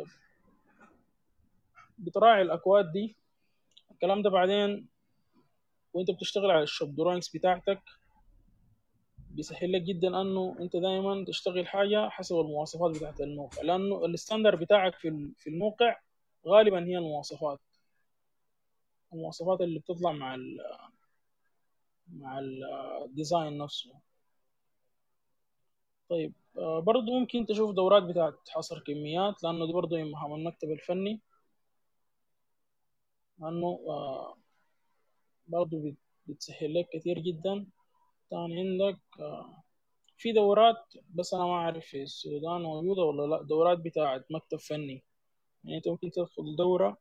بتراعي الاكواد دي. الكلام ده بعدين وانت بتشتغل على الشوب دروينجز بتاعتك بيسهل لك جدا انه انت دايما تشتغل حاجه حسب المواصفات بتاعت الموقع، لانه الستاندر بتاعك في الموقع غالبا هي المواصفات. المواصفات اللي بتطلع مع الديزاين نفسه. طيب برضو ممكن تشوف دورات بتاعت حصر كميات، لأنه دي برضو من مهام المكتب الفني، لأنه برضو بتسهل لك كتير جدا. تاني عندك في دورات، بس أنا ما أعرف في السودان موجودة ولا لا، دورات بتاعت مكتب فني. يعني أنت ممكن تدخل دورة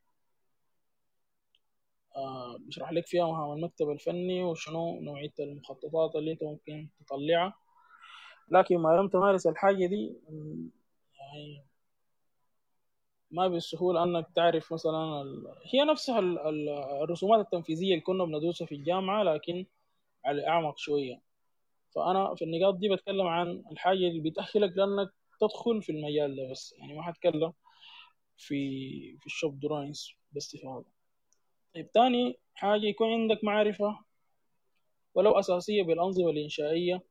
بيشرح لك فيها مهام المكتب الفني وشنو نوعية المخططات اللي أنت ممكن تطلعها، لكن ما لم تمارس الحاجة دي يعني ما بالسهولة أنك تعرف مثلا هي نفسها الرسومات التنفيذية اللي كنا بندرسها في الجامعة، لكن على أعمق شوية. فأنا في النقاط دي بتكلم عن الحاجة اللي بتأهلك لأنك تدخل في المجال ده بس، يعني ما هتكلم في الشوب دراينز باستفاضة. طيب تاني حاجة يكون عندك معرفة ولو أساسية بالأنظمة الإنشائية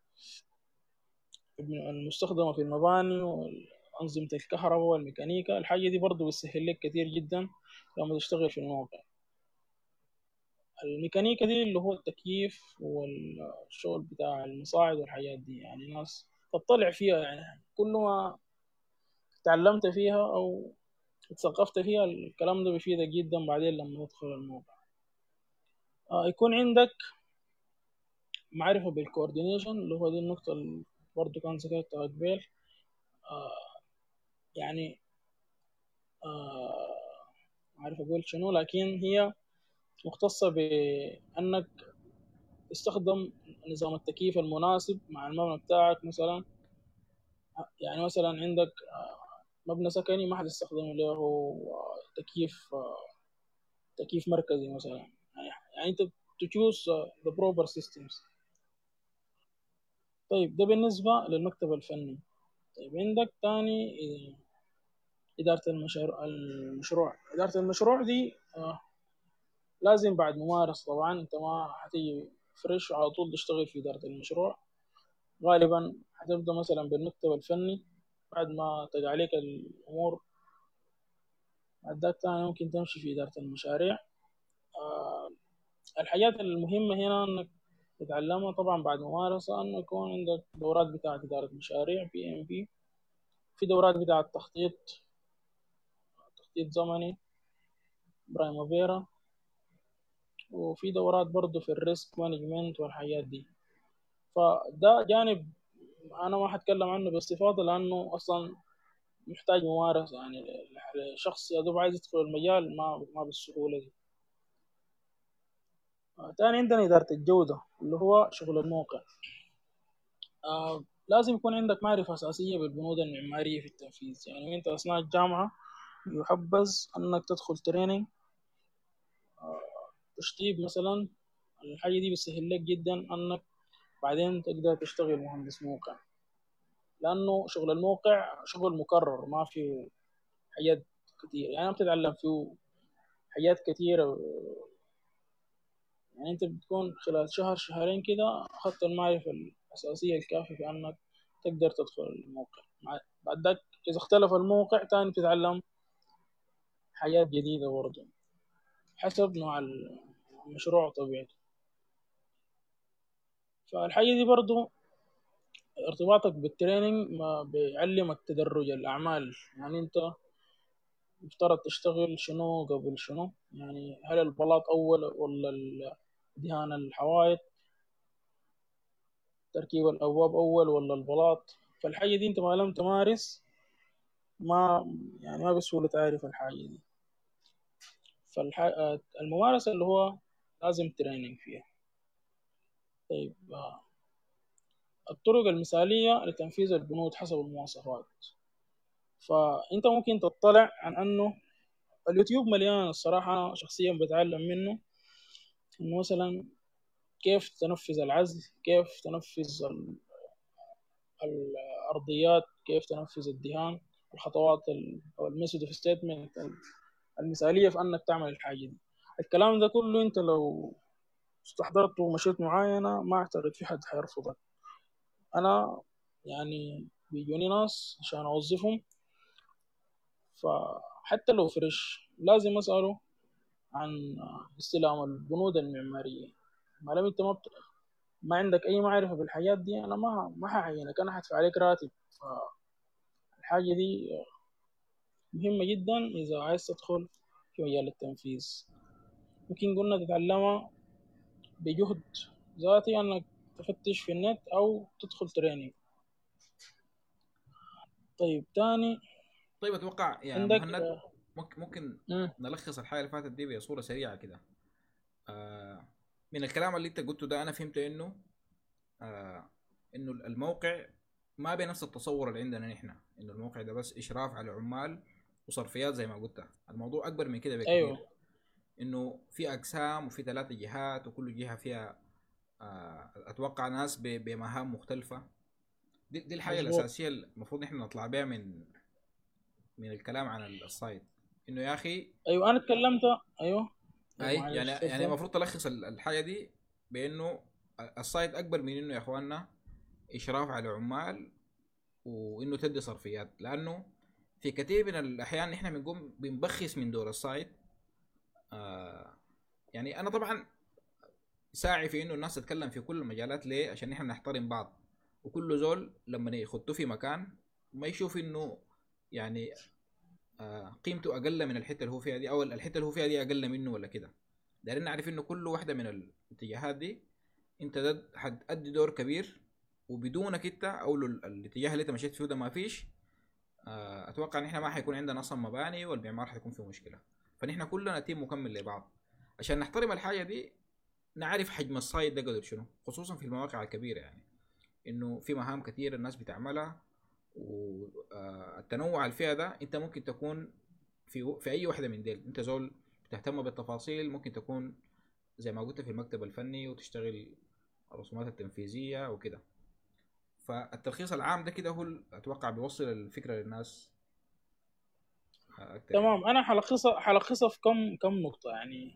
المستخدمة في المباني وأنظمة الكهرباء والميكانيكا. الحاجة دي برضو بتسهل لك كتير جدا لما تشتغل في الموقع. الميكانيكا دي اللي هو التكييف والشغل بتاع المصاعد والحاجات دي، يعني ناس تطلع فيها، يعني كل ما تعلمت فيها أو اتثقفت فيها الكلام ده بيفيدك جدا بعدين لما تدخل الموقع. يكون عندك معرفة بالكوردينيشن، اللي هو دي النقطة اللي برضو كان ذكرتها قبل. يعني ما عارف أقول شنو، لكن هي مختصة بأنك تستخدم نظام التكييف المناسب مع المبنى بتاعك. مثلا يعني مثلا عندك مبنى سكني ما حتستخدم له تكييف مركزي مثلا، يعني انت تشوز the proper systems. طيب ده بالنسبة للمكتب الفني. طيب عندك تاني إدارة إدارة المشروع دي لازم بعد ممارسة. طبعا انت ما حتيجي فريش على طول تشتغل في إدارة المشروع، غالبا هتبدأ مثلا بالمكتب الفني، بعد ما تجي عليك الأمور بعد تاني ممكن تمشي في إدارة المشاريع. الحاجات المهمة هنا إنك تتعلمها طبعا بعد ممارسة، إنه يكون عندك دورات بتاعة إدارة مشاريع PMP، في دورات بتاعة تخطيط زمني برايموفيرا، وفي دورات برضو في الريسك مانجمنت والحاجات دي. فده جانب أنا ما هتكلم عنه باستفاضة لأنه أصلا محتاج ممارسة، يعني الشخص يا دوب عايز يدخل المجال ما بالسهولة دي. تاني عندنا إدارة الجودة اللي هو شغل الموقع. لازم يكون عندك معرفة أساسية بالبنود المعمارية في التنفيذ. يعني أنت أثناء الجامعة يحبذ أنك تدخل تريننج تشطيب مثلا. الحاجة دي بتسهل لك جدا أنك بعدين تقدر تشتغل مهندس موقع، لأنه شغل الموقع شغل مكرر ما فيه حاجات كتير، يعني بتتعلم فيه حاجات كتيرة. يعني أنت بتكون خلال شهر شهرين كده أخذت المعرفة الأساسية الكافية في أنك تقدر تدخل الموقع. بعد ذلك إذا اختلف الموقع تاني تتعلم حاجات جديدة برضه حسب نوع المشروع وطبيعته. فالحاجة دي برضه ارتباطك بالتريننج ما بيعلمك تدرج الأعمال. يعني أنت مفترض تشتغل شنو قبل شنو، يعني هل البلاط أول ولا دهان الحوائط، تركيب الأبواب أول ولا البلاط. فالحاجة دي أنت ما لم تمارس ما بسهولة تعرف الحاجة دي. فالممارسة اللي هو لازم تريننج فيها. طيب الطرق المثالية لتنفيذ البنود حسب المواصفات. فأنت ممكن تطلع عن أنه اليوتيوب مليان الصراحة، أنا شخصيا بتعلم منه إنه مثلا كيف تنفذ العزل، كيف تنفذ الأرضيات، كيف تنفذ الدهان، الخطوات أو الميثود اوف ستيتمنت المثالية في أنك تعمل الحاجة دي. الكلام ده كله أنت لو استحضرت ومشيت معاينة ما أعتقد في حد حيرفضك. أنا يعني بيجوني ناس عشان أوظفهم، فحتى لو فريش لازم أسأله عن استلام البنود المعمارية. ما دام انت ما عندك اي معرفة بالحاجات دي، انا ما هعينك، انا هدفع عليك راتب. فالحاجة دي مهمة جدا اذا عايز تدخل في مجال التنفيذ. ممكن قلنا تتعلمها بجهد ذاتي، انك تفتش في النت او تدخل تريننج. طيب تاني طيب اتوقع يا عندك مهند ممكن مم. نلخص الحاجه اللي فاتت دي بصوره سريعه كده. من الكلام اللي انت قلته ده انا فهمت انه الموقع ما بنفس التصور اللي عندنا نحن، انه الموقع ده بس اشراف على عمال وصرفيات زي ما قلت. الموضوع اكبر من كده بكثير. ايوه انه في اقسام وفي 3 جهات وكل جهه فيها اتوقع ناس بمهام مختلفه. دي الحاجه مظبوط. الاساسيه اللي المفروض نحن نطلع بها من الكلام عن السايت. انه يا اخي ايوه انا اتكلمت. ايوه اي معلش يعني تفضل. المفروض تلخص الحاجه دي بانه السايت اكبر من انه يا اخواننا اشراف على عمال وانه تدي صرفيات. لانه في كثير من الاحيان احنا بنقوم بنبخس من دور السايت. يعني انا طبعا ساعي في انه الناس تتكلم في كل المجالات. ليه؟ عشان احنا نحترم بعض، وكل زول لما يخطوا في مكان ما يشوف انه يعني قيمته اقل من الحته اللي هو فيها دي، او الحته اللي هو فيها دي اقل منه ولا كده. دايرين نعرف انه كل واحده من الاتجاهات دي انت ده حتأدي دور كبير، وبدونك انت او الاتجاه اللي انت مشيت فيه ده ما فيش. اتوقع ان احنا ما حيكون عندنا اصلا مباني، والمعمار حيكون فيه مشكله. فنحن كلنا تيم مكمل لبعض. عشان نحترم الحاجه دي نعرف حجم الصايد ده قدر شنو، خصوصا في المواقع الكبيره. يعني انه في مهام كثير الناس بتعملها، والتنوع اللي فيها ده انت ممكن تكون في اي واحده من ديل. انت زول بتهتم بالتفاصيل، ممكن تكون زي ما قلت في المكتب الفني وتشتغل الرسومات التنفيذيه وكده. فالتلخيص العام ده كده هو اتوقع بيوصل الفكره للناس اكتر يعني. تمام، انا حلخصها في كم نقطة يعني.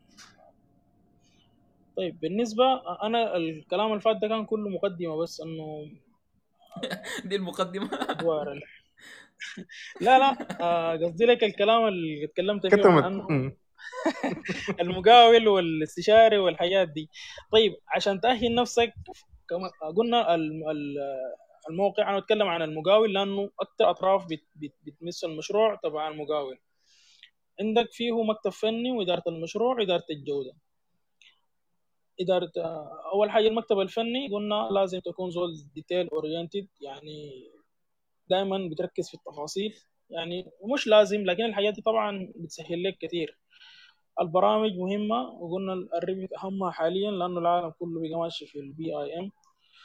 طيب بالنسبة، انا الكلام اللي فات ده كان كله مقدمة، بس انه دي المقدمه. ادوار لا لا، قصدي لك الكلام اللي اتكلمت فيه عن كتمت. انه المقاول والاستشاري والحاجات دي. طيب عشان تأهل نفسك، كما قلنا الموقع، انا اتكلم عن المقاول لانه اكثر اطراف بتمس المشروع تبع المقاول. عندك فيه مكتب فني واداره المشروع واداره الجوده. اداره اول حاجه المكتب الفني قلنا لازم تكون زول ديتيل اورينتد، يعني دائما بتركز في التفاصيل. يعني مش لازم، لكن الحاجات دي طبعا بتسهل لك كثير. البرامج مهمه، وقلنا الريفت اهمها حاليا لانه العالم كله بقى ماشي في البي اي ام.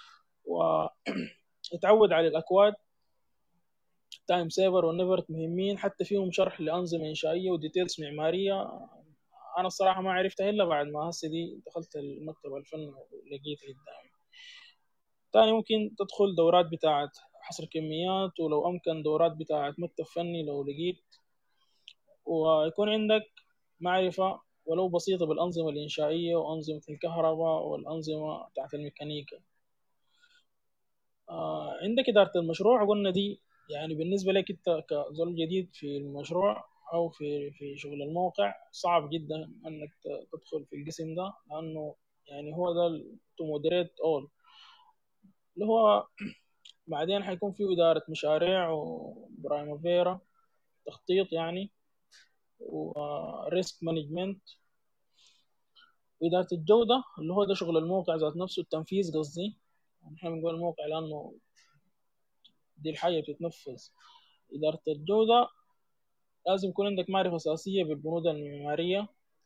وتعود على الاكواد تايم سيفر ونيفرت مهمين، حتى فيهم شرح لأنظمة إنشائية وديتيلز معمارية. أنا الصراحة ما عرفتها إلا بعد ما هسه دي دخلت المكتب الفن ولقيت قدامي. تاني ممكن تدخل دورات بتاعة حصر كميات، ولو أمكن دورات بتاعة مكتب فني لو لقيت، ويكون عندك معرفة ولو بسيطة بالأنظمة الإنشائية وأنظمة الكهرباء والأنظمة بتاعة الميكانيكا. عندك إدارة المشروع، قلنا دي يعني بالنسبة لك أنت كزول جديد في المشروع أو في شغل الموقع، صعب جدا أنك تدخل في القسم ده، لأنه يعني هو ده to moderate all اللي هو. بعدين حيكون في إدارة مشاريع وبرايموفيرا، تخطيط يعني، وريسك مانجمنت، وإدارة الجودة اللي هو ده شغل الموقع ذات نفسه، التنفيذ قصدي. نحن بنقول الموقع لأنه دي الحاجة بتتنفذ. إدارة الجودة لازم يكون عندك معرفة أساسية بالبنود المعمارية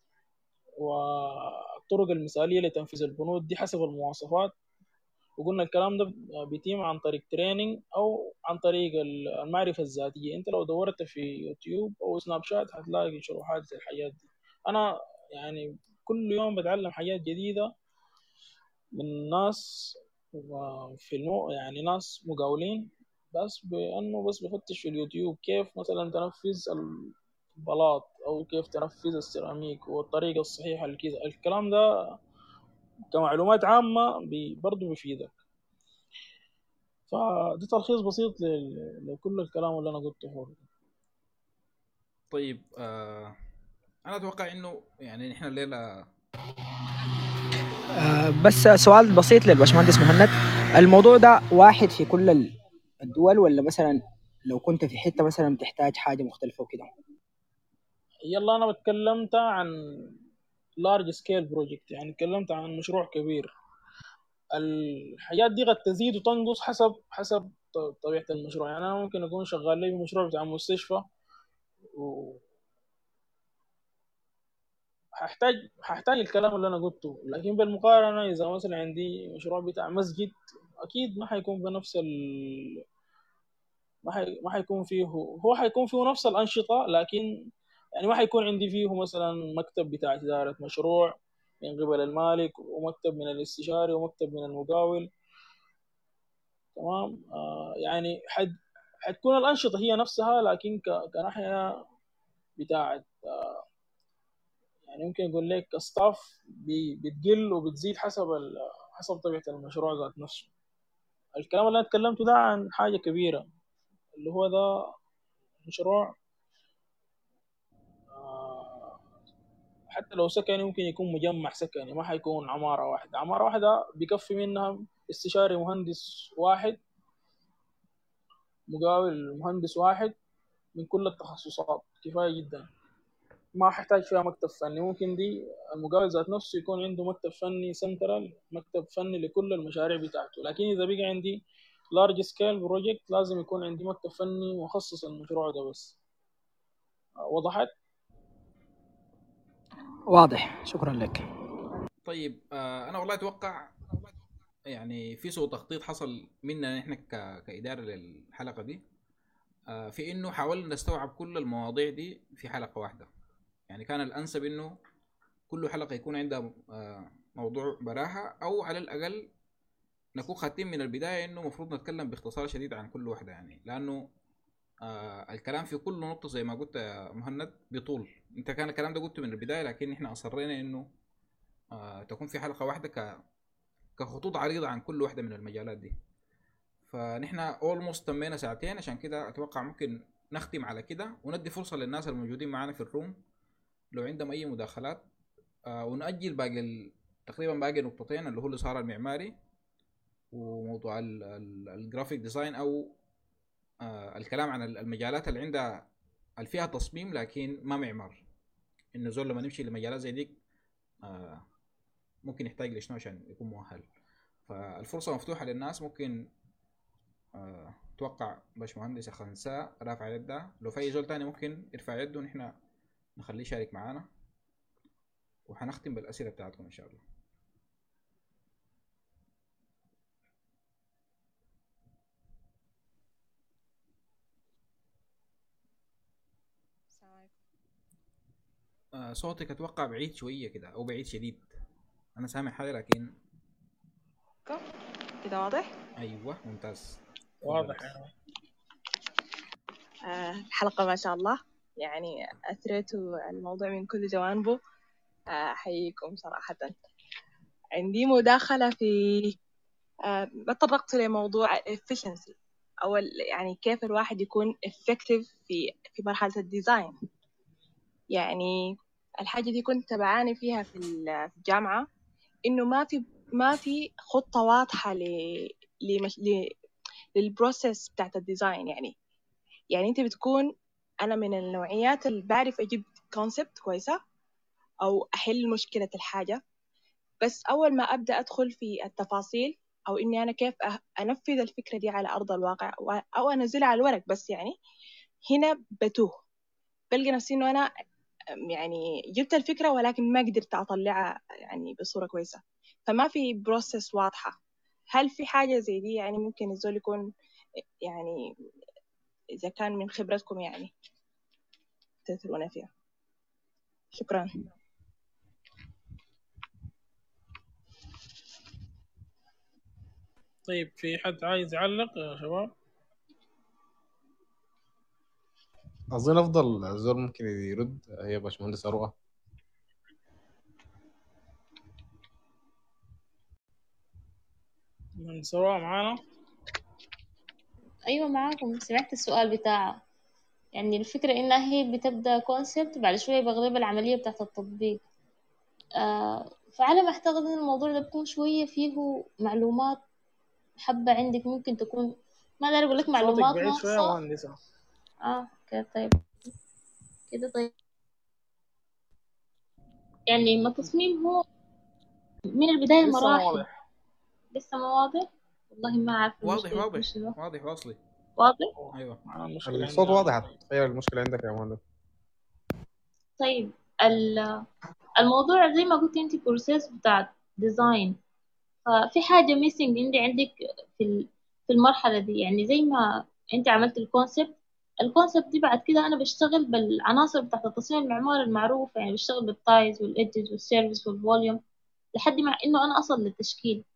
والطرق المثالية لتنفيذ البنود دي حسب المواصفات. وقلنا الكلام ده بيتم عن طريق تريننج أو عن طريق المعرفة الذاتية. أنت لو دورت في يوتيوب أو سناب شات هتلاقي شروحات الحاجات دي. أنا يعني كل يوم بتعلم حاجات جديدة من ناس في يعني ناس مقاولين، بس بأنه بس بفتش في اليوتيوب كيف مثلا تنفذ البلاط أو كيف تنفذ السيراميك والطريقة الصحيحة لكذا. الكلام ده كمعلومات عامة برضه بيفيدك. فده تلخيص بسيط لكل الكلام اللي أنا قلته. طيب انا اتوقع انه يعني نحن الليله بس سؤال بسيط للباشمهندس مهند، الموضوع ده واحد في كل الدول، ولا مثلا لو كنت في حتة مثلا تحتاج حاجة مختلفة وكده؟ يلا انا بتكلمت عن لارج سكيل بروجكت، يعني اتكلمت عن مشروع كبير. الحاجات دي قد تزيد وتنقص حسب طبيعة المشروع. يعني انا ممكن اكون شغال لي بمشروع بتاع مستشفى، هحتاج الكلام اللي انا قلته، لكن بالمقارنة اذا مثلا عندي مشروع بتاع مسجد، اكيد ما حيكون بنفس ما حيكون فيه، هو حيكون فيه نفس الأنشطة، لكن يعني ما حيكون عندي فيه مثلا مكتب بتاع إدارة مشروع من قبل المالك، ومكتب من الاستشاري، ومكتب من المقاول. تمام. يعني حتكون الأنشطة هي نفسها، لكن كناحية بتاعة يعني ممكن أقول لك كستاف بتقل وبتزيد حسب طبيعة المشروع ذات نفسه. الكلام اللي أنا اتكلمته ده عن حاجة كبيرة، اللي هو ده مشروع آه، حتى لو سكني ممكن يكون مجمع سكني، ما حيكون عمارة واحدة. عمارة واحدة بيكفي منها استشاري مهندس واحد، مقاول مهندس واحد، من كل التخصصات كفاية جدا، ما ححتاج فيها مكتب فني. ممكن دي المقاول ذات نفسه يكون عنده مكتب فني سنترال، مكتب فني لكل المشاريع بتاعته. لكن إذا بقى عندي لارج سكيل بروجكت لازم يكون عندي مكتب فني مخصص المشروع ده بس. وضحت؟ واضح، شكرا لك. طيب انا والله اتوقع يعني في سوء تخطيط حصل مننا نحن كإدارة للحلقة دي، في انه حاولنا نستوعب كل المواضيع دي في حلقة واحدة. يعني كان الانسب انه كل حلقة يكون عندها موضوع براها، او على الاقل نكون خاتين من البداية انه مفروض نتكلم باختصار شديد عن كل واحدة، يعني لانه الكلام في كل نقطة زي ما قلت يا مهند بيطول. انت كان الكلام ده قلته من البداية، لكن احنا اصرينا انه تكون في حلقة واحدة كخطوط عريضة عن كل واحدة من المجالات دي. فنحن اولموست تمينا ساعتين، عشان كده اتوقع ممكن نختم على كده وندي فرصة للناس الموجودين معانا في الروم لو عندهم اي مداخلات، ونأجل تقريبا باقي نقطتين اللي هو الإصهار المعماري وموضوع الجرافيك ديزاين، او الكلام عن المجالات اللي عندها اللي فيها تصميم لكن ما معمار. انه زول لما نمشي لمجالات زي ديك ممكن يحتاج لشنو عشان يكون مؤهل. فالفرصة مفتوحة للناس. ممكن اتوقع باشمهندس خنساء رافع يده، لو في اي زول تاني ممكن يرفع يده ونحن نخليه يشارك معانا، وحنختم بالاسئله بتاعتكم ان شاء الله. صوتك اتوقع بعيد شويه كده او بعيد شديد، انا سامع حاجه لكن كده واضح؟ ايوه ممتاز. واضح يعني. الحلقة ما شاء الله، يعني أثريتوا الموضوع من كل جوانبه. أحييكم صراحة. عندي مداخلة في تطرقت لموضوع efficiency، أو يعني كيف الواحد يكون effective في مرحلة الديزاين. يعني الحاجة دي كنت بعاني فيها في الجامعة، إنه ما في خطة واضحة للبروسيس بتاعت الديزاين. يعني انت بتكون، انا من النوعيات اللي بعرف اجيب كونسبت كويسه او احل مشكله الحاجه، بس اول ما ابدا ادخل في التفاصيل او اني انا كيف انفذ الفكره دي على ارض الواقع او انزلها على الورق، بس يعني هنا بتوه، بلقى نفسي انه انا يعني جبت الفكره ولكن ما قدرت اطلعها يعني بصوره كويسه، فما في بروسيس واضحه. هل في حاجه زي دي؟ يعني ممكن الزول يكون، يعني اذا كان من خبرتكم يعني تثرونا فيها. شكرا. طيب في حد عايز يعلق يا شباب؟ اظن افضل زول ممكن يرد هي باشمهندس اروى. من سواء معانا. أيوة معاكم، سمعت السؤال بتاع يعني الفكرة إنها هي بتبدأ كونسبت بعد شوية بغلب العملية بتاعت التطبيق. فعلى ما أعتقد إن الموضوع ده بيكون شوية فيه معلومات حبة عندك، ممكن تكون ما أقدر أقول لك صوتك معلومات بعيد شوية يا ناقصة. مهندسة. كده طيب، كده طيب. يعني ما تصميم هو من البداية لسه ما مراحل. واضح. لسه ما واضح، والله ما أعرف واضح المشكلة واضح شنو. واضح واصلي. واضح. ايوه معنا المشكلة الصوت عندي أنا واضح. طيب. تخيل المشكلة عندك يا مهندس. طيب الموضوع زي ما قلت انت بروسيس بتاع ديزاين، ففي حاجة ميسنج عندك في المرحلة دي. يعني زي ما انت عملت الكونسبت دي بعد كده انا بشتغل بالعناصر بتاعت التصميم المعماري المعروفة، يعني بشتغل بالتايز والايدجز والسيرفيس والفوليوم لحد ما انه انا اصل للتشكيل.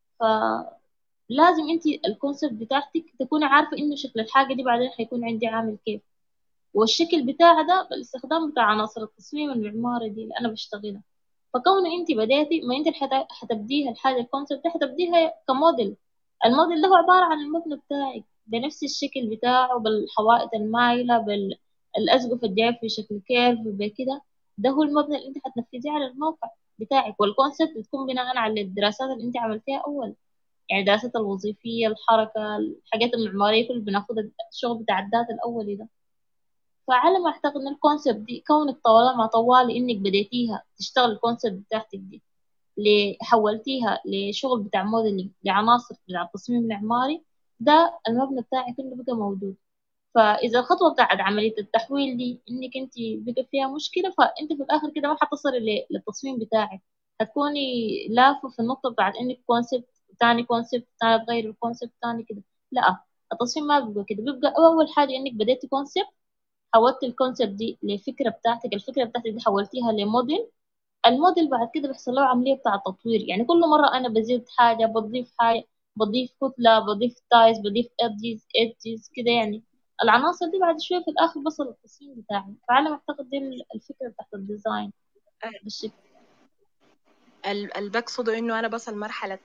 فلازم انت الكونسبت بتاعتك تكوني عارفة انه شكل الحاجة دي بعدين هيكون عندي عامل كيف، والشكل بتاعها ده بالاستخدام بتاع عناصر التصميم المعماري دي اللي انا بشتغلها. فكون انت بديتي، ما انت حتبديها الحاجه الكونسبت دي حتبديها كموديل. الموديل ده هو عباره عن المبنى بتاعك بنفس الشكل بتاعه، بالحوائط المايله، بالاسقف الجايه في شكل كيرف بكده. ده هو المبنى اللي انت حتنفذيه على الموقع بتاعك. والكونسبت بتكون بناء على الدراسات اللي انت عملتيها اول، يعني الدراسات الوظيفيه، الحركه، الحاجات المعماريه كل بناخد الشغل بتاع الداتا الاولي ده. فعلى ما اعتقد ان الكونسبت دي كونك طوالي انك بديتيها تشتغل الكونسبت بتاعتك دي حولتيها لشغل بتاع موديلنج لعناصر بتاع التصميم المعماري، ده المبنى بتاعك كله بقى موجود. فاذا الخطوه بتاعت عمليه التحويل دي انك انت بقى فيها مشكله، فانت في الاخر كده ما حتصلي للتصميم بتاعك. هتكوني لافه في النقطه بتاعت انك كونسبت تاني، كونسبت تاني، تغير الكونسبت تاني كده. لا، التصميم ما بيبقى كده. بيبقى اول حاجه انك بديتي كونسبت، حولت الكونسبت دي لفكرة بتاعتك، الفكرة بتاعتك دي حولتيها لموديل. الموديل بعد كده بيحصل له عملية بتاع تطوير، يعني كل مرة أنا بزيد حاجة، بضيف حاجة، بضيف كتلة، بضيف تايز، بضيف ادجز كده. يعني العناصر دي بعد شوية في الآخر بصل التصميم بتاعي. فعلى ما أعتقد دي الفكرة بتاعت الديزاين بالشكل. اللي بقصده إنه أنا بصل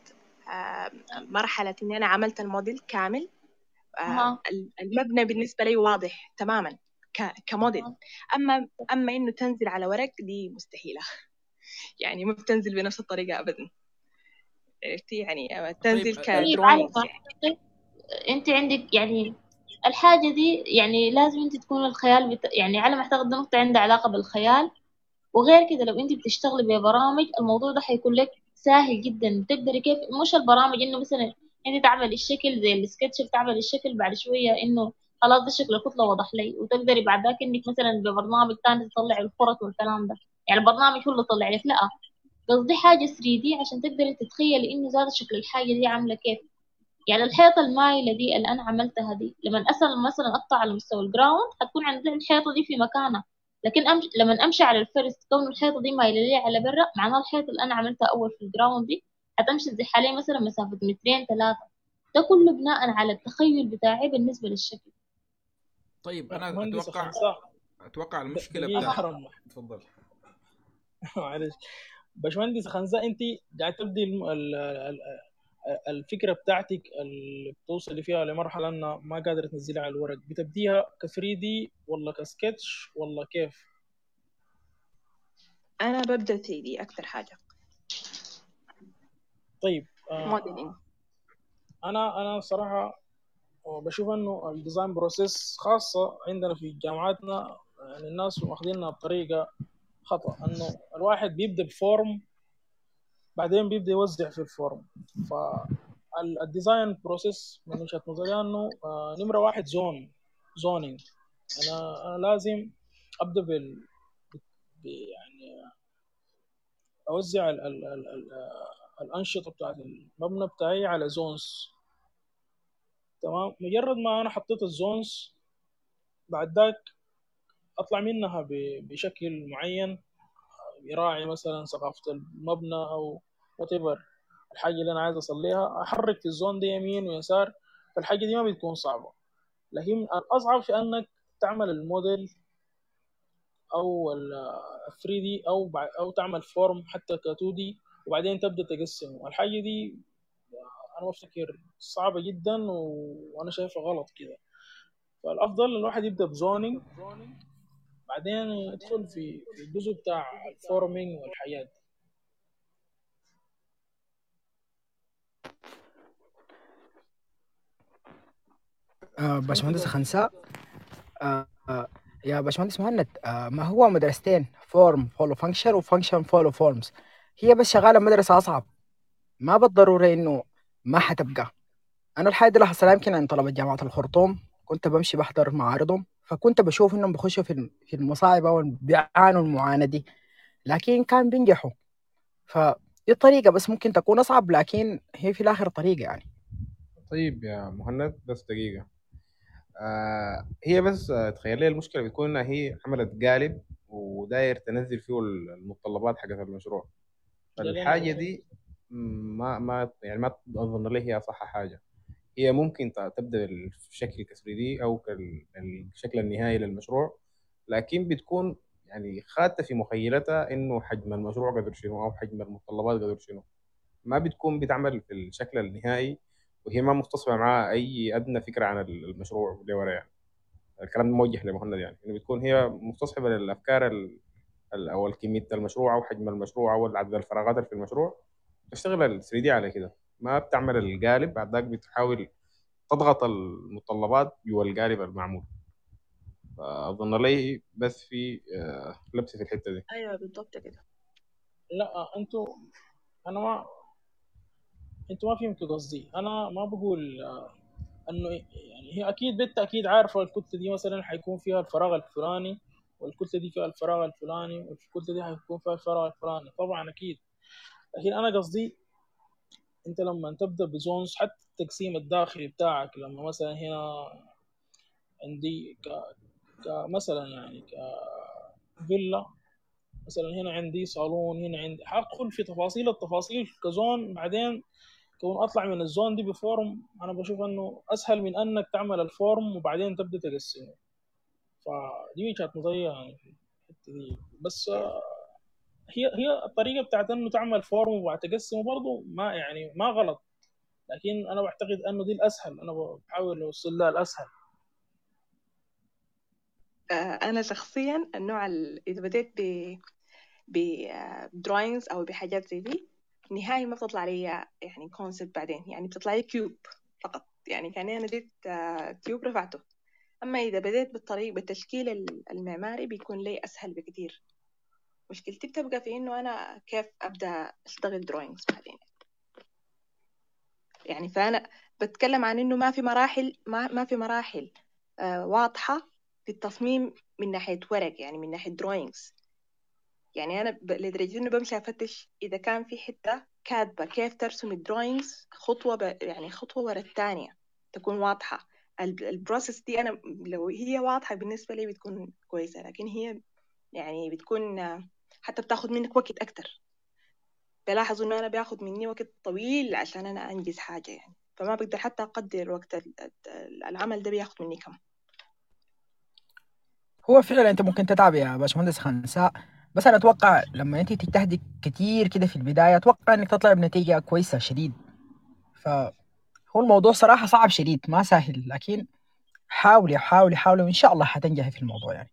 مرحلة إني أنا عملت الموديل كامل. ها المبنى بالنسبة لي واضح تماما كموديل. ها أما إنه تنزل على ورق دي مستحيلة. يعني ما بتنزل بنفس الطريقة أبدا. عرفتي يعني تنزل طيب طيب على كدروينجز ما يعني. أعتقد انت عندك يعني الحاجة دي، يعني لازم انت تكون الخيال يعني على ما اعتقد دي نقطة عندها علاقة بالخيال. وغير كده لو انت بتشتغلي ببرامج الموضوع ده هيكون لك سهل جدا. تقدري كيف مش البرامج انه مثلا انت تعمل الشكل زي السكتش، بتعمل الشكل بعد شوية انه خلاص ده شكل الكتلة وضح لي، وتقدري بعد ذاك انك مثلا ببرنامج تاني تطلعي الخرط والكلام ده. يعني البرنامج هو اللي طلع لك، لا، قصدي حاجة 3D عشان تقدري تتخيلي انه ذات شكل الحاجة دي عاملة كيف. يعني الحيطة المايلة دي اللي أنا عملتها دي لما مثلا أقطع على مستوى الجراوند هتكون عندي الحيطة دي في مكانها. لكن لما أمشي على الفيرست كون الحيطة دي مايلة لي على برا، معناها الحيطة اللي أنا عملتها أول في الجراوند دي هتمشي زي حاليا مثلا مسافة مترين ثلاثة. ده كله بناء على التخيل بتاعي بالنسبة للشكل. طيب انا مهندسة اتوقع خنساء، المشكله دقيقة بتاع. أحرم. تفضل. معلش باشمهندس خنزاء، انت قاعد تبدي الفكره بتاعتك اللي بتوصلي فيها لمرحله انها ما قادره تنزلها على الورق، بتبديها ك 3 دي ولا كسكتش ولا كيف؟ أنا ببدأ 3D أكتر حاجة طيب موديلين. انا صراحه بشوف انه الديزاين بروسيس خاصه عندنا في جامعاتنا، يعني الناس واخدينها بطريقه خطا، انه الواحد بيبدا بفورم بعدين بيبدا يوزع في الفورم. فالديزاين بروسيس من وجهه نظري انه نمره واحد زونينج. انا لازم ابدا يعني اوزع الانشطه بتاعت المبنى بتاعي على زونز. تمام، مجرد ما انا حطيت الزونز بعد ذاك اطلع منها بشكل معين يراعي مثلا ثقافه المبنى او whatever الحاجه اللي انا عايز اصليها، احرك في الزون دي يمين ويسار. فالحاجه دي ما بتكون صعبه، لكن الاصعب في انك تعمل الموديل او ال 3 دي او تعمل فورم حتى ك 2 دي وبعدين تبدا تقسم. الحاجه دي انا بفتكر صعبه جدا وانا شايفها غلط كده. فالافضل الواحد يبدا بزونينج، بعدين يدخل في الجزء بتاع الفورمينج والحاجات دي. فهمت باشمهندس قصدي؟ خنساء. آه آه يا باشمهندس مهند، ما هو مدرستين، فورم فولو فانكشن وفانكشن فولو فورمز، هي بس شغاله مدرسه اصعب، ما بالضروره انه ما حتبقى. انا الحاجه دي لاحظتها يمكن عن طلبه جامعه الخرطوم، كنت بمشي بحضر معارضهم، فكنت بشوف انهم بيخشوا في المصاعب او بيعانوا المعاناه دي، لكن كان بينجحوا. فدي طريقه بس ممكن تكون اصعب، لكن هي في الاخر طريقه يعني. طيب يا مهند بس دقيقة. هي بس تخيل لي المشكلة بتكون إنها هي عملت قالب وداير تنزل فيه المتطلبات حقت المشروع. ده اللي انا فالحاجة اقصده. دي ما يعني ما أظن لي هي صح حاجة. هي ممكن تبدأ بشكل كسر دي أو الشكل النهائي للمشروع، لكن بتكون يعني خادة في مخيلتها إنه حجم المشروع قدر شنو أو حجم المتطلبات قدر شنو. ما بتكون بتعمل في الشكل النهائي وهي ما مستصفة معاه أي أدنى فكرة عن المشروع اللي ورا يعني. الكلام ده موجه لمهند يعني إنه بتكون هي مستصحبة للأفكار أو الكمية المشروع أو حجم المشروع أو عدد الفراغات اللي في المشروع. تشتغل ال 3 دي على كده، ما بتعمل القالب بعد ذاك بتحاول تضغط المتطلبات جوا القالب المعمول. فأظن لي بس في لبس في الحتة دي. ايوه بالضبط كده. لا انا ما انتوا ما فهمتوا قصدي. انا ما بقول انه يعني هي اكيد بالتاكيد عارفه الكتله دي مثلا حيكون فيها الفراغ الفلاني، والكتله دي فيها الفراغ الفلاني، والكتله دي حيكون فيها الفراغ الفلاني، طبعا اكيد. لكن انا قصدي انت لما تبدا بزونز، حتى التقسيم الداخلي بتاعك، لما مثلا هنا عندي كمثلا يعني كفيلا، مثلا هنا عندي صالون، هنا عندي حادخل في تفاصيل التفاصيل كزون، بعدين كون اطلع من الزون دي بفورم. انا بشوف انه اسهل من انك تعمل الفورم وبعدين تبدا تقسمه. فدي وجهه نظري يعني في الحته دي. بس هي الطريقه بتاعت انه تعمل فورم وبعد تقسمه برضه ما يعني ما غلط، لكن انا بعتقد انه دي الاسهل، انا بحاول اوصل لها الاسهل. انا شخصيا النوع اذا بديت بدراينجز او بحاجات زي دي، نهائي ما بتطلع لي يعني كونسبت، بعدين يعني بتطلع لي كيوب فقط، يعني كان انا ديت كيوب رفعته. اما اذا بديت بالتشكيل المعماري بيكون لي اسهل بكثير. مشكلتي بتبقى في انه انا كيف ابدا اشتغل دراينجز بعدين يعني. فانا بتكلم عن انه ما في مراحل واضحه في التصميم من ناحيه ورق، يعني من ناحيه دراينجز. يعني انا لدرجه انه بمشي افتش اذا كان في حته كاتبه كيف ترسم الدراينجز يعني خطوه ورا الثانيه تكون واضحه. البروسيس دي انا لو هي واضحه بالنسبه لي بتكون كويسه، لكن هي يعني بتكون حتى بتاخد منك وقت اكتر. بلاحظ انه انا بياخد مني وقت طويل عشان انا انجز حاجه يعني، فما بقدر حتى اقدر وقت العمل ده بياخد مني كم. هو فعلا انت ممكن تتعب يا باشمهندس خنساء، بس انا اتوقع لما انت تجتهدي كتير كده في البدايه اتوقع انك تطلع بنتيجه كويسه شديد. فهو الموضوع صراحه صعب شديد ما سهل، لكن حاولي حاولي حاولي وان شاء الله حتنجحي في الموضوع يعني.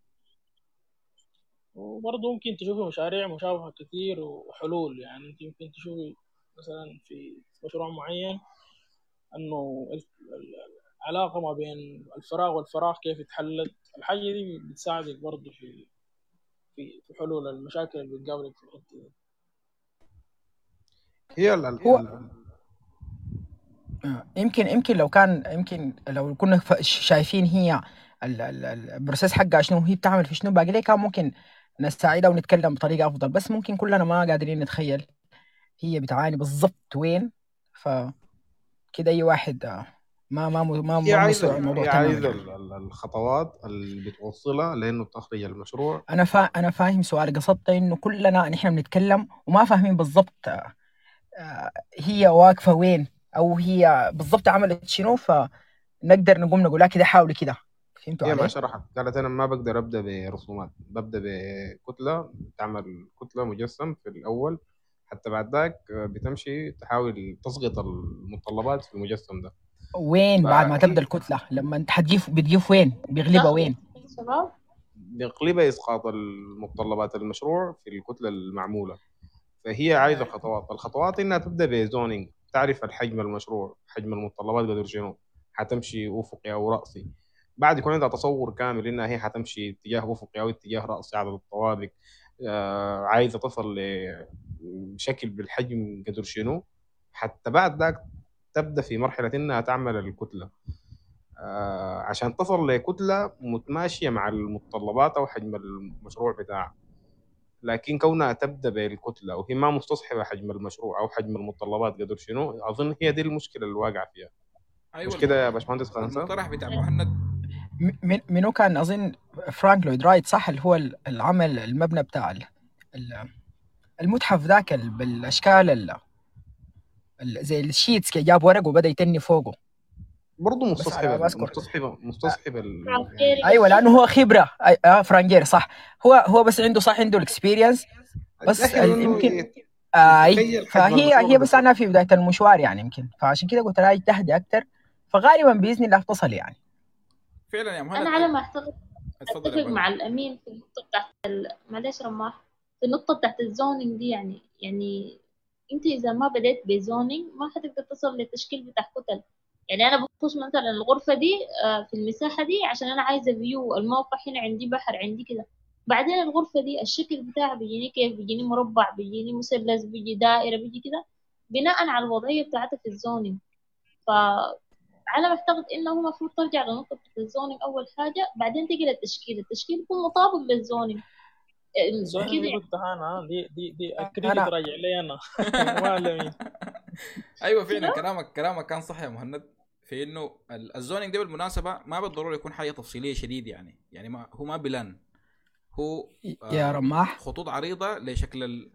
وبرضه ممكن تشوفي مشاريع مشابهه كتير وحلول. يعني انت ممكن تشوفي مثلا في مشروع معين انه العلاقه ما بين الفراغ والفراغ كيف اتحلت. الحاجه دي بتساعدك برضه في حلول المشاكل اللي بتقابلك في الحته دي. هي هو يمكن لو كان يمكن لو كنا شايفين هي البروسيس حقها شنو، هي بتعمل في شنو باقي ليه، كان ممكن نساعدها ونتكلم بطريقه افضل، بس ممكن كلنا ما قادرين نتخيل هي بتعاني بالضبط وين. فكده اي واحد هي ما مستوعب عايزة الموضوع هي تماما عايزة يعني. الخطوات اللي بتوصلها لأنه تخرج المشروع. انا فاهم سؤال، قصدت انه كلنا نحن بنتكلم وما فاهمين بالضبط هي واقفه وين او هي بالضبط عملت شنو، فنقدر نقوم نقول لها كده حاولي كده. فهمتوا هي ما علي؟ شرحت قالت أنا ما بقدر أبدأ برسومات، ببدأ بكتلة، تعمل كتلة مجسم في الأول، حتى بعد ذاك بتمشي تحاول تسقط المتطلبات في المجسم ده. وين بعد ما تبدا فهي الكتله لما انت بتجيف وين بيغلبها وين؟ شباب بيقلبها اسقاط المتطلبات المشروع في الكتله المعموله. فهي عايزه الخطوات انها تبدا بزونينج، تعرف الحجم المشروع، حجم المتطلبات قدر شنو، حتمشي افقي او راسي. بعد يكون عندها تصور كامل انها هي حتمشي اتجاه افقي او اتجاه راسي، عدد الطوابق عايزه تصل لشكل بالحجم قدر شنو، حتى بعد ذاك تبدا في مرحله انها تعمل الكتله عشان تصل لكتله متماشيه مع المتطلبات او حجم المشروع بتاعها. لكن كونها تبدا بالكتله وهي ما مستصحبه حجم المشروع او حجم المتطلبات قدر شنو، اظن هي دي المشكله اللي واقع فيها. ايوه مش كده يا باشمهندس خنسان؟ المقترح بتاع مهند منو كان اظن فرانك لويد رايت صح، اللي هو العمل المبنى بتاع المتحف ذاك بالاشكال زي الشيتس كي جاب ورق وبدا يتني فوقه. برضه بس على ما اذكر مستصحبه فرانكيري ايوه لانه هو خبره. فرانجير صح، هو بس عنده الاكسبيرينس بس يمكن فهي بس انا في بدايه المشوار يعني يمكن، فعشان كده قلت لها تهدي اكثر، فغالبا باذن الله تصل يعني. فعلا يا مهند. انا على ما اعتقد اتفضل اتفق مع الامين في النقطه بتاعت معلش رماح، في النقطه بتاعت الزونينج دي. يعني انت اذا ما بديت بزونينج ما حتقدر تصل للتشكيل بتاع كتل. يعني انا بخص مثلا الغرفه دي في المساحه دي عشان انا عايزه فيو الموقع هنا، عندي بحر عندي كده. بعدين الغرفه دي الشكل بتاعها بيجيني كيف، بيجيني مربع، بيجيني مثلث، بيجي دائره، بيجي كده بناء على الوضعيه بتاعتها في الزونينج. فعلى ما اعتقد انه هو المفروض ترجع لنقطه الزونينج اول حاجه، بعدين تجي للتشكيل يكون مطابق للزونينج الزونينج كده. دي قلتها انا، دي الكريدت انا راجع لي انا ما لمين. ايوه فعلا كلامك كان صح يا مهند، في انه الزونينج ده بالمناسبه ما بالضروره يكون حاجه تفصيليه شديد، يعني ما بلان، هو يا رماح خطوط عريضه لشكل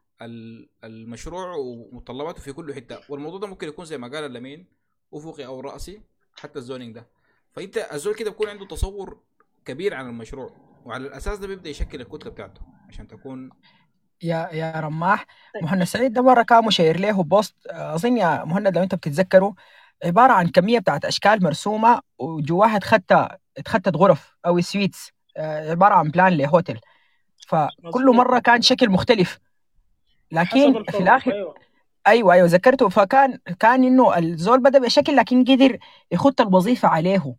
المشروع ومتطلباته في كل حته. والموضوع ده ممكن يكون زي ما قال الامين افقي او راسي، حتى الزونينج ده. فانت الزول كده بيكون عنده تصور كبير عن المشروع، وعلى الاساس ده بيبدا يشكل الكتله بتاعته عشان تكون. يا رماح، مهند سعيد ده مره كان مشير له بوست اظن يا مهند لو انت بتتذكروا، عباره عن كميه بتاعت اشكال مرسومه وجواها اتخطت غرف او سويتس، عباره عن بلان لهوتيل، فكل مظبوط، مره كان شكل مختلف. حسب لكن في الفرع. الاخر ايوه ايوه ذكرته، كان انه الزول بدا بشكل لكن قدر يخط الوظيفه عليه.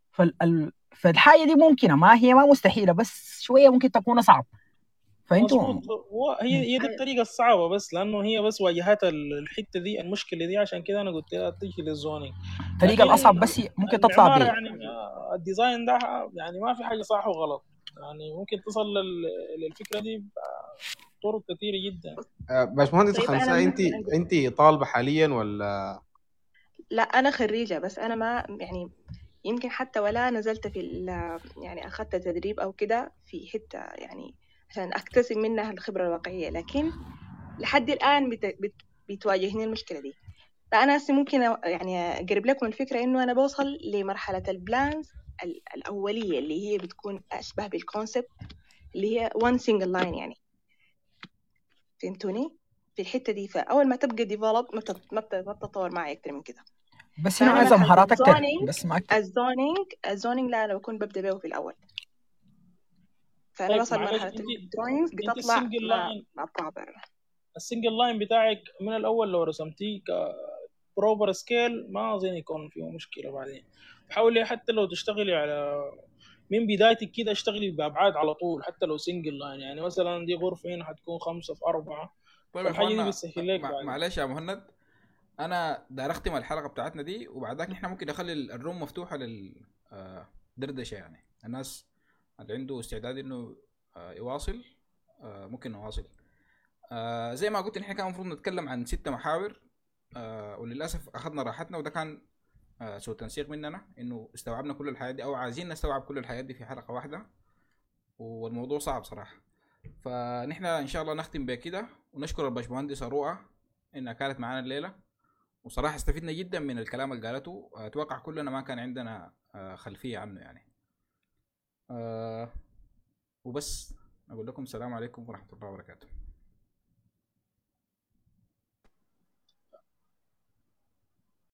فالحاجه دي ممكنه، هي ما مستحيله، بس شويه ممكن تكون اصعب. فانتوا مظبوط. هي دي الطريقه الصعبه، بس لانه هي بس واجهت الحته دي، المشكله دي، عشان كده انا قلت لها تيجي للزونينج. الطريقه لكن الاصعب بس ممكن تطلع المعمار يعني الديزاين ده يعني ما في حاجه صح وغلط، يعني ممكن تصل للفكره دي بطرق كثيره جدا. باشمهندس طيب خنساء، أنا انت طالبه حاليا ولا؟ لا، أنا خريجة، بس أنا ما يعني يمكن حتى ولا نزلت في يعني أخذت تدريب أو كده في حتة يعني عشان أكتسب منها الخبرة الواقعية، لكن لحد الآن بتواجهني المشكلة دي. فأنا هسه ممكن يعني أقرب لكم الفكرة إنه أنا بوصل لمرحلة البلانز الأولية اللي هي بتكون أشبه بالكونسبت، اللي هي one single line يعني. فهمتوني في الحتة دي؟ فأول ما تبقى develop ما بتتطور معي أكتر من كده. بس هنا عايزه مهارات اكتر بس ما اكتر. الزونينج لا، أنا بكون ببدأ به في الأول، فأنا طيب بصل مرحلة الدروينجز بتطلع مع بروبر. السنجل لاين بتاعك من الأول لو رسمتيه بروبر سكيل ما أظن يكون فيه مشكلة. بعدين حاولي حتى لو تشتغلي على من بدايتك كده اشتغلي بأبعاد على طول، حتى لو سنجل لاين. يعني مثلا دي غرفة هنا حتكون 5 في 4. طيب يا الحاجة دي اخوانا بتسهل لك. معلش يا مهند، انا داير اختم الحلقه بتاعتنا دي، وبعد ذاك احنا ممكن نخلي الروم مفتوحه للدردشه. يعني الناس اللي عنده استعداد انه يواصل ممكن نواصل. زي ما قلت احنا كان المفروض نتكلم عن 6 محاور، وللاسف اخذنا راحتنا، وده كان سوء تنسيق مننا انه استوعبنا كل الحياة دي او عايزين نستوعب كل الحياة دي في حلقة واحدة، والموضوع صعب صراحة. فنحن ان شاء الله نختم بكده، ونشكر الباشمهندسة رؤى انها كانت معانا الليلة، وصراحة استفدنا جدا من الكلام اللي قالته. اتوقع كلنا ما كان عندنا خلفية عنه يعني. وبس اقول لكم السلام عليكم ورحمة الله وبركاته.